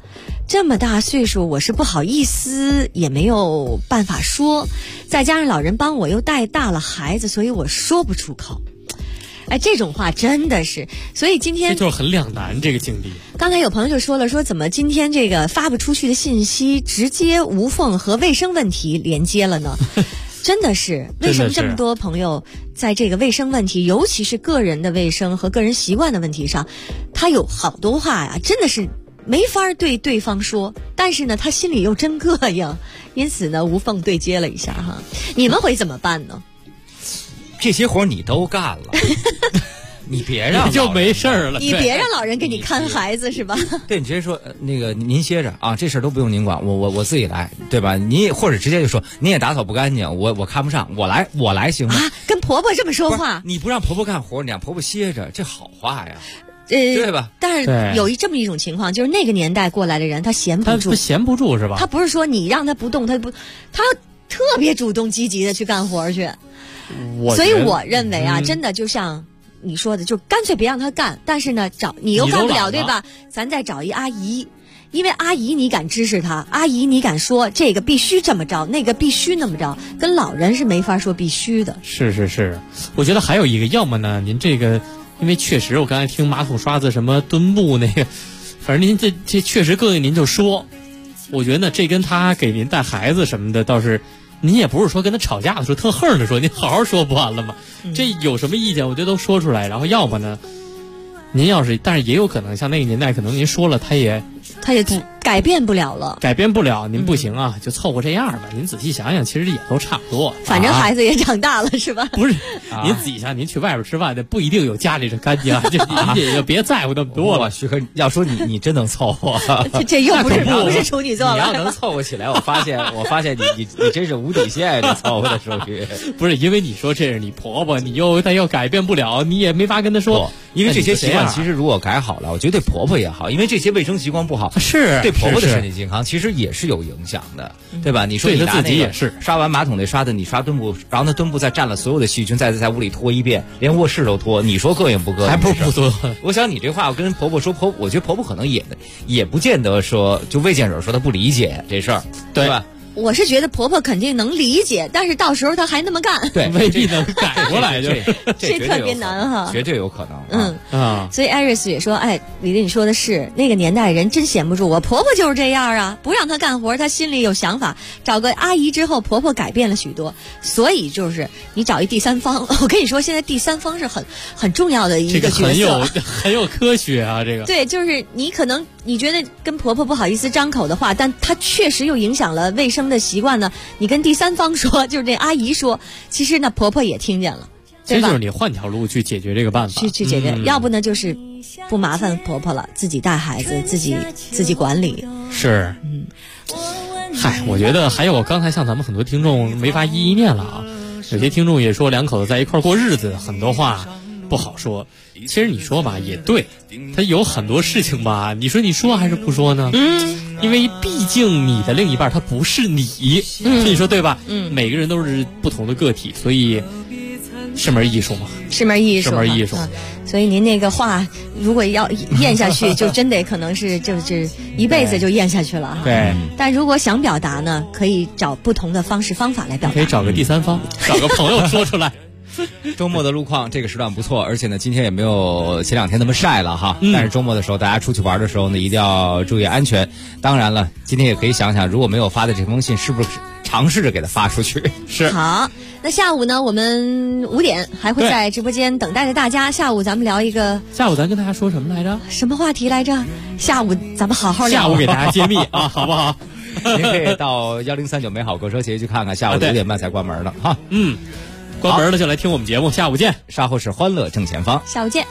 Speaker 7: 这么大岁数，我是不好意思，也没有办法说，再加上老人帮我又带大了孩子，所以我说不出口。哎，这种话真的是，所以今天
Speaker 10: 这就是很两难这个境地。
Speaker 7: 刚才有朋友就说了，说怎么今天这个发不出去的信息直接无缝和卫生问题连接了呢？真的是，为什么这么多朋友在这个卫生问题，尤其是个人的卫生和个人习惯的问题上，他有好多话呀，真的是没法对对方说，但是呢，他心里又真膈应，因此呢，无缝对接了一下哈。你们会怎么办呢？
Speaker 12: 这些活你都干了，你别让
Speaker 10: 你就没事了，
Speaker 7: 你别让老人给你看孩子是吧？
Speaker 12: 对，你直接说那个您歇着啊，这事儿都不用您管，我自己来，对吧？你或者直接就说您也打扫不干净，我看不上，我来行吗？
Speaker 7: 啊，跟婆婆这么说话，
Speaker 12: 你不让婆婆干活，你让婆婆歇着，这好话呀。对吧？
Speaker 7: 但是有这么一种情况，就是那个年代过来的人，他闲不住，
Speaker 10: 他闲不住是吧？
Speaker 7: 他不是说你让他不动，他特别主动积极的去干活去。所以我认为啊，真的就像你说的，就干脆别让他干，但是呢，你又干不了，对吧？咱再找一阿姨，因为阿姨你敢支持她，阿姨你敢说这个必须这么着，那个必须那么着，跟老人是没法说必须的。
Speaker 10: 是，我觉得还有一个，要么呢，您这个，因为确实我刚才听马桶刷子什么墩布那个，反正您这确实膈应，您就说。我觉得呢，这跟他给您带孩子什么的倒是。您也不是说跟他吵架的时候特横着说，您好好说不完了吗？这有什么意见我觉得都说出来，然后要么呢，您要是，但是也有可能像那个年代，可能您说了他也
Speaker 7: 改变不了了，
Speaker 10: 您不行啊，就凑合这样吧。您仔细想想，其实也都差不多，
Speaker 7: 反正孩子也长大了，是吧？
Speaker 10: 不是，您仔细想，您去外边吃饭的不一定有家里这干净，您也就别在乎那么多了。
Speaker 12: 徐哥，要说你真能凑合，
Speaker 7: 这又不是处女座了。
Speaker 12: 你要能凑合起来，我发现你真是无底线，这凑合的属于。
Speaker 10: 不是因为你说这是你婆婆，她又改变不了，你也没法跟她说。
Speaker 12: 因为这些习惯其实如果改好了，我觉得对婆婆也好，因为这些卫生习惯不好，
Speaker 10: 是
Speaker 12: 对婆婆的身体健康其实也是有影响的，对吧？你说你拿那个刷完马桶那刷的，你刷墩布，然后那墩布再占了所有的细菌，再在屋里拖一遍，连卧室都拖，你说膈应不膈应？
Speaker 10: 还不是不拖。
Speaker 12: 我想你这话我跟婆婆说，我觉得婆婆可能也不见得说就未见者说她不理解这事儿，对吧？
Speaker 7: 我是觉得婆婆肯定能理解，但是到时候她还那么干，
Speaker 12: 对，
Speaker 10: 未必能改过来，
Speaker 7: 这特别难哈，
Speaker 12: 绝对有可能。
Speaker 7: 所以艾瑞斯也说，哎，李丽你说的是，那个年代人真闲不住，我婆婆就是这样啊，不让她干活，她心里有想法。找个阿姨之后，婆婆改变了许多，所以就是你找一第三方，我跟你说，现在第三方是很重要的一个角色，
Speaker 10: 很有科学啊，这个
Speaker 7: 对，就是你可能你觉得跟婆婆不好意思张口的话，但她确实又影响了卫生的习惯呢，你跟第三方说，就是这阿姨说，其实呢婆婆也听见了，
Speaker 10: 对吧？其实就是你换条路去解决这个办法，
Speaker 7: 去解决，要不呢就是不麻烦婆婆了，自己带孩子，自己管理。
Speaker 10: 是，嗨，我觉得还有刚才像咱们很多听众没法一一念了啊，有些听众也说两口子在一块过日子，很多话不好说。其实你说吧也对，他有很多事情吧，你说还是不说呢？因为毕竟你的另一半他不是你，你说对吧？每个人都是不同的个体，所以是门艺术嘛，
Speaker 7: 是门艺术。所以您那个话如果要咽下去，就真得可能是就是一辈子就咽下去了哈。
Speaker 10: 对。
Speaker 7: 但如果想表达呢，可以找不同的方式方法来表达，
Speaker 10: 可以找个第三方，找个朋友说出来。
Speaker 12: 周末的路况这个时段不错，而且呢今天也没有前两天那么晒了哈。但是周末的时候大家出去玩的时候呢一定要注意安全。当然了，今天也可以想想，如果没有发的这封信，是不是尝试着给它发出去？
Speaker 10: 是。
Speaker 7: 好，那下午呢我们5点还会在直播间等待着大家。下午咱们聊一个，
Speaker 10: 下午咱跟大家说什么来着？
Speaker 7: 什么话题来着？下午咱们好好聊，
Speaker 10: 下午给大家揭秘啊，好不好？
Speaker 12: 您可以到1039美好购车节去看看，下午5点半才关门了哈。
Speaker 10: 关门了就来听我们节目，下午见。
Speaker 12: 稍后是欢乐正前方，
Speaker 7: 下午见。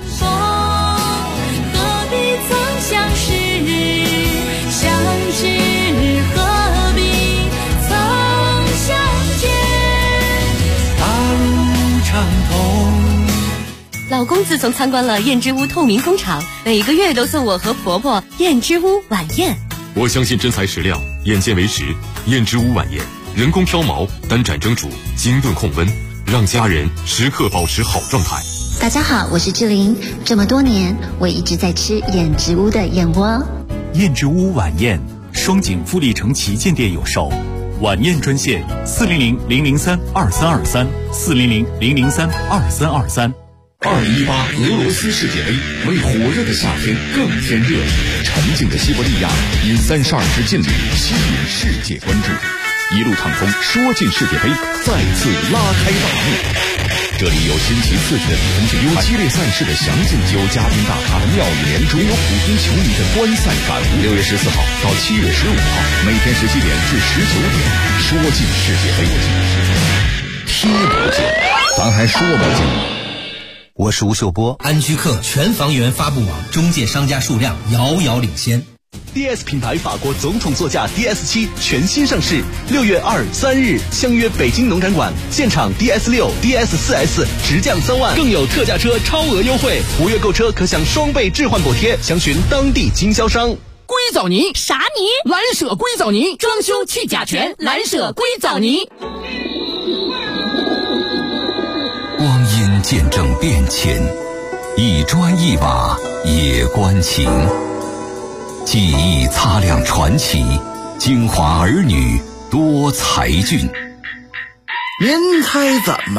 Speaker 13: 何必曾相识，相知何必曾相见。
Speaker 11: 大路长通。
Speaker 20: 老公自从参观了燕之屋透明工厂，每个月都送我和婆婆燕之屋晚宴。
Speaker 15: 我相信真材实料，眼见为实。燕之屋晚宴，人工挑毛，单盏蒸煮，精炖控温，让家人时刻保持好状态。
Speaker 2: 大家好，我是志玲。这么多年，我一直在吃燕之屋的燕窝。
Speaker 1: 燕之屋晚宴，双井富力城旗舰店有售。晚宴专线400-003-2323，400-003-2323。
Speaker 17: 2018俄罗斯世界杯为火热的夏天更添热情，沉静的西伯利亚因32支劲旅吸引世界关注，一路畅通，说进世界杯再次拉开大幕。这里有新奇刺激的比分竞赛，有激烈赛事的详尽，有嘉宾大咖的妙语连珠，有普通球迷的观赛感悟。6月14号到7月15号，每天17点至19点，说进世界杯，踢不进，咱还说不进。
Speaker 21: 我是吴秀波。安居客全房源发布网中介商家数量遥遥领先。
Speaker 5: DS 品牌法国总统座驾 DS7 全新上市，6月2、3日相约北京农展馆，现场 DS6、DS4S 直降3万，更有特价车超额优惠，5月购车可享双倍置换补贴，详询当地经销商。
Speaker 23: 硅藻泥啥泥？蓝舍硅藻泥，装修去甲醛，蓝舍硅藻泥。
Speaker 14: 光阴见证变迁，一砖一瓦也关情。记忆擦亮传奇，精华儿女多才俊。
Speaker 24: 您猜怎么